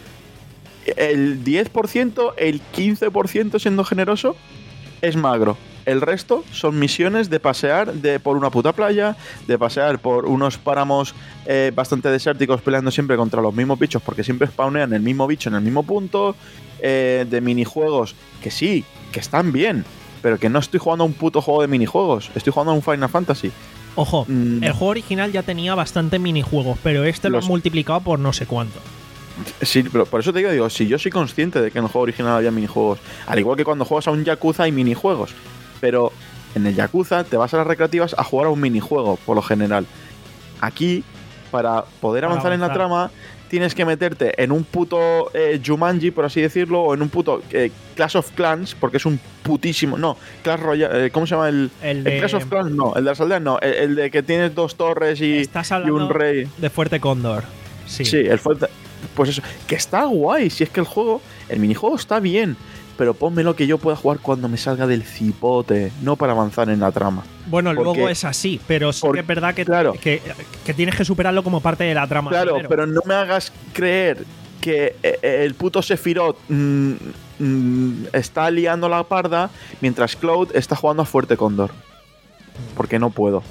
B: el diez por ciento, el quince por ciento, siendo generoso, es magro. El resto son misiones de pasear de, por una puta playa, de pasear por unos páramos eh, bastante desérticos peleando siempre contra los mismos bichos porque siempre spawnean el mismo bicho en el mismo punto, eh, de minijuegos que sí, que están bien, pero que no estoy jugando a un puto juego de minijuegos, estoy jugando a un Final Fantasy.
A: Ojo,
B: mm.
A: el juego original ya tenía bastante minijuegos, pero este Los... lo han multiplicado por no sé cuánto.
B: Sí, pero por eso te digo, digo, si yo soy consciente de que en el juego original había minijuegos, al igual que cuando juegas a un Yakuza hay minijuegos, pero en el Yakuza te vas a las recreativas a jugar a un minijuego, por lo general. Aquí para poder
A: Para
B: avanzar, en la
A: avanzar.
B: trama tienes que meterte en un puto eh, Jumanji, por así decirlo, o en un puto eh, Clash of Clans, porque es un putísimo... No, Clash Royale... Eh, ¿Cómo se llama el...?
A: El de-
B: Clash of Clans, no. El de las aldeas, no. El, el de que tienes dos torres y,
A: Estás
B: y
A: hablando
B: un rey.
A: de Fuerte Cóndor. Sí.
B: Sí, el fuerte... Pues eso, que está guay. Si es que el juego... El minijuego está bien, pero pónmelo que yo pueda jugar cuando me salga del cipote, no para avanzar en la trama.
A: Bueno,
B: Porque-
A: luego es así, pero sí
B: por-
A: que es verdad que,
B: claro.
A: que, que tienes que superarlo como parte de la trama.
B: Claro,
A: primero.
B: pero no me hagas creer que eh, el puto Sephiroth mm, mm, está liando la parda mientras Cloud está jugando a Fuerte Cóndor. Porque no puedo.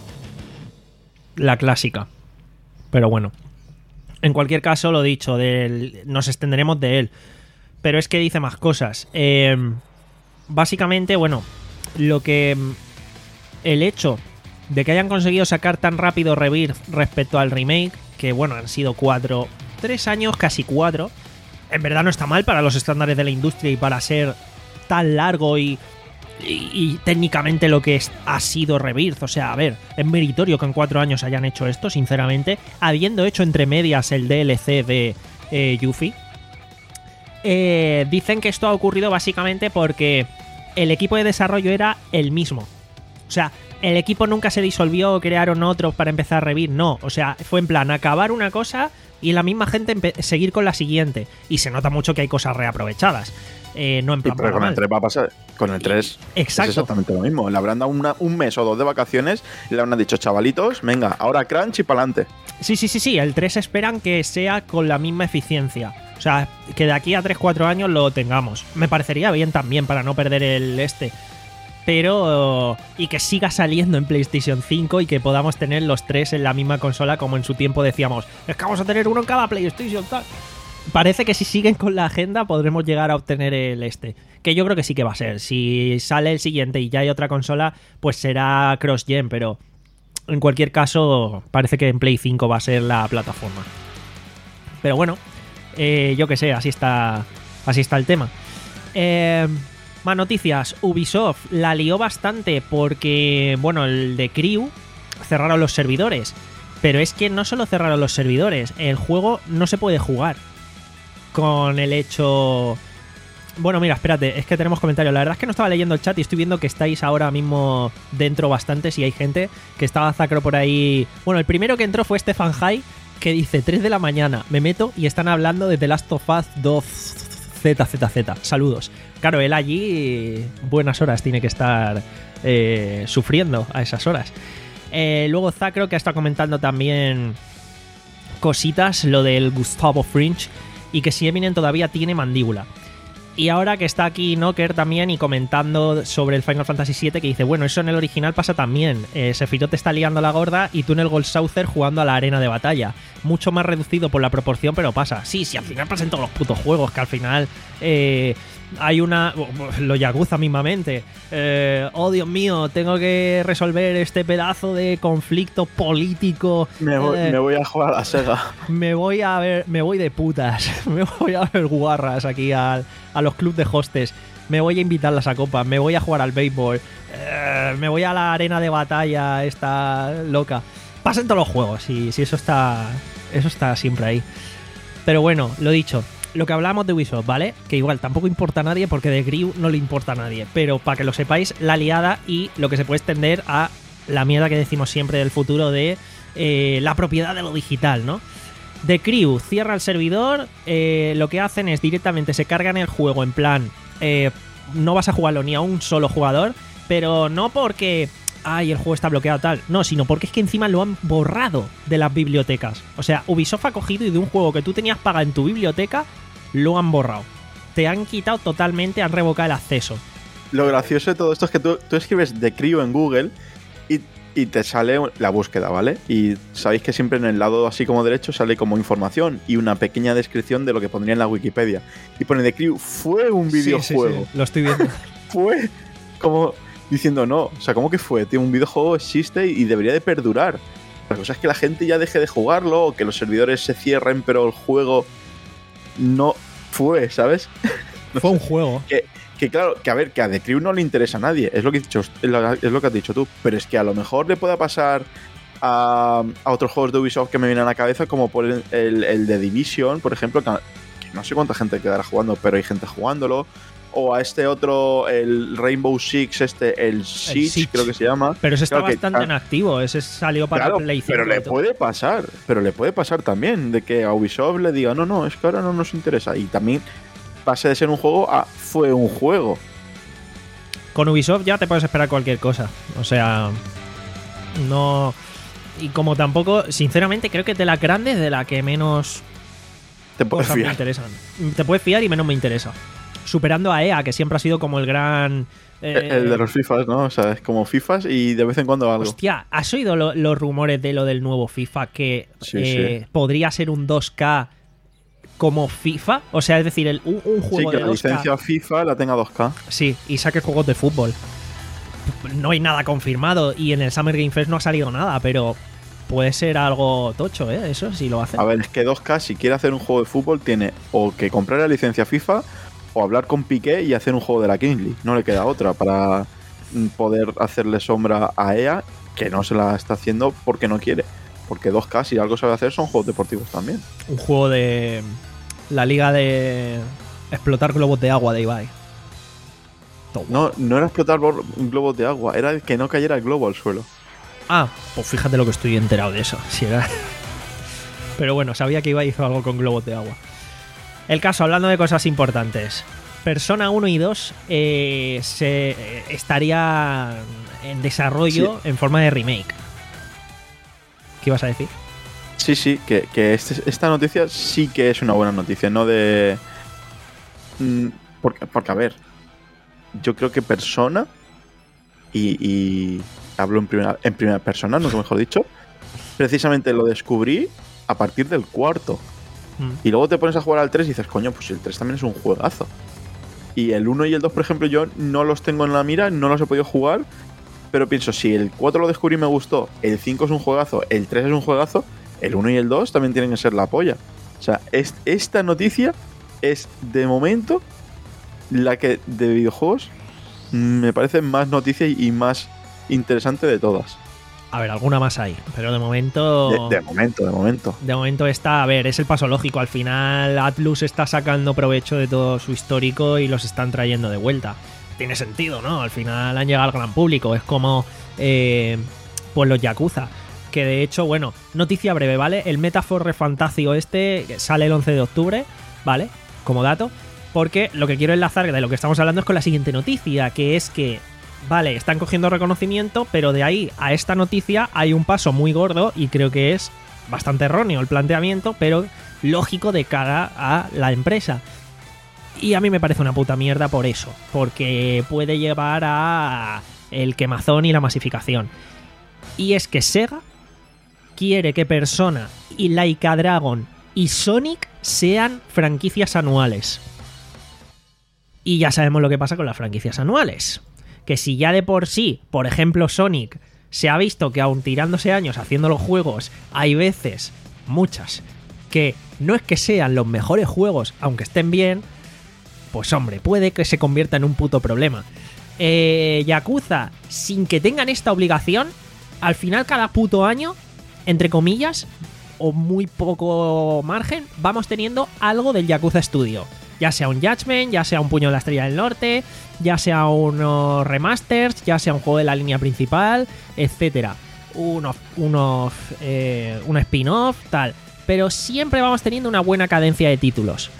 A: La clásica. Pero bueno. En cualquier caso, lo dicho, del, nos extenderemos de él. Pero es que dice más cosas. Eh, básicamente, bueno, lo que... El hecho de que hayan conseguido sacar tan rápido Rebirth respecto al remake, que bueno, han sido cuatro... Tres años, casi cuatro. En verdad no está mal para los estándares de la industria y para ser tan largo y... Y, y técnicamente lo que es, ha sido Rebirth. O sea, a ver, es meritorio que en cuatro años hayan hecho esto, sinceramente. Habiendo hecho entre medias el D L C de eh, Yuffie. Eh, dicen que esto ha ocurrido básicamente porque el equipo de desarrollo era el mismo. O sea, el equipo nunca se disolvió, crearon otros para empezar a Rebirth. No, o sea, fue en plan acabar una cosa y la misma gente empe- seguir con la siguiente. Y se nota mucho que hay cosas reaprovechadas. Eh, no en
B: Y
A: plan
B: pero
A: para
B: con el
A: mal.
B: tres va a pasar. Con el tres
A: Exacto.
B: es exactamente lo mismo. Le habrán dado una- un mes o dos de vacaciones y le habrán dicho, chavalitos, venga, ahora crunch y pa'lante.
A: Sí, sí, sí, sí. El tres esperan que sea con la misma eficiencia. O sea, que de aquí a tres cuatro años lo tengamos. Me parecería bien también para no perder el este. Pero... Y que siga saliendo en PlayStation cinco y que podamos tener los tres en la misma consola como en su tiempo decíamos. Es que vamos a tener uno en cada PlayStation, tal. Parece que si siguen con la agenda podremos llegar a obtener el este. Que yo creo que sí que va a ser. Si sale el siguiente y ya hay otra consola, pues será cross-gen, pero... En cualquier caso, parece que en Play cinco va a ser la plataforma. Pero bueno, eh, yo que sé, así está, así está el tema. Eh, más noticias. Ubisoft la lió bastante porque, bueno, el de Crew cerraron los servidores. Pero es que no solo cerraron los servidores, el juego no se puede jugar con el hecho... Bueno, mira, espérate, es que tenemos comentarios. La verdad es que no estaba leyendo el chat y estoy viendo que estáis ahora mismo dentro bastante. Si hay gente que estaba Zacro por ahí. Bueno, el primero que entró fue Stefan High, que dice tres de la mañana, me meto y están hablando de The Last of Us dos Z Z Z. Saludos. Claro, él allí buenas horas tiene que estar eh, sufriendo a esas horas. Eh, luego Zacro, que ha estado comentando también cositas, lo del Gustavo Fringe, y que si Eminem todavía tiene mandíbula. Y ahora que está aquí Knocker también y comentando sobre el Final Fantasy siete, que dice, bueno, eso en el original pasa también. Eh, Sephiroth te está liando la gorda y tú en el Gold Saucer jugando a la arena de batalla. Mucho más reducido por la proporción, pero pasa. Sí, sí, al final pasa en todos los putos juegos, que al final eh, hay una... Lo Yakuza mismamente. Eh, oh, Dios mío, tengo que resolver este pedazo de conflicto político.
B: Me voy,
A: eh,
B: me voy a jugar a la Sega.
A: Me voy a ver, me voy de putas, me voy a ver guarras aquí al, a los clubs de hostes, me voy a invitarlas a copas, me voy a jugar al béisbol, eh, me voy a la arena de batalla esta loca. Pasa en todos los juegos y si eso está, eso está siempre ahí. Pero bueno, lo dicho, lo que hablábamos de Ubisoft, ¿vale? Que igual tampoco importa a nadie porque de Crew no le importa a nadie, pero para que lo sepáis, la liada y lo que se puede extender a la mierda que decimos siempre del futuro de eh, la propiedad de lo digital, ¿no? The Crew cierra el servidor, eh, lo que hacen es directamente se cargan el juego en plan, eh, no vas a jugarlo ni a un solo jugador, pero no porque, ay, el juego está bloqueado tal, no, sino porque es que encima lo han borrado de las bibliotecas. O sea, Ubisoft ha cogido y de un juego que tú tenías pagado en tu biblioteca, lo han borrado. Te han quitado totalmente, han revocado el acceso.
B: Lo gracioso de todo esto es que tú, tú escribes The Crew en Google y, y te sale la búsqueda, ¿vale? Y sabéis que siempre en el lado así como derecho sale como información y una pequeña descripción de lo que pondría en la Wikipedia. Y pone The Crew fue un videojuego.
A: Sí, sí, sí, lo estoy viendo.
B: Fue como diciendo no. O sea, ¿cómo que fue? Tío, un videojuego existe y debería de perdurar. La cosa es que la gente ya deje de jugarlo o que los servidores se cierren, pero el juego no fue, ¿sabes?
A: Fue un juego.
B: Que, que claro, que a ver, que a The Crew no le interesa a nadie, es lo que, he dicho, es lo, es lo que has dicho tú, pero es que a lo mejor le pueda pasar a, a otros juegos de Ubisoft que me vienen a la cabeza, como por el, el, el de Division, por ejemplo, que, que no sé cuánta gente quedará jugando, pero hay gente jugándolo. O a este otro, el Rainbow Six, este, el Siege, el Siege. creo que se llama.
A: Pero ese está
B: claro
A: bastante
B: que,
A: en activo, ese salió para
B: claro,
A: Play cinco.
B: Pero le puede pasar, pero le puede pasar también, de que a Ubisoft le diga, no, no, es que ahora no nos interesa. Y también pase de ser un juego a fue un juego.
A: Con Ubisoft ya te puedes esperar cualquier cosa. O sea, no... Y como tampoco, sinceramente, creo que de las grandes, de la que menos
B: te puedes
A: cosas
B: fiar.
A: me interesan. Te puedes fiar y menos me interesa. Superando a E A, que siempre ha sido como el gran...
B: Eh, el de los FIFAs, ¿no? O sea, es como FIFAs y de vez en cuando algo.
A: Hostia, ¿has oído lo, los rumores de lo del nuevo FIFA? Que
B: sí,
A: eh,
B: sí.
A: podría ser un dos K como FIFA. O sea, es decir, el, un, un juego
B: sí, que
A: de
B: la
A: dos K.
B: licencia FIFA la tenga dos K.
A: Sí, y saque juegos de fútbol. No hay nada confirmado y en el Summer Game Fest no ha salido nada, pero puede ser algo tocho, ¿eh? Eso sí lo hacen.
B: A ver, es que dos K, si quiere hacer un juego de fútbol, tiene o que comprar la licencia FIFA o hablar con Piqué y hacer un juego de la Kings League. No le queda otra para poder hacerle sombra a E A, que no se la está haciendo porque no quiere. Porque dos K, si algo sabe hacer, son juegos deportivos también.
A: Un juego de la liga de explotar globos de agua de Ibai. Todo.
B: No, no era explotar globos de agua, era el que no cayera el globo al suelo.
A: Ah, pues fíjate lo que estoy enterado de eso. Si era... Pero bueno, sabía que Ibai hizo algo con globos de agua. El caso, hablando de cosas importantes. Persona uno y dos eh, se eh, estaría en desarrollo sí. en forma de remake. ¿Qué ibas a decir?
B: Sí, sí, que, que este, esta noticia sí que es una buena noticia, no de... Mm, porque, porque, a ver, yo creo que Persona, y, y hablo en primera, en primera persona, nunca mejor dicho, precisamente lo descubrí a partir del cuarto. Mm. Y luego te pones a jugar al tres y dices, coño, pues el tres también es un juegazo. Y el uno y el dos, por ejemplo, yo no los tengo en la mira, no los he podido jugar, pero pienso, si el cuatro lo descubrí y me gustó, el cinco es un juegazo, el tres es un juegazo, el uno y el dos también tienen que ser la polla. O sea, es, esta noticia es, de momento, la que de videojuegos me parece más noticia y más interesante de todas.
A: A ver, alguna más hay, pero de momento...
B: De, de momento, de momento.
A: De momento está, a ver, es el paso lógico. Al final Atlus está sacando provecho de todo su histórico y los están trayendo de vuelta. Tiene sentido, ¿no? Al final han llegado al gran público. Es como, eh, pues los Yakuza. Que de hecho, bueno, noticia breve, ¿vale? El Metaphor Refantasio este sale el once de octubre, ¿vale? Como dato. Porque lo que quiero enlazar de lo que estamos hablando es con la siguiente noticia, que es que... Vale, están cogiendo reconocimiento, pero de ahí a esta noticia hay un paso muy gordo y creo que es bastante erróneo el planteamiento, pero lógico de cara a la empresa. Y a mí me parece una puta mierda por eso, porque puede llevar a el quemazón y la masificación. Y es que Sega quiere que Persona y Like a Dragon y Sonic sean franquicias anuales. Y ya sabemos lo que pasa con las franquicias anuales. Que si ya de por sí, por ejemplo Sonic, se ha visto que aun tirándose años haciendo los juegos, hay veces, muchas, que no es que sean los mejores juegos, aunque estén bien, pues hombre, puede que se convierta en un puto problema. Eh, Yakuza, sin que tengan esta obligación, al final cada puto año, entre comillas, o muy poco margen, vamos teniendo algo del Yakuza Studio. Ya sea un Judgment, ya sea un Puño de la Estrella del Norte, ya sea unos remasters, ya sea un juego de la línea principal, etcétera. Unos, unos, eh, un spin-off, tal. Pero siempre vamos teniendo una buena cadencia de títulos.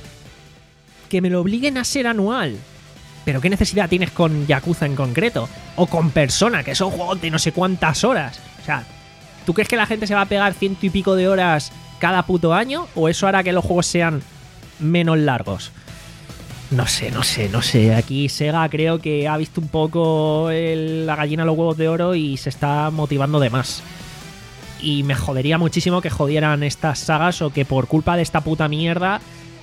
A: Que me lo obliguen a ser anual. Pero ¿qué necesidad tienes con Yakuza en concreto? O con Persona, que son juegos de no sé cuántas horas. O sea, ¿tú crees que la gente se va a pegar ciento y pico de horas cada puto año? ¿O eso hará que los juegos sean menos largos? No sé, no sé, no sé. Aquí Sega creo que ha visto un poco el, la gallina de los huevos de oro y se está motivando de más. Y me jodería muchísimo que jodieran estas sagas o que por culpa de esta puta mierda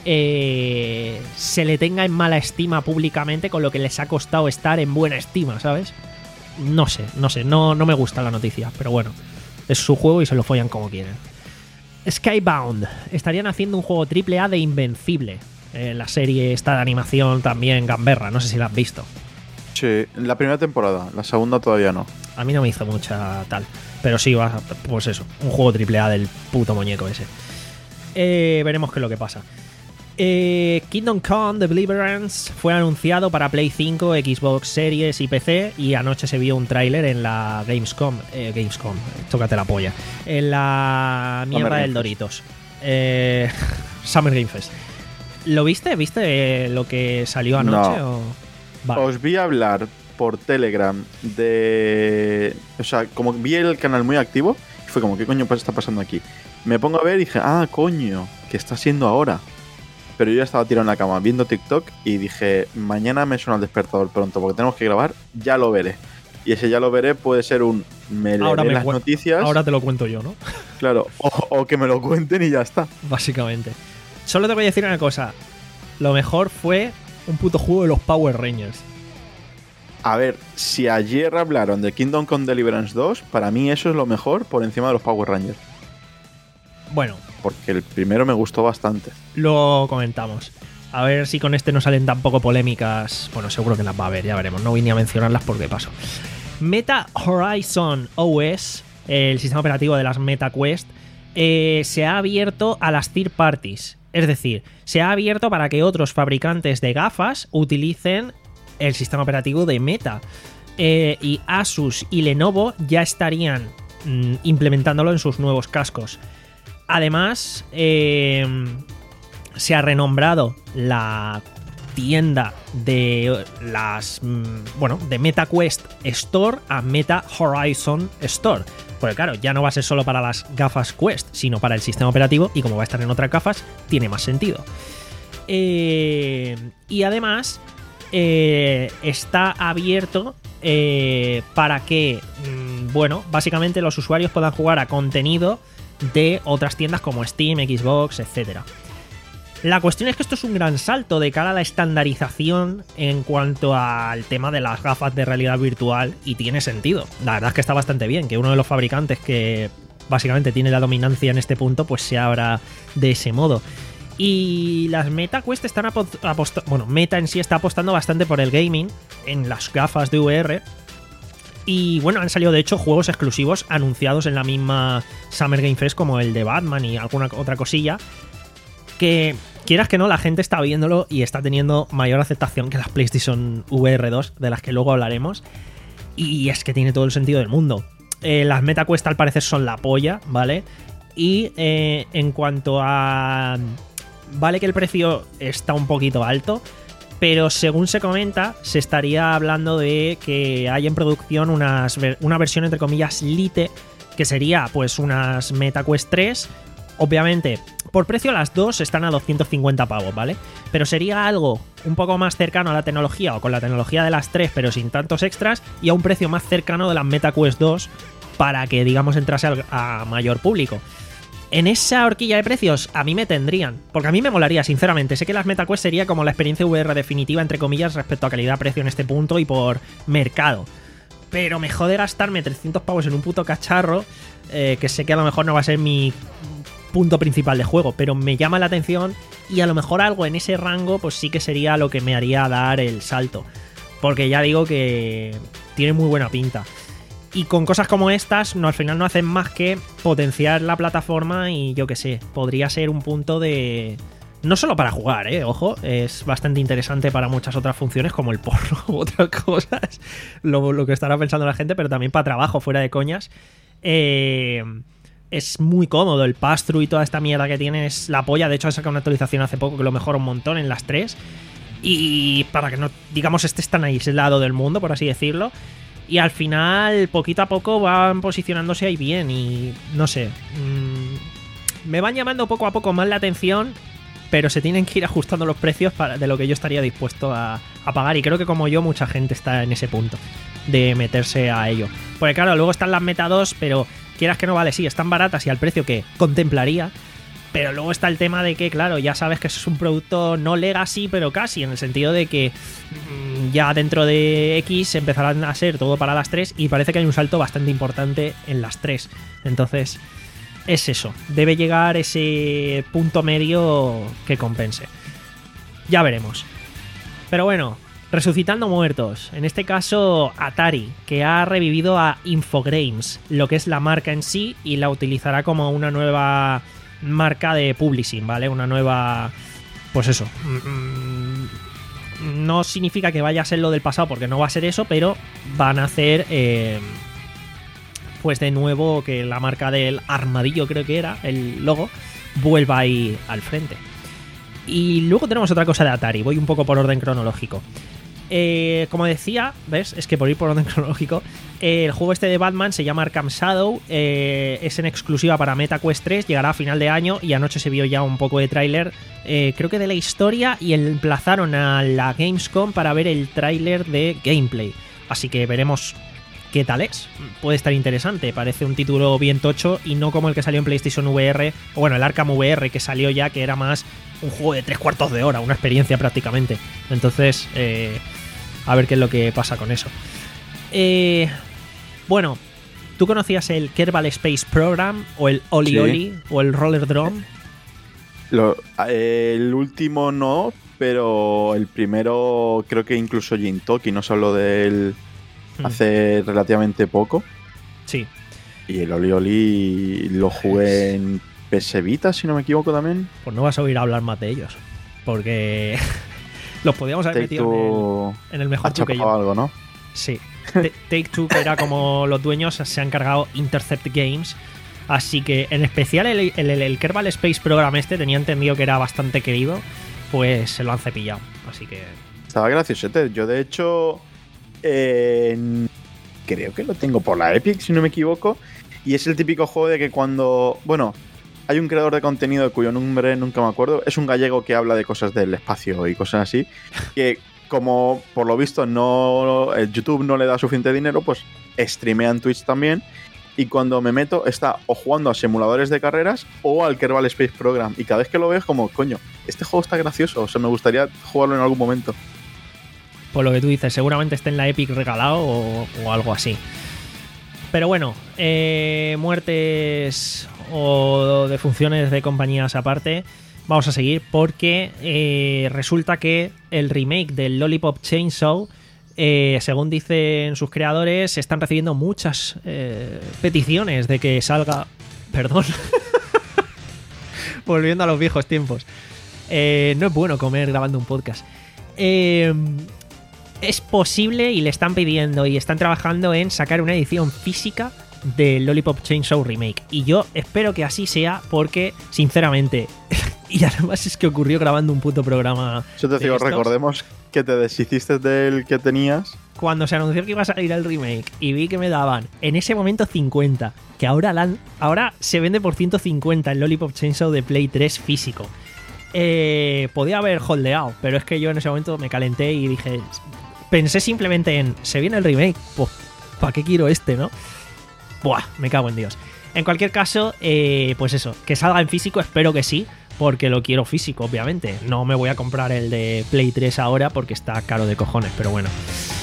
A: eh, se le tenga en mala estima públicamente con lo que les ha costado estar en buena estima, ¿sabes? No sé, no sé, no, no me gusta la noticia, pero bueno, es su juego y se lo follan como quieren. Skybound. Estarían haciendo un juego triple A de Invencible. Eh, la serie esta de animación también gamberra. No sé si la has visto.
B: Sí, la primera temporada. La segunda todavía no.
A: A mí no me hizo mucha tal. Pero sí, va, pues eso, un juego triple A del puto muñeco ese. Eh, veremos qué es lo que pasa. Eh, Kingdom Come Deliverance fue anunciado para Play cinco, Xbox Series y P C, y anoche se vio un tráiler en la Gamescom. Eh, Gamescom, tócate la polla. En la mierda
B: Summer
A: del
B: Game
A: Doritos. Eh, Summer Game Fest. ¿Lo viste? ¿Viste eh, lo que salió anoche?
B: No.
A: O... Vale.
B: Os vi hablar por Telegram de... O sea, como vi el canal muy activo, y fue como, ¿qué coño está pasando aquí? Me pongo a ver y dije, ah, coño, ¿qué está haciendo ahora? Pero yo ya estaba tirado en la cama viendo TikTok y dije, mañana me suena el despertador pronto porque tenemos que grabar, ya lo veré. Y ese ya lo veré puede ser un... Me
A: Ahora
B: leeré
A: me
B: las
A: cuen-
B: noticias,
A: Ahora te lo cuento yo, ¿no?
B: claro, o, o que me lo cuenten y ya está.
A: Básicamente. Solo te voy a decir una cosa. Lo mejor fue un puto juego de los Power Rangers.
B: A ver, si ayer hablaron de Kingdom Come Deliverance dos, para mí eso es lo mejor por encima de los Power Rangers.
A: Bueno,
B: Porque el primero me gustó bastante.
A: lo comentamos. A ver si con este no salen tampoco polémicas. Bueno, seguro que las va a haber, ya veremos. No vine a mencionarlas porque paso. Meta Horizon O S, el sistema operativo de las MetaQuest, eh, se ha abierto a las third parties. Es decir, se ha abierto para que otros fabricantes de gafas utilicen el sistema operativo de Meta. Eh, y Asus y Lenovo ya estarían mm, implementándolo en sus nuevos cascos. Además, eh, se ha renombrado la tienda de las mm, bueno, de MetaQuest Store a Meta Horizon Store. Porque claro, ya no va a ser solo para las gafas Quest, sino para el sistema operativo, y como va a estar en otras gafas, tiene más sentido. Eh, y además, eh, está abierto eh, para que, mm, bueno, básicamente los usuarios puedan jugar a contenido de otras tiendas como Steam, Xbox, etcétera. La cuestión es que esto es un gran salto de cara a la estandarización en cuanto al tema de las gafas de realidad virtual, y tiene sentido. La verdad es que está bastante bien que uno de los fabricantes que básicamente tiene la dominancia en este punto pues se abra de ese modo. Y las MetaQuest están apostando... Bueno, Meta en sí está apostando bastante por el gaming en las gafas de V R. Y bueno, han salido de hecho juegos exclusivos anunciados en la misma Summer Game Fest, como el de Batman y alguna otra cosilla, que quieras que no, la gente está viéndolo y está teniendo mayor aceptación que las PlayStation V R dos, de las que luego hablaremos. Y es que tiene todo el sentido del mundo. Eh, las MetaQuest al parecer son la polla, ¿vale? Y eh, en cuanto a... Vale que el precio está un poquito alto, pero según se comenta, se estaría hablando de que hay en producción unas, una versión entre comillas Lite, que sería pues unas MetaQuest tres. Obviamente, por precio las dos están a doscientos cincuenta pavos, ¿vale? Pero sería algo un poco más cercano a la tecnología, o con la tecnología de las tres, pero sin tantos extras, y a un precio más cercano de las MetaQuest dos, para que, digamos, entrase a mayor público. En esa horquilla de precios a mí me tendrían, porque a mí me molaría, sinceramente. Sé que las MetaQuest sería como la experiencia V R definitiva, entre comillas, respecto a calidad-precio en este punto y por mercado. Pero me jode gastarme trescientos pavos en un puto cacharro, eh, que sé que a lo mejor no va a ser mi punto principal de juego, pero me llama la atención, y a lo mejor algo en ese rango pues sí que sería lo que me haría dar el salto, porque ya digo que tiene muy buena pinta. Y con cosas como estas, no, al final no hacen más que potenciar la plataforma, y yo que sé, podría ser un punto de... No solo para jugar, eh, ojo, es bastante interesante para muchas otras funciones como el porno u otras cosas, lo, lo que estará pensando la gente, pero también para trabajo, fuera de coñas. Eh, es muy cómodo, el pass-through y toda esta mierda que tiene es la polla. De hecho, han sacado una actualización hace poco que lo mejora un montón en las tres, y para que no, digamos, estés tan aislado del mundo, por así decirlo. Y al final, poquito a poco, van posicionándose ahí bien. Y no sé, mmm, me van llamando poco a poco más la atención, pero se tienen que ir ajustando los precios para, de lo que yo estaría dispuesto a, a pagar. Y creo que como yo, mucha gente está en ese punto de meterse a ello. Porque claro, luego están las Meta dos, pero quieras que no, vale, sí, están baratas y al precio que contemplaría. Pero luego está el tema de que, claro, ya sabes que eso es un producto no legacy, pero casi, en el sentido de que mmm, ya dentro de X empezarán a ser todo para las tres, y parece que hay un salto bastante importante en las tres. Entonces, es eso. Debe llegar ese punto medio que compense. Ya veremos. Pero bueno, Resucitando muertos, en este caso Atari, que ha revivido a Infogrames, lo que es la marca en sí, y la utilizará como una nueva marca de publishing, ¿vale? Una nueva... Pues eso. No significa que vaya a ser lo del pasado, porque no va a ser eso, pero van a hacer... Eh, pues de nuevo que la marca del armadillo, creo que era, el logo, vuelva ahí al frente. Y luego tenemos otra cosa de Atari, voy un poco por orden cronológico. Eh, como decía, ¿ves? Es que por ir por orden cronológico, eh, el juego este de Batman se llama Arkham Shadow, eh, es en exclusiva para MetaQuest tres, llegará a final de año y anoche se vio ya un poco de tráiler, eh, creo que de la historia, y emplazaron a la Gamescom para ver el tráiler de gameplay. Así que veremos qué tal es. Puede estar interesante, parece un título bien tocho y no como el que salió en PlayStation V R, o bueno, el Arkham V R que salió ya, que era más un juego de tres cuartos de hora, una experiencia prácticamente. Entonces, eh, a ver qué es lo que pasa con eso. Eh, bueno, ¿tú conocías el Kerbal Space Program o el Oli
B: Sí.
A: Oli o el Roller Drome?
B: Lo- eh, el último no, pero el primero creo que incluso Jintoki nos habló de él hace relativamente poco.
A: Sí.
B: Y el Oli Oli lo jugué en P S Vita, si no me equivoco también.
A: Pues no vas a oír hablar más de ellos, porque los podíamos haber
B: Take
A: metido en
B: Two
A: el, en el mejor
B: ha
A: tú que
B: chapado
A: yo.
B: algo, ¿no?
A: Sí. T- Take Two, que era como los dueños, se han cargado Intercept Games. Así que, en especial, el, el, el, el Kerbal Space Program este, tenía entendido que era bastante querido, pues se lo han cepillado. Así que...
B: Estaba graciosete. Yo, de hecho, eh, creo que lo tengo por la Epic, si no me equivoco. Y es el típico juego de que cuando... Bueno, hay un creador de contenido de cuyo nombre nunca me acuerdo. Es un gallego que habla de cosas del espacio y cosas así. Que, como por lo visto no el YouTube no le da suficiente dinero, pues streamea en Twitch también. Y cuando me meto, está o jugando a simuladores de carreras o al Kerbal Space Program. Y cada vez que lo veo es como, coño, este juego está gracioso. O sea, me gustaría jugarlo en algún momento.
A: Por lo que tú dices, seguramente esté en la Epic regalado o, o algo así. Pero bueno, eh, muertes o defunciones de compañías aparte, vamos a seguir porque eh, resulta que el remake del Lollipop Chainsaw, eh, según dicen sus creadores, están recibiendo muchas eh, peticiones de que salga... Perdón. Volviendo a los viejos tiempos. Eh, no es bueno comer grabando un podcast. Eh... Es posible y le están pidiendo y están trabajando en sacar una edición física de Lollipop Chainsaw Remake. Y yo espero que así sea porque, sinceramente, y además es que ocurrió grabando un puto programa.
B: Yo te
A: de
B: digo,
A: estos.
B: recordemos que te deshiciste del que tenías.
A: Cuando se anunció que iba a salir el remake y vi que me daban en ese momento cincuenta, que ahora, la han- ahora se vende por ciento cincuenta el Lollipop Chainsaw de Play tres físico. Eh, podía haber holdeado, pero es que yo en ese momento me calenté y dije... Pensé simplemente en, ¿se viene el remake? Pues, ¿para qué quiero este, no? Buah, me cago en Dios. En cualquier caso, eh, pues eso, que salga en físico, espero que sí, porque lo quiero físico, obviamente. No me voy a comprar el de Play tres ahora porque está caro de cojones, pero bueno.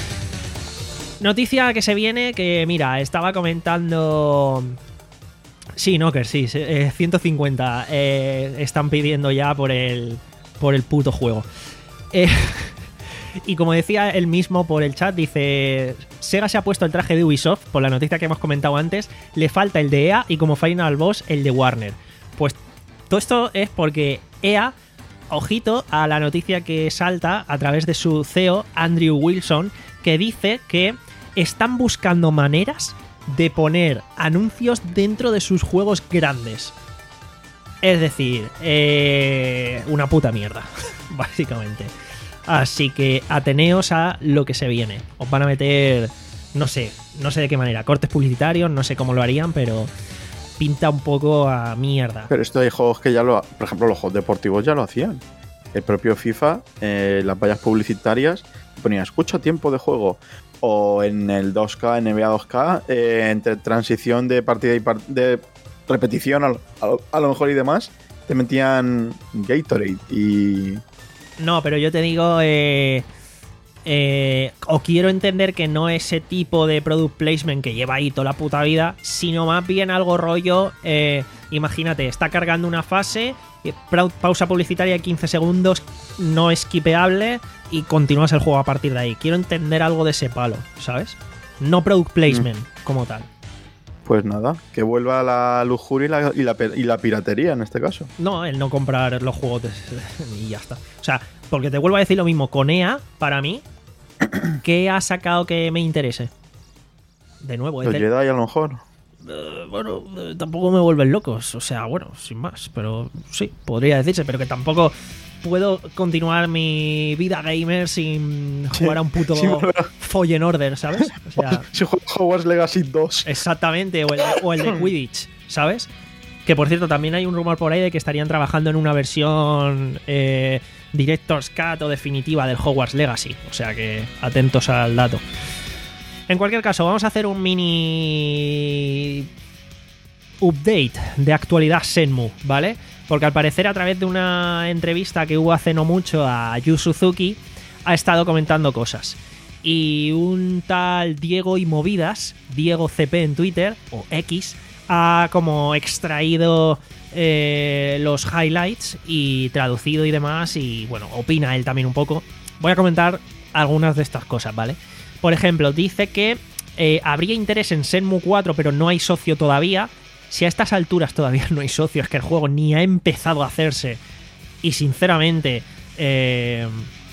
A: Noticia que se viene, que mira, estaba comentando... Sí, Knocker, sí, eh, ciento cincuenta eh, están pidiendo ya por el, por el puto juego. Eh... Y como decía él mismo por el chat, dice: Sega se ha puesto el traje de Ubisoft, por la noticia que hemos comentado antes, le falta el de E A y como final boss el de Warner. Pues todo esto es porque E A, ojito a la noticia que salta a través de su C E O, Andrew Wilson, que dice que están buscando maneras de poner anuncios dentro de sus juegos grandes. Es decir, eh, una puta mierda, básicamente. Así que ateneos a lo que se viene. Os van a meter, no sé, no sé de qué manera, cortes publicitarios, no sé cómo lo harían, pero pinta un poco a mierda.
B: Pero esto hay juegos que ya lo... Por ejemplo, los juegos deportivos ya lo hacían. El propio FIFA, eh, las vallas publicitarias, ponía escucha tiempo de juego. O en el dos K, N B A dos K, eh, entre transición de partida y part- de repetición a, a, a lo mejor y demás, te metían Gatorade y...
A: No, pero yo te digo, eh, eh, o quiero entender que no ese tipo de product placement que lleva ahí toda la puta vida, sino más bien algo rollo, eh, imagínate, está cargando una fase pausa publicitaria de quince segundos, no skipeable, y continúas el juego a partir de ahí. Quiero entender algo de ese palo, ¿sabes? No product placement mm. como tal.
B: Pues nada, que vuelva la lujuria y la, y, la, y la piratería en este caso.
A: No, el no comprar los juegos de, y ya está. O sea, porque te vuelvo a decir lo mismo, con E A, para mí, ¿qué ha sacado que me interese? De nuevo,
B: los Jedi a lo mejor.
A: Uh, bueno, uh, tampoco me vuelven locos. O sea, bueno, sin más. Pero sí, podría decirse, pero que tampoco puedo continuar mi vida gamer sin jugar sí, a un puto sí, Fallen Order, ¿sabes? O sea,
B: si juegas Hogwarts Legacy dos.
A: Exactamente, o el, o el de Quidditch, ¿sabes? Que por cierto, también hay un rumor por ahí de que estarían trabajando en una versión eh, Director's Cut o definitiva del Hogwarts Legacy. O sea que atentos al dato. En cualquier caso, vamos a hacer un mini update de actualidad Shenmue, ¿vale? Porque al parecer, a través de una entrevista que hubo hace no mucho a Yu Suzuki, ha estado comentando cosas. Y un tal Diego y Movidas, Diego C P en Twitter, o X, ha como extraído eh, los highlights y traducido y demás, y bueno, opina él también un poco. Voy a comentar algunas de estas cosas, ¿vale? Por ejemplo, dice que eh, habría interés en Shenmue cuatro, pero no hay socio todavía. Si a estas alturas todavía no hay socio, es que el juego ni ha empezado a hacerse. Y sinceramente, eh,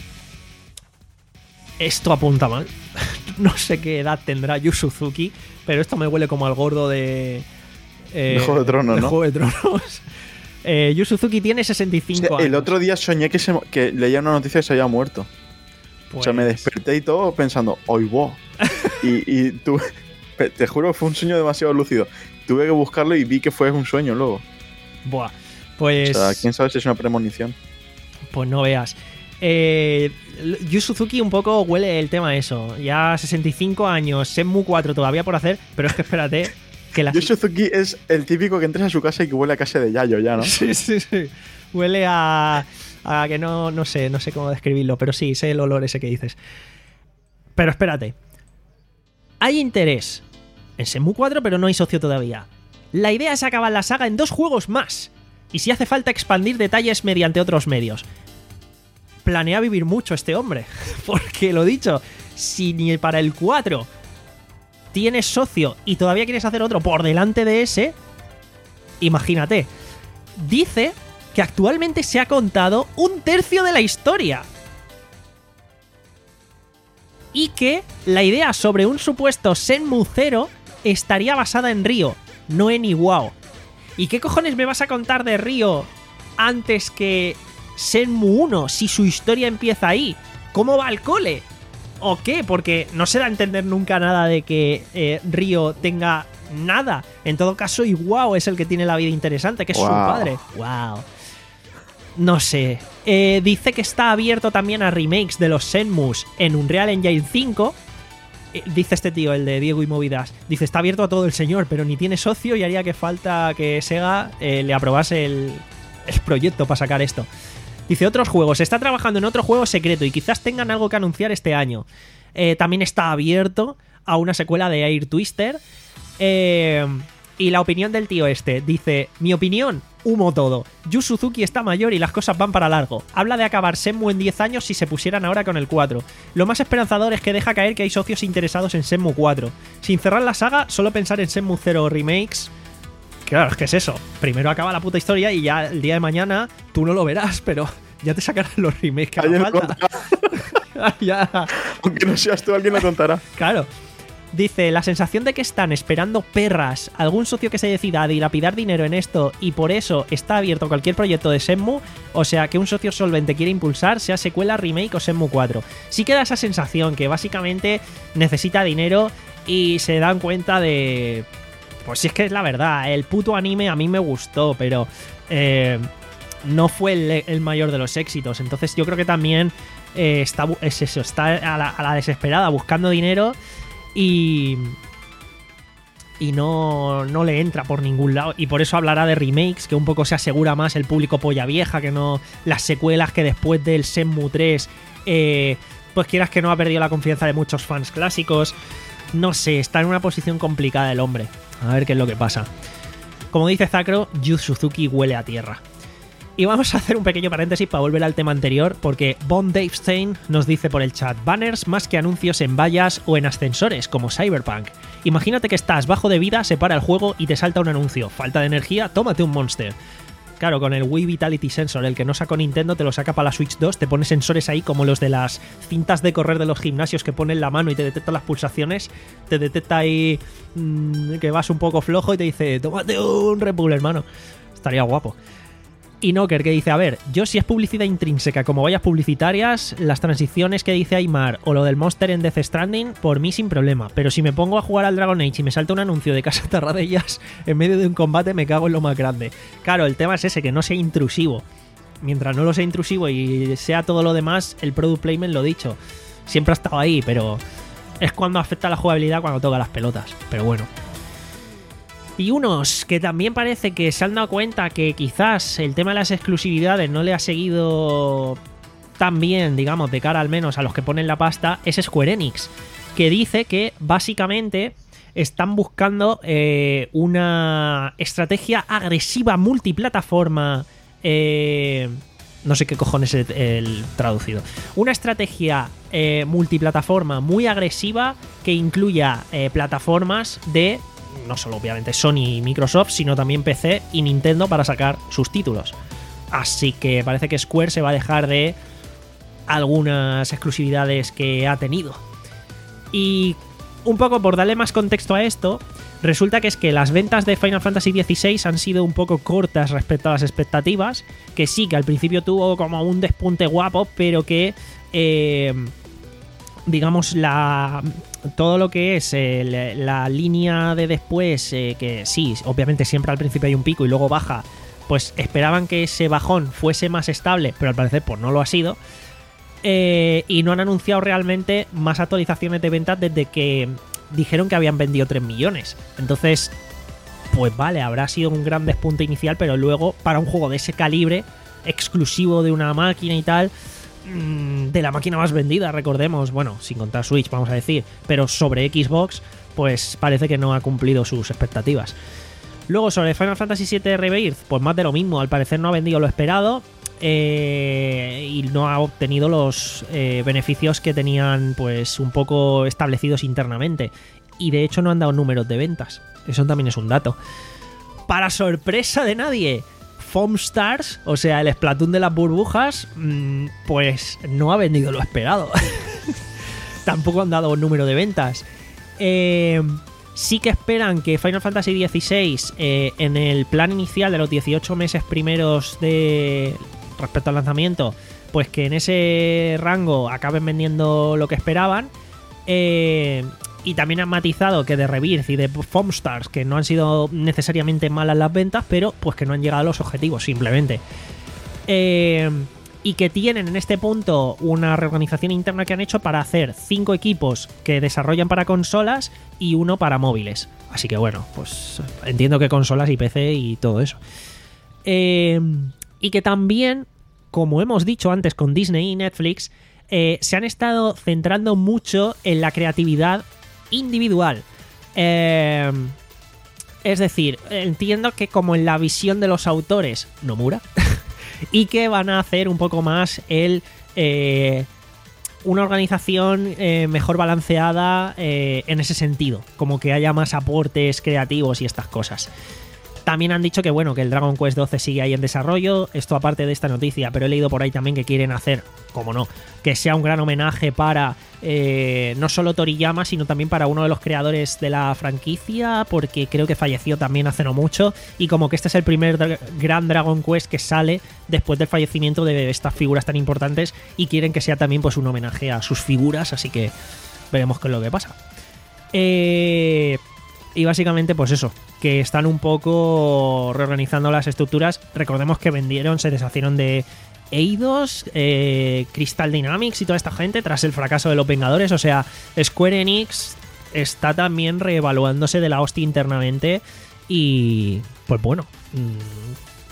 A: esto apunta mal. No sé qué edad tendrá Yu Suzuki, pero esto me huele como al gordo de... Eh,
B: de Juego de Tronos,
A: de
B: ¿no?
A: Juego de Tronos. eh, Yu Suzuki tiene sesenta y cinco
B: o sea, el
A: años.
B: otro día soñé que, se, que leía una noticia que se había muerto. Pues... O sea, me desperté y todo pensando, ¡oy, wow! y, y tuve, te juro que fue un sueño demasiado lúcido. Tuve que buscarlo y vi que fue un sueño luego.
A: Buah, pues...
B: O sea, quién sabe si es una premonición.
A: Pues no veas. Eh, Yu Suzuki un poco huele el tema a eso. Ya sesenta y cinco años, Shenmue cuatro todavía por hacer, pero es que espérate... que la...
B: Yu Suzuki es el típico que entres a su casa y que huele a casa de Yayo ya, ¿no?
A: Sí, sí, sí. Huele a... a que no, no sé, no sé cómo describirlo, pero sí, sé el olor ese que dices. Pero espérate. Hay interés en Shenmue cuatro, pero no hay socio todavía. La idea es acabar la saga en dos juegos más. Y si hace falta expandir detalles mediante otros medios. Planea vivir mucho este hombre. Porque lo dicho, si ni para el cuatro tienes socio y todavía quieres hacer otro por delante de ese, imagínate. Dice que actualmente se ha contado un tercio de la historia. Y que la idea sobre un supuesto Shenmue cero estaría basada en Ryo, no en Iwao. ¿Y qué cojones me vas a contar de Ryo antes que Shenmue uno si su historia empieza ahí? ¿Cómo va el cole? ¿O qué? Porque no se da a entender nunca nada de que eh, Ryo tenga nada. En todo caso, Iwao es el que tiene la vida interesante, que es wow. su padre. ¡Wow! No sé. Eh, dice que está abierto también a remakes de los Shenmues en Unreal Engine cinco. Eh, dice este tío, el de Diego y Movidas. Dice, está abierto a todo el señor, pero ni tiene socio y haría que falta que Sega eh, le aprobase el, el proyecto para sacar esto. Dice, otros juegos. Está trabajando en otro juego secreto y quizás tengan algo que anunciar este año. Eh, también está abierto a una secuela de Air Twister. Eh, y la opinión del tío este. Dice, mi opinión... humo todo. Yu Suzuki está mayor y las cosas van para largo. Habla de acabar Shenmue en diez años si se pusieran ahora con el cuatro. Lo más esperanzador es que deja caer que hay socios interesados en Shenmue cuatro. Sin cerrar la saga, solo pensar en Shenmue cero remakes... Claro, es que es eso. Primero acaba la puta historia y ya el día de mañana tú no lo verás, pero ya te sacarán los remakes que haga falta. Ya.
B: Aunque no seas tú, alguien lo contará.
A: Claro. Dice, la sensación de que están esperando perras algún socio que se decida a dilapidar dinero en esto y por eso está abierto cualquier proyecto de Shenmue, o sea que un socio solvente quiere impulsar, sea secuela, remake o Shenmue cuatro. Sí queda esa sensación que básicamente necesita dinero y se dan cuenta de... Pues si es que es la verdad, el puto anime a mí me gustó, pero eh, no fue el, el mayor de los éxitos. Entonces yo creo que también eh, está, es eso, está a la, a la desesperada buscando dinero. Y, y no, no le entra por ningún lado. Y por eso hablará de remakes, que un poco se asegura más el público polla vieja, que no las secuelas que después del Shenmue tres, eh, pues quieras que no ha perdido la confianza de muchos fans clásicos. No sé, está en una posición complicada el hombre. A ver qué es lo que pasa. Como dice Zacro, Yu Suzuki huele a tierra. Y vamos a hacer un pequeño paréntesis para volver al tema anterior, porque Von Davestein nos dice por el chat: banners más que anuncios en vallas o en ascensores, como Cyberpunk. Imagínate que estás bajo de vida, se para el juego y te salta un anuncio: falta de energía, tómate un Monster. Claro, con el Wii Vitality Sensor, el que no sacó Nintendo, te lo saca para la Switch dos, te pone sensores ahí como los de las cintas de correr de los gimnasios que ponen la mano y te detecta las pulsaciones, te detecta ahí mmm, que vas un poco flojo y te dice: tómate un Red Bull, hermano. Estaría guapo. Y Knocker, que dice: a ver, yo si es publicidad intrínseca como vallas publicitarias, las transiciones que dice Aymar o lo del Monster en Death Stranding, por mí sin problema, pero si me pongo a jugar al Dragon Age y me salta un anuncio de Casa Tarradellas en medio de un combate, me cago en lo más grande. Claro, el tema es ese, que no sea intrusivo. Mientras no lo sea intrusivo y sea todo lo demás, el product placement, lo dicho, siempre ha estado ahí, pero es cuando afecta la jugabilidad, cuando toca las pelotas. Pero bueno. Y unos que también parece que se han dado cuenta que quizás el tema de las exclusividades no le ha seguido tan bien, digamos, de cara al menos a los que ponen la pasta, es Square Enix, que dice que básicamente están buscando eh, una estrategia agresiva multiplataforma. Eh, no sé qué cojones es el, el traducido. Una estrategia eh, multiplataforma muy agresiva que incluya eh, plataformas de no solo obviamente Sony y Microsoft, sino también P C y Nintendo para sacar sus títulos. Así que parece que Square se va a dejar de algunas exclusividades que ha tenido. Y un poco por darle más contexto a esto, resulta que es que las ventas de Final Fantasy dieciséis han sido un poco cortas respecto a las expectativas, que sí, que al principio tuvo como un despunte guapo, pero que eh, digamos la todo lo que es eh, la línea de después, eh, que sí, obviamente siempre al principio hay un pico y luego baja, pues esperaban que ese bajón fuese más estable, pero al parecer pues no lo ha sido. Eh, y no han anunciado realmente más actualizaciones de ventas desde que dijeron que habían vendido tres millones. Entonces, pues vale, habrá sido un gran despunte inicial, pero luego para un juego de ese calibre, exclusivo de una máquina y tal, de la máquina más vendida, recordemos, bueno, sin contar Switch, vamos a decir, pero sobre Xbox, pues parece que no ha cumplido sus expectativas. Luego, sobre Final Fantasy siete Rebirth, pues más de lo mismo, al parecer no ha vendido lo esperado eh, y no ha obtenido los eh, beneficios que tenían pues un poco establecidos internamente, y de hecho no han dado números de ventas, eso también es un dato. Para sorpresa de nadie, Foam Stars, o sea, el Splatoon de las burbujas, pues no ha vendido lo esperado. Tampoco han dado un número de ventas. Eh, sí que esperan que Final Fantasy dieciséis, eh, en el plan inicial de los dieciocho meses primeros de respecto al lanzamiento, pues que en ese rango acaben vendiendo lo que esperaban. Eh... Y también han matizado que de Rebirth y de Foam Stars, que no han sido necesariamente malas las ventas, pero pues que no han llegado a los objetivos, simplemente. Eh, y que tienen en este punto una reorganización interna que han hecho para hacer cinco equipos que desarrollan para consolas y uno para móviles. Así que bueno, pues entiendo que consolas y P C y todo eso. Eh, y que también, como hemos dicho antes con Disney y Netflix, eh, se han estado centrando mucho en la creatividad individual. Eh, es decir, entiendo que como en la visión de los autores, Nomura, y que van a hacer un poco más el eh, una organización eh, mejor balanceada eh, en ese sentido, como que haya más aportes creativos y estas cosas. También han dicho que bueno, que el Dragon Quest doce sigue ahí en desarrollo, esto aparte de esta noticia, pero he leído por ahí también que quieren hacer, como no, que sea un gran homenaje para eh, no solo Toriyama, sino también para uno de los creadores de la franquicia, porque creo que falleció también hace no mucho, y como que este es el primer dra- gran Dragon Quest que sale después del fallecimiento de estas figuras tan importantes, y quieren que sea también pues un homenaje a sus figuras, así que veremos qué es lo que pasa. Eh... Y básicamente pues eso, que están un poco reorganizando las estructuras. Recordemos que vendieron, se deshacieron de Eidos, eh, Crystal Dynamics y toda esta gente tras el fracaso de los Vengadores. O sea, Square Enix está también reevaluándose de la hostia internamente y pues bueno, mmm,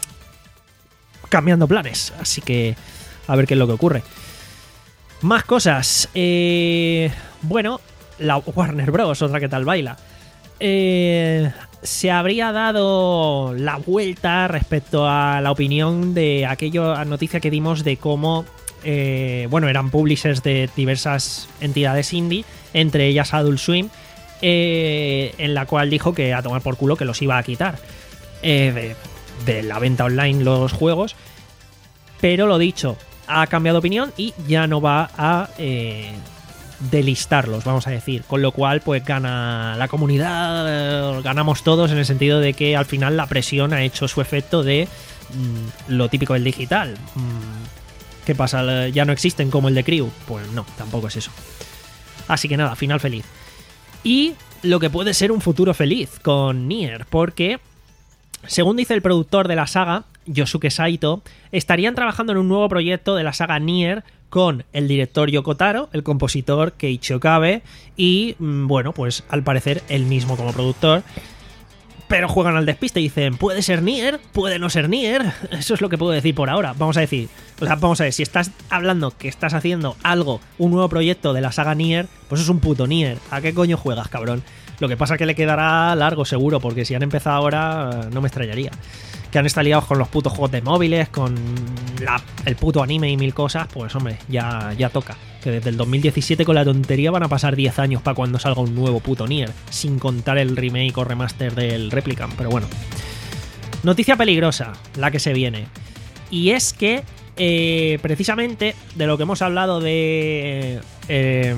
A: cambiando planes. Así que a ver qué es lo que ocurre. Más cosas. Eh, bueno, la Warner Bros., otra que tal baila. eh, se habría dado la vuelta respecto a la opinión de aquella noticia que dimos de cómo, eh, bueno, eran publishers de diversas entidades indie, entre ellas Adult Swim, eh, en la cual dijo que a tomar por culo que los iba a quitar eh, de, de la venta online los juegos. Pero lo dicho, ha cambiado de opinión y ya no va a eh, delistarlos, vamos a decir. Con lo cual, pues gana la comunidad, eh, ganamos todos en el sentido de que al final la presión ha hecho su efecto de mmm, lo típico del digital. Mm, ¿Qué pasa? ¿Ya no existen como el de Crew? Pues no, tampoco es eso. Así que nada, final feliz. Y lo que puede ser un futuro feliz con Nier, porque según dice el productor de la saga, Yosuke Saito, estarían trabajando en un nuevo proyecto de la saga Nier con el director Yoko Taro, el compositor Keiichi Okabe y, bueno, pues al parecer él mismo como productor. Pero juegan al despiste y dicen, puede ser Nier, puede no ser Nier. Eso es lo que puedo decir por ahora. Vamos a decir, o sea, vamos a ver, si estás hablando que estás haciendo algo, un nuevo proyecto de la saga Nier, pues es un puto Nier. ¿A qué coño juegas, cabrón? Lo que pasa es que le quedará largo seguro, porque si han empezado ahora, no me extrañaría. Que han estado liados con los putos juegos de móviles, con la, el puto anime y mil cosas, pues hombre, ya, ya toca. Que desde el dos mil diecisiete con la tontería van a pasar diez años para cuando salga un nuevo puto Nier, sin contar el remake o remaster del Replicant, pero bueno. Noticia peligrosa, la que se viene. Y es que, eh, precisamente, de lo que hemos hablado de... Eh,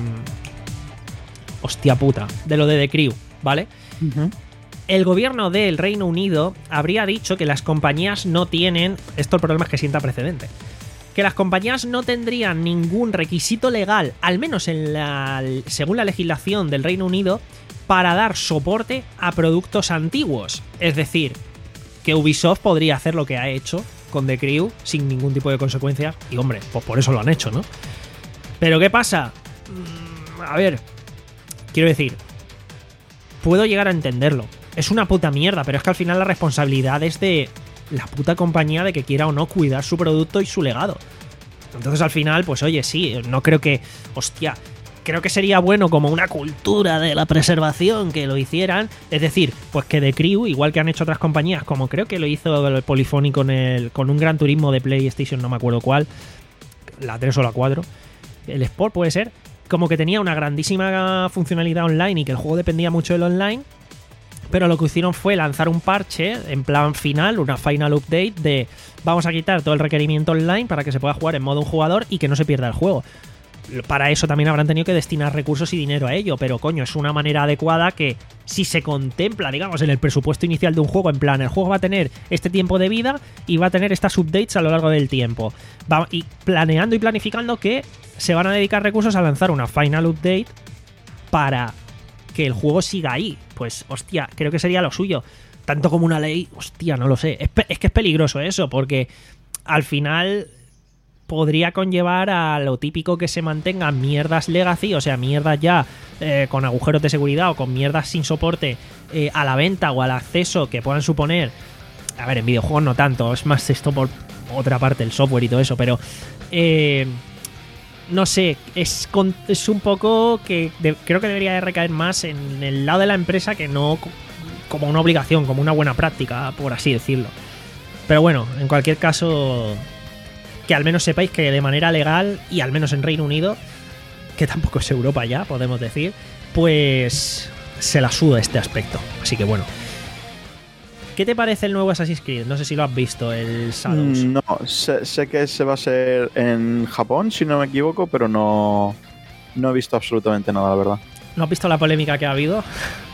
A: hostia puta, de lo de The Crew, ¿vale? Uh-huh. El gobierno del Reino Unido habría dicho que las compañías no tienen... Esto el problema es que sienta precedente. Que las compañías no tendrían ningún requisito legal, al menos en la, según la legislación del Reino Unido, para dar soporte a productos antiguos. Es decir, que Ubisoft podría hacer lo que ha hecho con The Crew sin ningún tipo de consecuencias. Y hombre, pues por eso lo han hecho, ¿no? Pero ¿qué pasa? A ver, quiero decir, puedo llegar a entenderlo. Es una puta mierda, pero es que al final la responsabilidad es de la puta compañía de que quiera o no cuidar su producto y su legado. Entonces al final, pues oye, sí, no creo que... Hostia, creo que sería bueno como una cultura de la preservación que lo hicieran. Es decir, pues que The Crew, igual que han hecho otras compañías, como creo que lo hizo el Polyphony con, el, con un Gran Turismo de PlayStation, no me acuerdo cuál, la tres o la cuatro, el Sport puede ser, como que tenía una grandísima funcionalidad online y que el juego dependía mucho del online. Pero lo que hicieron fue lanzar un parche en plan final, una final update de vamos a quitar todo el requerimiento online para que se pueda jugar en modo un jugador y que no se pierda el juego. Para eso también habrán tenido que destinar recursos y dinero a ello, pero coño, es una manera adecuada que si se contempla, digamos, en el presupuesto inicial de un juego, en plan, el juego va a tener este tiempo de vida y va a tener estas updates a lo largo del tiempo. Va, y planeando y planificando que se van a dedicar recursos a lanzar una final update para que el juego siga ahí. Pues, hostia, creo que sería lo suyo. Tanto como una ley, hostia, no lo sé. Es, es que es peligroso eso, porque al final podría conllevar a lo típico que se mantengan mierdas legacy, o sea, mierdas ya eh, con agujeros de seguridad o con mierdas sin soporte eh, a la venta o al acceso que puedan suponer. A ver, en videojuegos no tanto, es más esto por otra parte, el software y todo eso, pero... Eh, no sé, es, con, es un poco que de, creo que debería de recaer más en el lado de la empresa que no como una obligación, como una buena práctica, por así decirlo. Pero bueno, en cualquier caso, que al menos sepáis que de manera legal, y al menos en Reino Unido, que tampoco es Europa ya, podemos decir, pues se la suda este aspecto. Así que bueno. ¿Qué te parece el nuevo Assassin's Creed? No sé si lo has visto, el Shadows.
B: No, sé, sé que se va a ser en Japón, si no me equivoco, pero no, no he visto absolutamente nada, la verdad.
A: ¿No has visto la polémica que ha habido?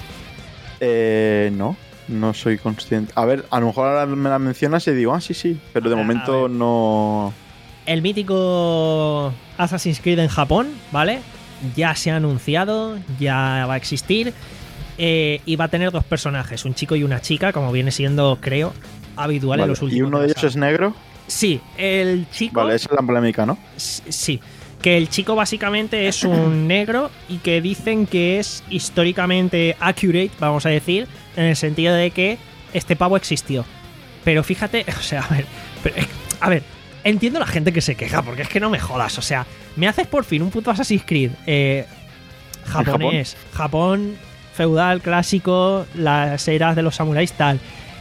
B: Eh, no, no soy consciente. A ver, a lo mejor ahora me la mencionas y digo, ah, sí, sí, pero de
A: ah,
B: momento no...
A: El mítico Assassin's Creed en Japón, ¿vale? Ya se ha anunciado, ya va a existir... Eh, y va a tener dos personajes, un chico y una chica, como viene siendo, creo, habitual vale. en los últimos.
B: ¿Y uno de ellos es negro?
A: Sí, el chico...
B: Vale, esa es la polémica, ¿no?
A: Sí, que el chico básicamente es un negro y que dicen que es históricamente accurate, vamos a decir, en el sentido de que este pavo existió. Pero fíjate, o sea, a ver, pero, a ver, entiendo la gente que se queja, porque es que no me jodas, o sea, me haces por fin un puto Assassin's Creed eh, japonés, Japón... Japón feudal, clásico, las eras de los samuráis, tal.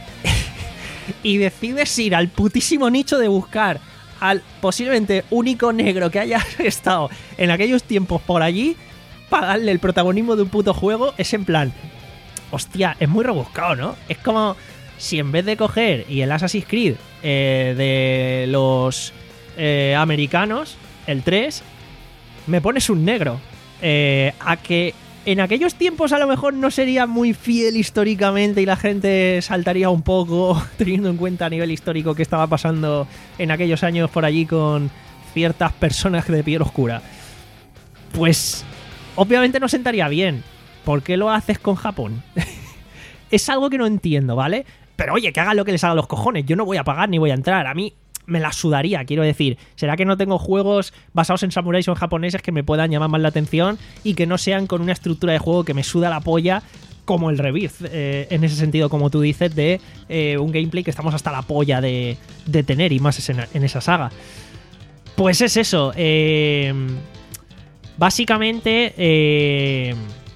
A: Y decides ir al putísimo nicho de buscar al posiblemente único negro que haya estado en aquellos tiempos por allí para darle el protagonismo de un puto juego. Es en plan, hostia, es muy rebuscado, ¿no? Es como si en vez de coger y el Assassin's Creed eh, de los eh, americanos, el tres, me pones un negro. Eh, a que en aquellos tiempos a lo mejor no sería muy fiel históricamente y la gente saltaría un poco teniendo en cuenta a nivel histórico que estaba pasando en aquellos años por allí con ciertas personas de piel oscura. Pues obviamente no sentaría bien. ¿Por qué lo haces con Japón? Es algo que no entiendo, ¿vale? Pero oye, que hagan lo que les haga los cojones. Yo no voy a pagar ni voy a entrar. A mí me la sudaría, quiero decir. ¿Será que no tengo juegos basados en samuráis o en japoneses que me puedan llamar más la atención y que no sean con una estructura de juego que me suda la polla, como el Rebirth, eh, en ese sentido, como tú dices, de eh, un gameplay que estamos hasta la polla de, de tener, y más en, en esa saga? Pues es eso. Eh, básicamente, eh,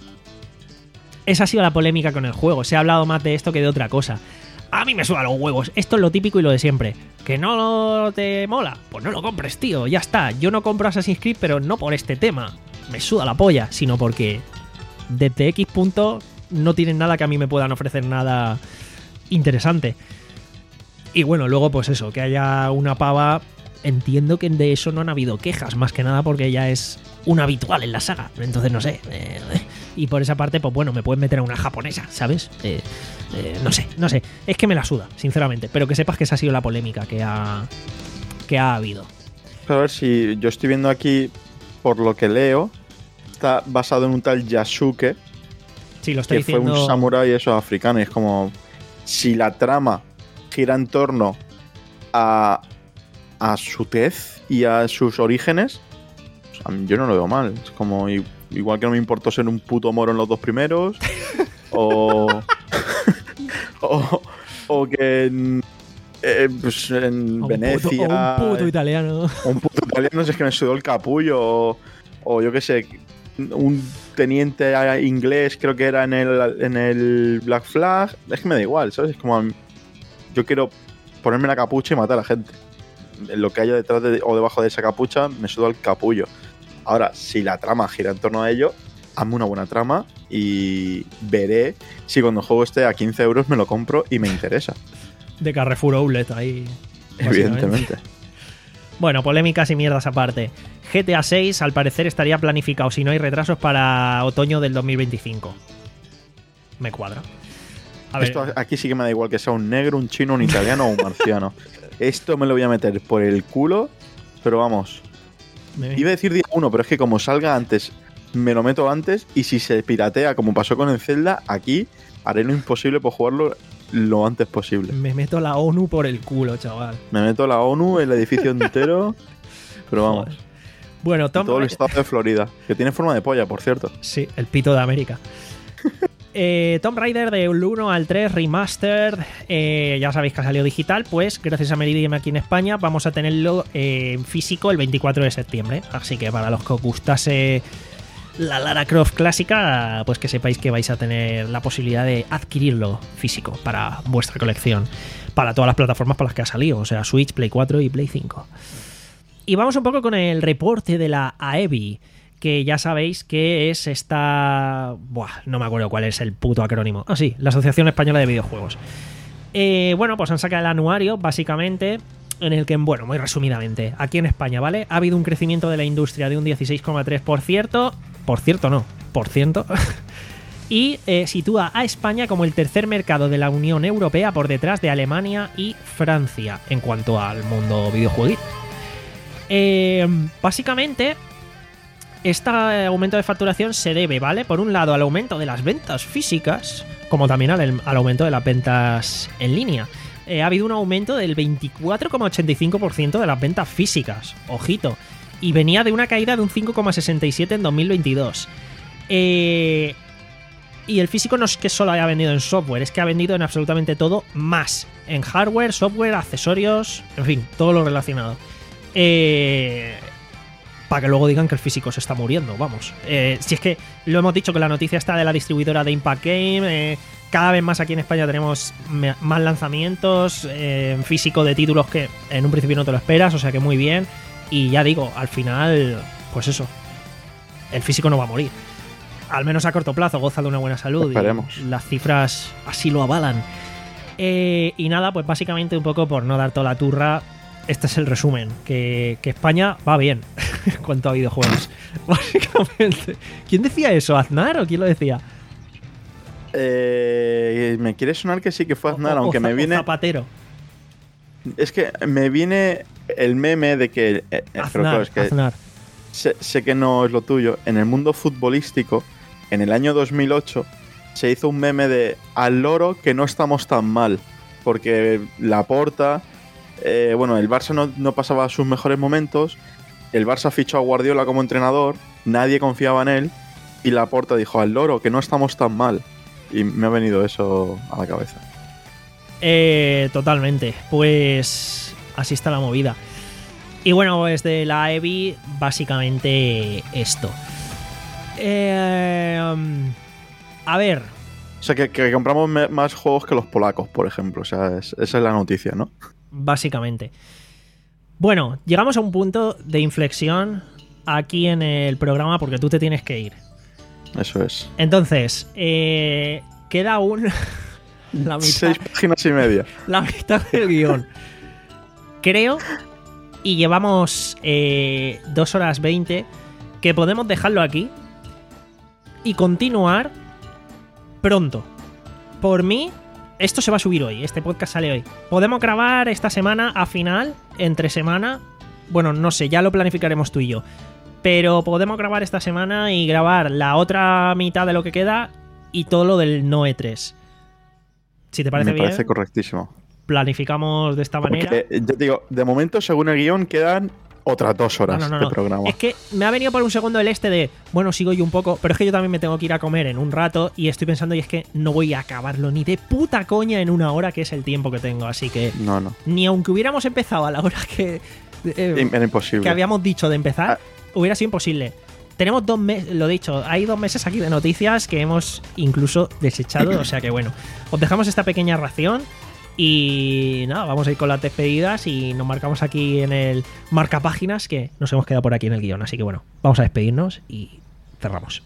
A: esa ha sido la polémica con el juego. Se ha hablado más de esto que de otra cosa. A mí me suda los huevos. Esto es lo típico y lo de siempre. ¿Que no te mola? Pues no lo compres, tío. Ya está. Yo no compro Assassin's Creed, pero no por este tema. Me suda la polla, sino porque desde X punto no tienen nada que a mí me puedan ofrecer nada interesante. Y bueno, luego pues eso, que haya una pava. Entiendo que de eso no han habido quejas, más que nada porque ya es un habitual en la saga. Entonces no sé. Eh, y por esa parte, pues bueno, me pueden meter a una japonesa, ¿sabes? Eh, eh, no sé, no sé. Es que me la suda, sinceramente. Pero que sepas que esa ha sido la polémica que ha, que ha habido.
B: A ver, si yo estoy viendo aquí, por lo que leo, está basado en un tal Yasuke,
A: Sí, lo estoy
B: que
A: diciendo.
B: fue un samurái eso africano. Y es como, si la trama gira en torno a, a su tez y a sus orígenes, o sea, yo no lo veo mal. Es como, i- igual que no me importó ser un puto moro en los dos primeros, o, o, o que en, eh, pues en
A: O un
B: Venecia...
A: puto, o un puto italiano.
B: O un puto italiano, si es que me sudó el capullo, o, o yo qué sé, un teniente inglés, creo que era en el, en el Black Flag. Es que me da igual, ¿sabes? Es como, yo quiero ponerme la capucha y matar a la gente. Lo que haya detrás de, o debajo de esa capucha me suda el capullo. Ahora, si la trama gira en torno a ello, hazme una buena trama y veré si cuando el juego esté a quince euros me lo compro y me interesa.
A: De Carrefour Outlet ahí. básicamente.
B: Evidentemente.
A: Bueno, polémicas y mierdas aparte. G T A seis al parecer estaría planificado, si no hay retrasos, para otoño del dos mil veinticinco. Me cuadra. A ver,
B: Esto aquí sí que me da igual que sea un negro, un chino, un italiano o un marciano. Esto me lo voy a meter por el culo, pero vamos.
A: me-
B: Iba a decir día uno, pero es que como salga antes, me lo meto antes, y si se piratea como pasó con el Zelda, aquí haré lo imposible por jugarlo lo antes posible.
A: me meto la ONU por el culo, chaval.
B: Me meto la ONU, el edificio entero, pero vamos.
A: Joder. Bueno,
B: y
A: Tom
B: todo el
A: Ra-
B: estado de Florida, que tiene forma de polla, por cierto.
A: Sí, el pito de América. eh, Tomb Raider del uno al tres Remastered, eh, ya sabéis que ha salido digital, pues gracias a Meridian aquí en España vamos a tenerlo eh, en físico el veinticuatro de septiembre. Así que para los que os gustase la Lara Croft clásica, pues que sepáis que vais a tener la posibilidad de adquirirlo físico para vuestra colección, para todas las plataformas para las que ha salido, o sea, Switch, Play cuatro y Play cinco. Y vamos un poco con el reporte de la A E B I, que ya sabéis que es esta... Buah, no me acuerdo cuál es el puto acrónimo. Ah, sí, la Asociación Española de Videojuegos. Eh, bueno, pues han sacado el anuario, básicamente, en el que, bueno, muy resumidamente, aquí en España, ¿vale? Ha habido un crecimiento de la industria de un dieciséis coma tres por ciento. Por cierto, no, por ciento. Y eh, sitúa a España como el tercer mercado de la Unión Europea por detrás de Alemania y Francia en cuanto al mundo videojueguil. Eh, básicamente, este aumento de facturación se debe, ¿vale? Por un lado, al aumento de las ventas físicas, como también al, al aumento de las ventas en línea. Eh, ha habido un aumento del veinticuatro coma ochenta y cinco por ciento de las ventas físicas, ojito, y venía de una caída de un cinco coma sesenta y siete por ciento en dos mil veintidós. Eh, y el físico no es que solo haya vendido en software, es que ha vendido en absolutamente todo más, en hardware, software, accesorios, en fin, todo lo relacionado. Eh, para que luego digan que el físico se está muriendo, vamos. Eh, si es que lo hemos dicho que la noticia está de la distribuidora de Impact Game, eh, cada vez más aquí en España tenemos me- más lanzamientos eh, en físico de títulos que en un principio no te lo esperas, o sea que muy bien. Y ya digo, al final, pues eso, el físico no va a morir. Al menos a corto plazo, goza de una buena salud.
B: Esperemos.
A: Y las cifras así lo avalan. Eh, y nada, pues básicamente un poco por no dar toda la turra, este es el resumen, que, que España va bien en cuanto a videojuegos. Básicamente. ¿Quién decía eso? ¿Aznar o quién lo decía?
B: Eh, me quiere sonar que sí que fue Aznar,
A: O- o-
B: aunque
A: o
B: me
A: Za- o
B: viene...
A: Zapatero.
B: Es que me viene el meme de que... eh, pero
A: Aznar,
B: claro, es que
A: Aznar.
B: sé, sé que no es lo tuyo. En el mundo futbolístico, en el año dos mil ocho, se hizo un meme de al loro que no estamos tan mal. Porque Laporta... Eh, bueno, el Barça no, no pasaba sus mejores momentos. El Barça fichó a Guardiola como entrenador. Nadie confiaba en él. Y Laporta dijo al loro que no estamos tan mal. Y me ha venido eso a la cabeza.
A: Eh, totalmente. Pues así está la movida. Y bueno, pues de la E V I, básicamente esto. Eh, um, a ver,
B: O sea, que, que compramos me- más juegos que los polacos, por ejemplo. O sea, es- esa es la noticia, ¿no?
A: básicamente. Bueno, llegamos a un punto de inflexión aquí en el programa porque tú te tienes que ir.
B: Eso es.
A: Entonces, eh, queda aún la mitad,
B: Seis páginas y media.
A: la mitad del guión. Creo, y llevamos eh, dos horas veinte, que podemos dejarlo aquí y continuar pronto. Por mí, esto se va a subir hoy, este podcast sale hoy. Podemos grabar esta semana a final, entre semana. Bueno, no sé, ya lo planificaremos tú y yo. Pero podemos grabar esta semana y grabar la otra mitad de lo que queda y todo lo del No E tres. Si te parece
B: Me
A: bien,
B: parece correctísimo.
A: planificamos de esta manera.
B: Porque, yo te digo, de momento, según el guión, quedan otras dos horas
A: No, no, no,
B: de
A: no.
B: programa.
A: Es que me ha venido por un segundo el este de, bueno, sigo yo un poco, pero es que yo también me tengo que ir a comer en un rato y estoy pensando y es que no voy a acabarlo ni de puta coña en una hora, que es el tiempo que tengo, así que
B: No, no.
A: ni aunque hubiéramos empezado a la hora que, eh,
B: Era imposible.
A: que habíamos dicho de empezar,
B: Ah.
A: hubiera sido imposible. Tenemos dos meses, lo dicho, hay dos meses aquí de noticias que hemos incluso desechado, o sea que bueno, os dejamos esta pequeña ración y nada, vamos a ir con las despedidas y nos marcamos aquí en el marcapáginas que nos hemos quedado por aquí en el guión, así que bueno, vamos a despedirnos y cerramos.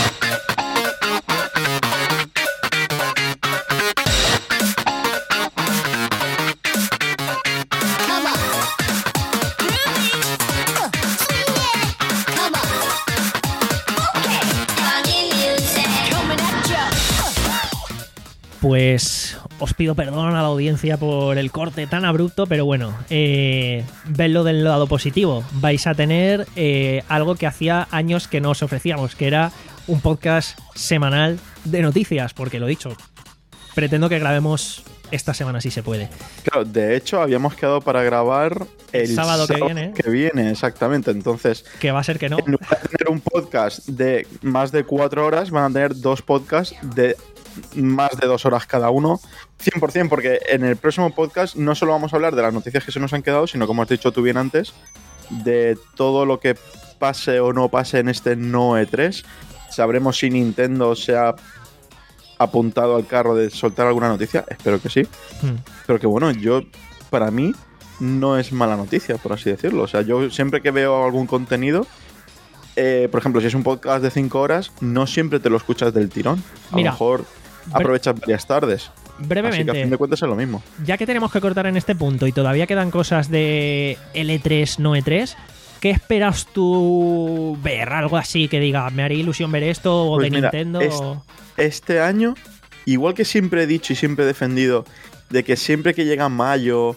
A: Pues os pido perdón a la audiencia por el corte tan abrupto, pero bueno, eh, vedlo del lado positivo. Vais a tener eh, algo que hacía años que no os ofrecíamos, que era un podcast semanal de noticias, porque lo dicho, pretendo que grabemos esta semana si se puede.
B: Claro, de hecho, habíamos quedado para grabar el
A: Sábado que viene.
B: que viene, exactamente. Entonces,
A: Que va a ser que no.
B: en lugar de tener un podcast de más de cuatro horas, van a tener dos podcasts de más de dos horas cada uno, cien por ciento, porque en el próximo podcast no solo vamos a hablar de las noticias que se nos han quedado, sino, como has dicho tú bien antes, de todo lo que pase o no pase en este No E tres. Sabremos si Nintendo se ha apuntado al carro de soltar alguna noticia, espero que sí.
A: Hmm.
B: Pero que bueno, yo, para mí, no es mala noticia, por así decirlo. O sea, yo siempre que veo algún contenido, eh, por ejemplo, si es un podcast de cinco horas, no siempre te lo escuchas del tirón. A
A: Mira,
B: lo mejor aprovechas varias tardes. Así que a
A: Brevemente,
B: fin de cuentas es lo mismo.
A: ya que tenemos que cortar en este punto y todavía quedan cosas de L E tres, no E tres, ¿qué esperas tú ver? Algo así que diga, me haría ilusión ver esto o
B: Pues
A: de
B: mira,
A: Nintendo.
B: es-
A: o-
B: Este año, igual que siempre he dicho y siempre he defendido, de que siempre que llega mayo,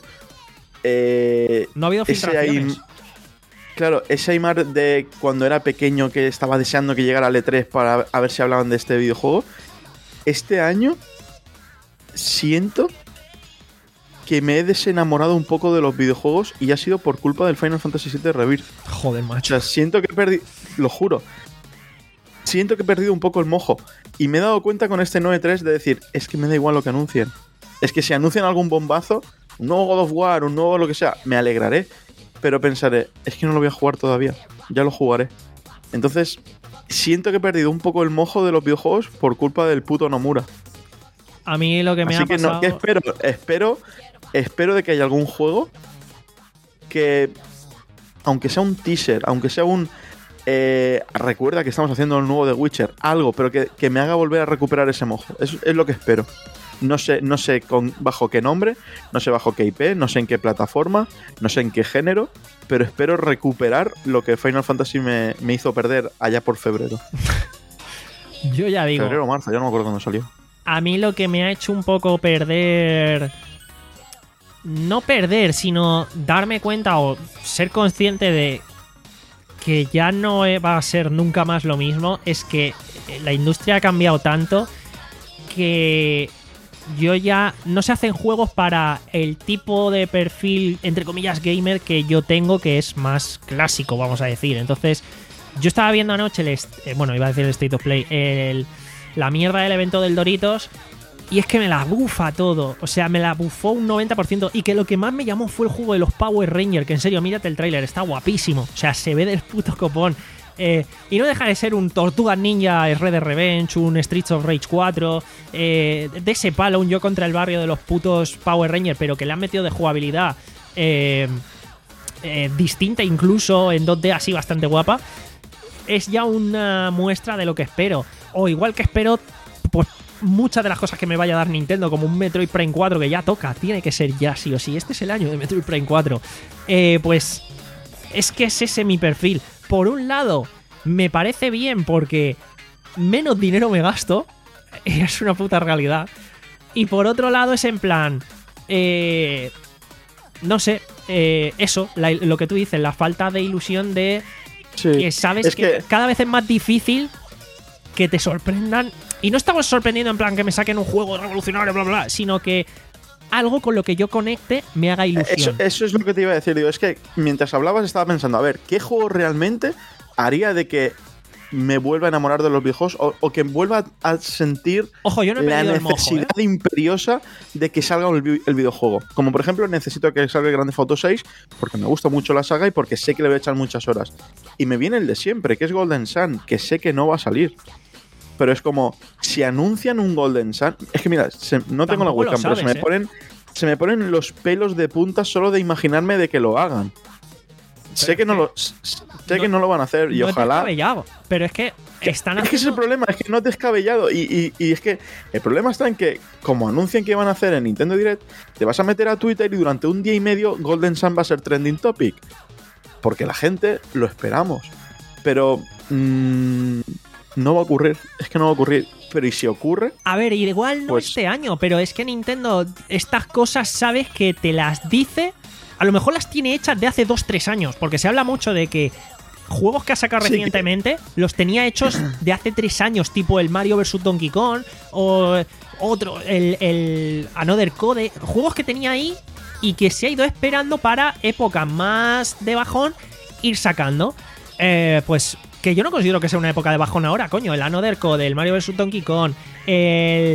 B: eh,
A: No ha habido
B: ese
A: filtraciones.
B: ahí- claro, ese Aymar de cuando era pequeño que estaba deseando que llegara al E tres para a ver si hablaban de este videojuego, este año siento que me he desenamorado un poco de los videojuegos y ha sido por culpa del Final Fantasy siete Rebirth.
A: Joder,
B: O
A: macho.
B: sea, siento que he perdido, lo juro, siento que he perdido un poco el mojo. Y me he dado cuenta con este nueve tres de decir, es que me da igual lo que anuncien. Es que si anuncian algún bombazo, un nuevo God of War, un nuevo lo que sea, me alegraré. pero pensaré, es que no lo voy a jugar todavía, ya lo jugaré. Entonces, siento que he perdido un poco el mojo de los videojuegos por culpa del puto Nomura.
A: A mí lo que me
B: Así
A: ha
B: que
A: pasado...
B: no, que espero, espero, espero de que haya algún juego que, aunque sea un teaser, aunque sea un... Eh, recuerda que estamos haciendo el nuevo de Witcher, algo, pero que, que me haga volver a recuperar ese mojo. Eso es lo que espero. No sé, no sé con, bajo qué nombre, no sé bajo qué I P, no sé en qué plataforma, no sé en qué género, pero espero recuperar lo que Final Fantasy me, me hizo perder allá por febrero.
A: Yo ya digo...
B: Febrero o marzo, ya no me acuerdo cuándo salió.
A: A mí lo que me ha hecho un poco perder... No perder, sino darme cuenta o ser consciente de que ya no va a ser nunca más lo mismo, es que la industria ha cambiado tanto que yo ya no se hacen juegos para el tipo de perfil, entre comillas, gamer que yo tengo, que es más clásico, vamos a decir. Entonces, yo estaba viendo anoche, el est- eh, bueno, iba a decir el State of Play, el, la mierda del evento del Doritos, y es que me la bufa todo. O sea, me la bufó un noventa por ciento. Y que lo que más me llamó fue el juego de los Power Rangers. Que en serio, mírate el tráiler, está guapísimo. O sea, se ve del puto copón. Eh, y no deja de ser un Tortugas Ninja Red Dead Revenge, un Streets of Rage cuatro, eh, de ese palo, un Yo contra el barrio de los putos Power Rangers, pero que le han metido de jugabilidad eh, eh, distinta, incluso en dos D así bastante guapa. Es ya una muestra de lo que espero. O igual que espero, pues, muchas de las cosas que me vaya a dar Nintendo, como un Metroid Prime cuatro que ya toca, tiene que ser ya sí o sí. Este es el año de Metroid Prime cuatro. Eh, pues es que es ese mi perfil. Por un lado, me parece bien porque menos dinero me gasto. Es una puta realidad. Y por otro lado es en plan... Eh, no sé, eh, eso, la, lo que tú dices, la falta de ilusión de...
B: Sí.
A: Que sabes
B: Es
A: que,
B: que-
A: cada vez es más difícil que te sorprendan. Y no estamos sorprendiendo en plan que me saquen un juego revolucionario, bla, bla, bla, sino que algo con lo que yo conecte me haga
B: Eso,
A: ilusión.
B: eso es lo que te iba a decir. Digo, es que mientras hablabas estaba pensando, a ver, ¿qué juego realmente haría de que me vuelva a enamorar de los viejos o, o que vuelva a sentir
A: Ojo, yo no he
B: la
A: perdido el mojo,
B: necesidad
A: ¿eh?
B: imperiosa de que salga el, vi- el videojuego? Como por ejemplo, necesito que salga el Grand Theft Auto seis porque me gusta mucho la saga y porque sé que le voy a echar muchas horas. Y me viene el de siempre, que es Golden Sun, que sé que no va a salir. Pero es como, si anuncian un Golden Sun... Es que mira, se- no tengo la
A: Tampoco lo
B: webcam, pero se me,
A: sabes, ¿eh?
B: ponen, se me ponen los pelos de punta solo de imaginarme de que lo hagan. Sé que no lo, s- s- sé que no lo van a hacer y
A: No es
B: ojalá...
A: descabellado, pero es que están
B: Es que ese es el
A: haciendo...
B: problema, es que no es descabellado. Y, y- y es que el problema está en que, como anuncian que van a hacer en Nintendo Direct, te vas a meter a Twitter y durante un día y medio Golden Sun va a ser trending topic. Porque la gente lo esperamos. Pero mmm, no va a ocurrir. Es que no va a ocurrir. Pero ¿y si ocurre?
A: A ver, igual no
B: Pues-
A: este año, pero es que Nintendo estas cosas sabes que te las dice. A lo mejor las tiene hechas de hace dos tres años, porque se habla mucho de que juegos que ha sacado
B: Sí, que-
A: recientemente los tenía hechos de hace tres años, tipo el Mario versus. Donkey Kong o otro, el, el Another Code, juegos que tenía ahí y que se ha ido esperando para épocas más de bajón ir sacando. Eh, pues que yo no considero que sea una época de bajón ahora, coño. El Another Code, el Mario versus. Donkey Kong, el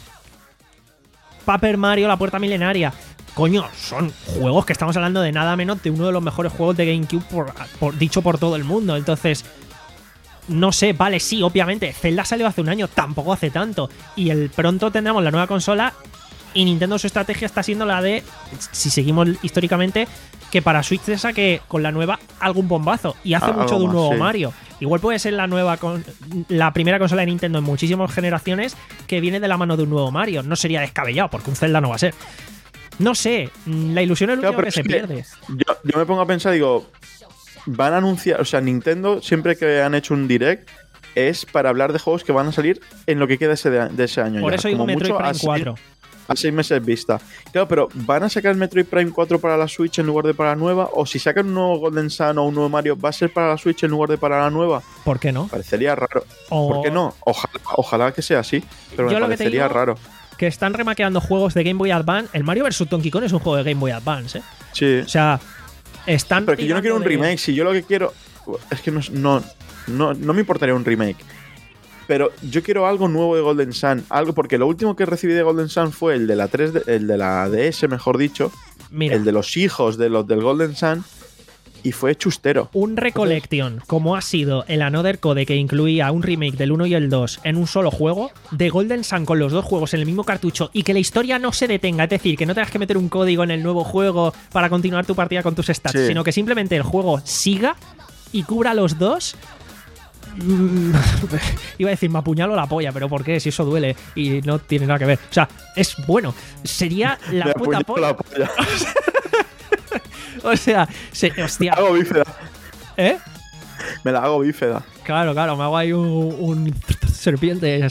A: Paper Mario, la Puerta Milenaria. Coño, son juegos que estamos hablando de nada menos de uno de los mejores juegos de GameCube por, por- dicho por todo el mundo. Entonces, no sé, vale, sí, obviamente, Zelda salió hace un año, tampoco hace tanto. Y el pronto tendremos la nueva consola y Nintendo su estrategia está siendo la de, si seguimos históricamente, que para Switch se saque con la nueva algún bombazo. Y hace
B: Ah,
A: mucho
B: algo
A: de un
B: más,
A: nuevo
B: sí.
A: Mario. Igual puede ser la nueva con, la primera consola de Nintendo en muchísimas generaciones que viene de la mano de un nuevo Mario. No sería descabellado, porque un Zelda no va a ser. No sé, la ilusión es lo
B: Claro,
A: único
B: pero
A: que
B: es
A: se
B: que
A: pierde.
B: Yo, yo me pongo a pensar, digo, van a anunciar, o sea, Nintendo siempre que han hecho un direct es para hablar de juegos que van a salir en lo que queda ese de, de ese año.
A: Por
B: ya.
A: eso digo
B: Como
A: Metroid
B: mucho
A: Prime
B: a seis-
A: cuatro.
B: A seis meses vista. Claro, pero ¿van a sacar Metroid Prime cuatro para la Switch en lugar de para la nueva? O si sacan un nuevo Golden Sun o un nuevo Mario, ¿va a ser para la Switch en lugar de para la nueva?
A: ¿Por qué no?
B: Parecería raro.
A: O-
B: ¿Por qué no? Ojalá, ojalá que sea así, pero
A: Yo
B: me
A: lo que te
B: parecería
A: digo-
B: raro.
A: Que están remaqueando juegos de Game Boy Advance. El Mario versus. Donkey Kong es un juego de Game Boy Advance, ¿eh?
B: Sí.
A: O sea, están.
B: Pero que yo no quiero un
A: tirando de-
B: remake. Si yo lo que quiero. Es que no, no, no, no me importaría un remake. Pero yo quiero algo nuevo de Golden Sun. Algo, porque lo último que recibí de Golden Sun fue el de la tres D, el de la D S, mejor dicho.
A: Mira,
B: El de los hijos de los del Golden Sun. y fue chustero.
A: Un Recollection, como ha sido el Another Code, que incluía un remake del uno y el dos en un solo juego, de Golden Sun con los dos juegos en el mismo cartucho, y que la historia no se detenga, es decir, que no tengas que meter un código en el nuevo juego para continuar tu partida con tus stats,
B: Sí.
A: sino que simplemente el juego siga y cubra los dos. Mm, Iba a decir, me apuñalo la polla, pero ¿por qué? Si eso duele y no tiene nada que ver. O sea, es bueno. Sería la
B: Me
A: puta
B: apuñalo
A: polla.
B: la polla.
A: O sea, se, hostia.
B: Me la hago bífeda.
A: ¿Eh?
B: Me la hago bífeda.
A: Claro, claro, me hago ahí un, un serpiente.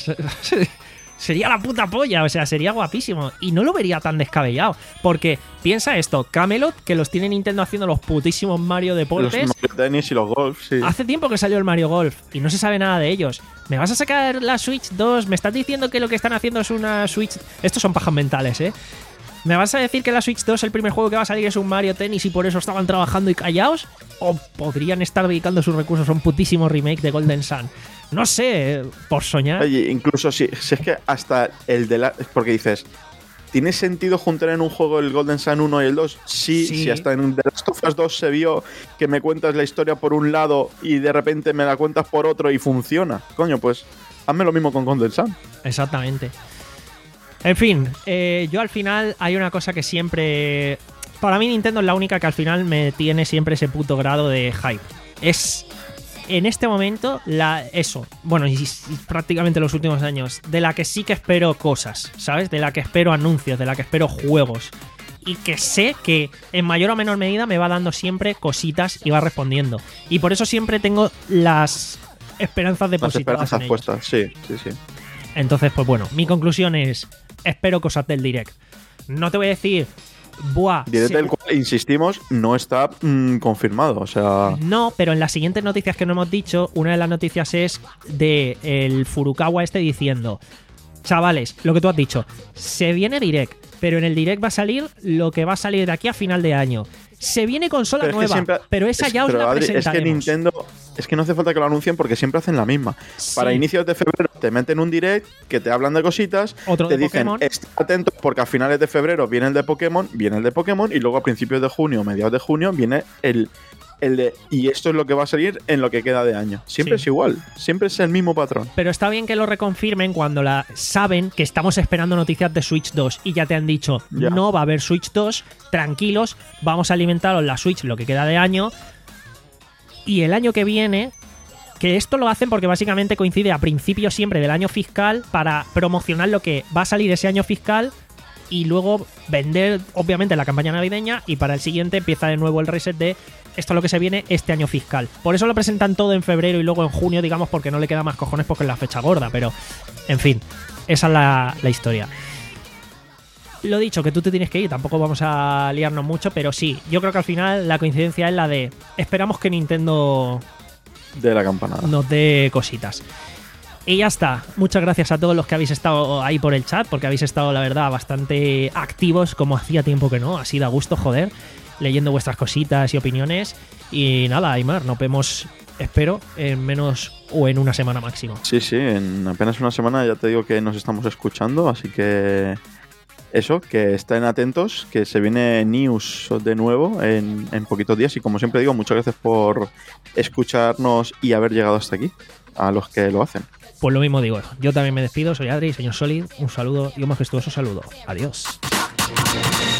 A: Sería la puta polla, o sea, sería guapísimo. Y no lo vería tan descabellado. Porque piensa esto, Camelot, que los tiene Nintendo haciendo los putísimos Mario
B: Los
A: Deportes.
B: Mario Tennis y los Golf, sí.
A: Hace tiempo que salió el Mario Golf y no se sabe nada de ellos. ¿Me vas a sacar la Switch dos? ¿Me estás diciendo que lo que están haciendo es una Switch...? Estos son pajas mentales, ¿eh? ¿Me vas a decir que la Switch dos, el primer juego que va a salir, es un Mario Tennis y por eso estaban trabajando y callados? ¿O podrían estar dedicando sus recursos a un putísimo remake de Golden Sun? No sé, por soñar.
B: Oye, incluso si, si es que hasta el de la... Porque dices, ¿tiene sentido juntar en un juego el Golden Sun uno y el dos? Sí,
A: Sí.
B: si hasta en The Last of Us dos se vio que me cuentas la historia por un lado y de repente me la cuentas por otro y funciona. Coño, pues hazme lo mismo con Golden Sun.
A: Exactamente. En fin, eh, yo al final hay una cosa que siempre... Para mí Nintendo es la única que al final me tiene siempre ese puto grado de hype. Es... En este momento, la eso, bueno, y, y prácticamente los últimos años, de la que sí que espero cosas, ¿sabes? De la que espero anuncios, de la que espero juegos. Y que sé que en mayor o menor medida me va dando siempre cositas y va respondiendo. Y por eso siempre tengo las esperanzas
B: Las
A: depositadas en
B: esperanzas
A: ellos.
B: puestas, sí, sí, sí.
A: Entonces, pues bueno, mi conclusión es, espero cosas del Direct. No te voy a decir, buah...
B: Direct
A: se-
B: del cual, insistimos, no está mm, confirmado, o sea...
A: No, pero en las siguientes noticias que no hemos dicho, una de las noticias es de el Furukawa este diciendo, chavales, lo que tú has dicho, se viene Direct, pero en el Direct va a salir lo que va a salir de aquí a final de año. Se viene consola
B: Pero es que
A: nueva,
B: siempre-
A: pero esa
B: es-
A: ya os
B: pero,
A: la
B: Adri, es que
A: presentaremos.
B: Nintendo, es que no hace falta que lo anuncien porque siempre hacen la misma.
A: Sí.
B: Para inicios de febrero te meten un direct que te hablan de cositas,
A: Otro
B: te
A: de
B: dicen,
A: Pokémon.
B: estén atentos porque a finales de febrero viene el de Pokémon, viene el de Pokémon y luego a principios de junio, mediados de junio, viene el, el de... Y esto es lo que va a salir en lo que queda de año. Siempre
A: Sí.
B: es igual, siempre es el mismo patrón.
A: Pero está bien que lo reconfirmen cuando la saben que estamos esperando noticias de Switch dos y ya te han dicho,
B: Ya.
A: no va a haber Switch dos, tranquilos, vamos a alimentaros la Switch lo que queda de año. Y el año que viene, que esto lo hacen porque básicamente coincide a principio siempre del año fiscal para promocionar lo que va a salir ese año fiscal y luego vender, obviamente, la campaña navideña y para el siguiente empieza de nuevo el reset de esto es lo que se viene este año fiscal. Por eso lo presentan todo en febrero y luego en junio, digamos, porque no le queda más cojones porque es la fecha gorda, pero en fin, esa es la, la historia. Lo dicho, que tú te tienes que ir, tampoco vamos a liarnos mucho, pero sí, yo creo que al final la coincidencia es la de esperamos que Nintendo
B: De la campanada.
A: nos dé cositas. Y ya está. Muchas gracias a todos los que habéis estado ahí por el chat, porque habéis estado, la verdad, bastante activos, como hacía tiempo que no. Así da gusto, joder, leyendo vuestras cositas y opiniones. Y nada, Aymar, nos vemos, espero, en menos o en una semana máximo.
B: Sí, sí, en apenas una semana ya te digo que nos estamos escuchando, así que eso, que estén atentos, que se viene news de nuevo en, en poquitos días y como siempre digo, muchas gracias por escucharnos y haber llegado hasta aquí, a los que lo hacen.
A: Pues lo mismo digo. Yo también me despido, soy Adri, señor Solid. Un saludo y un majestuoso saludo. Adiós.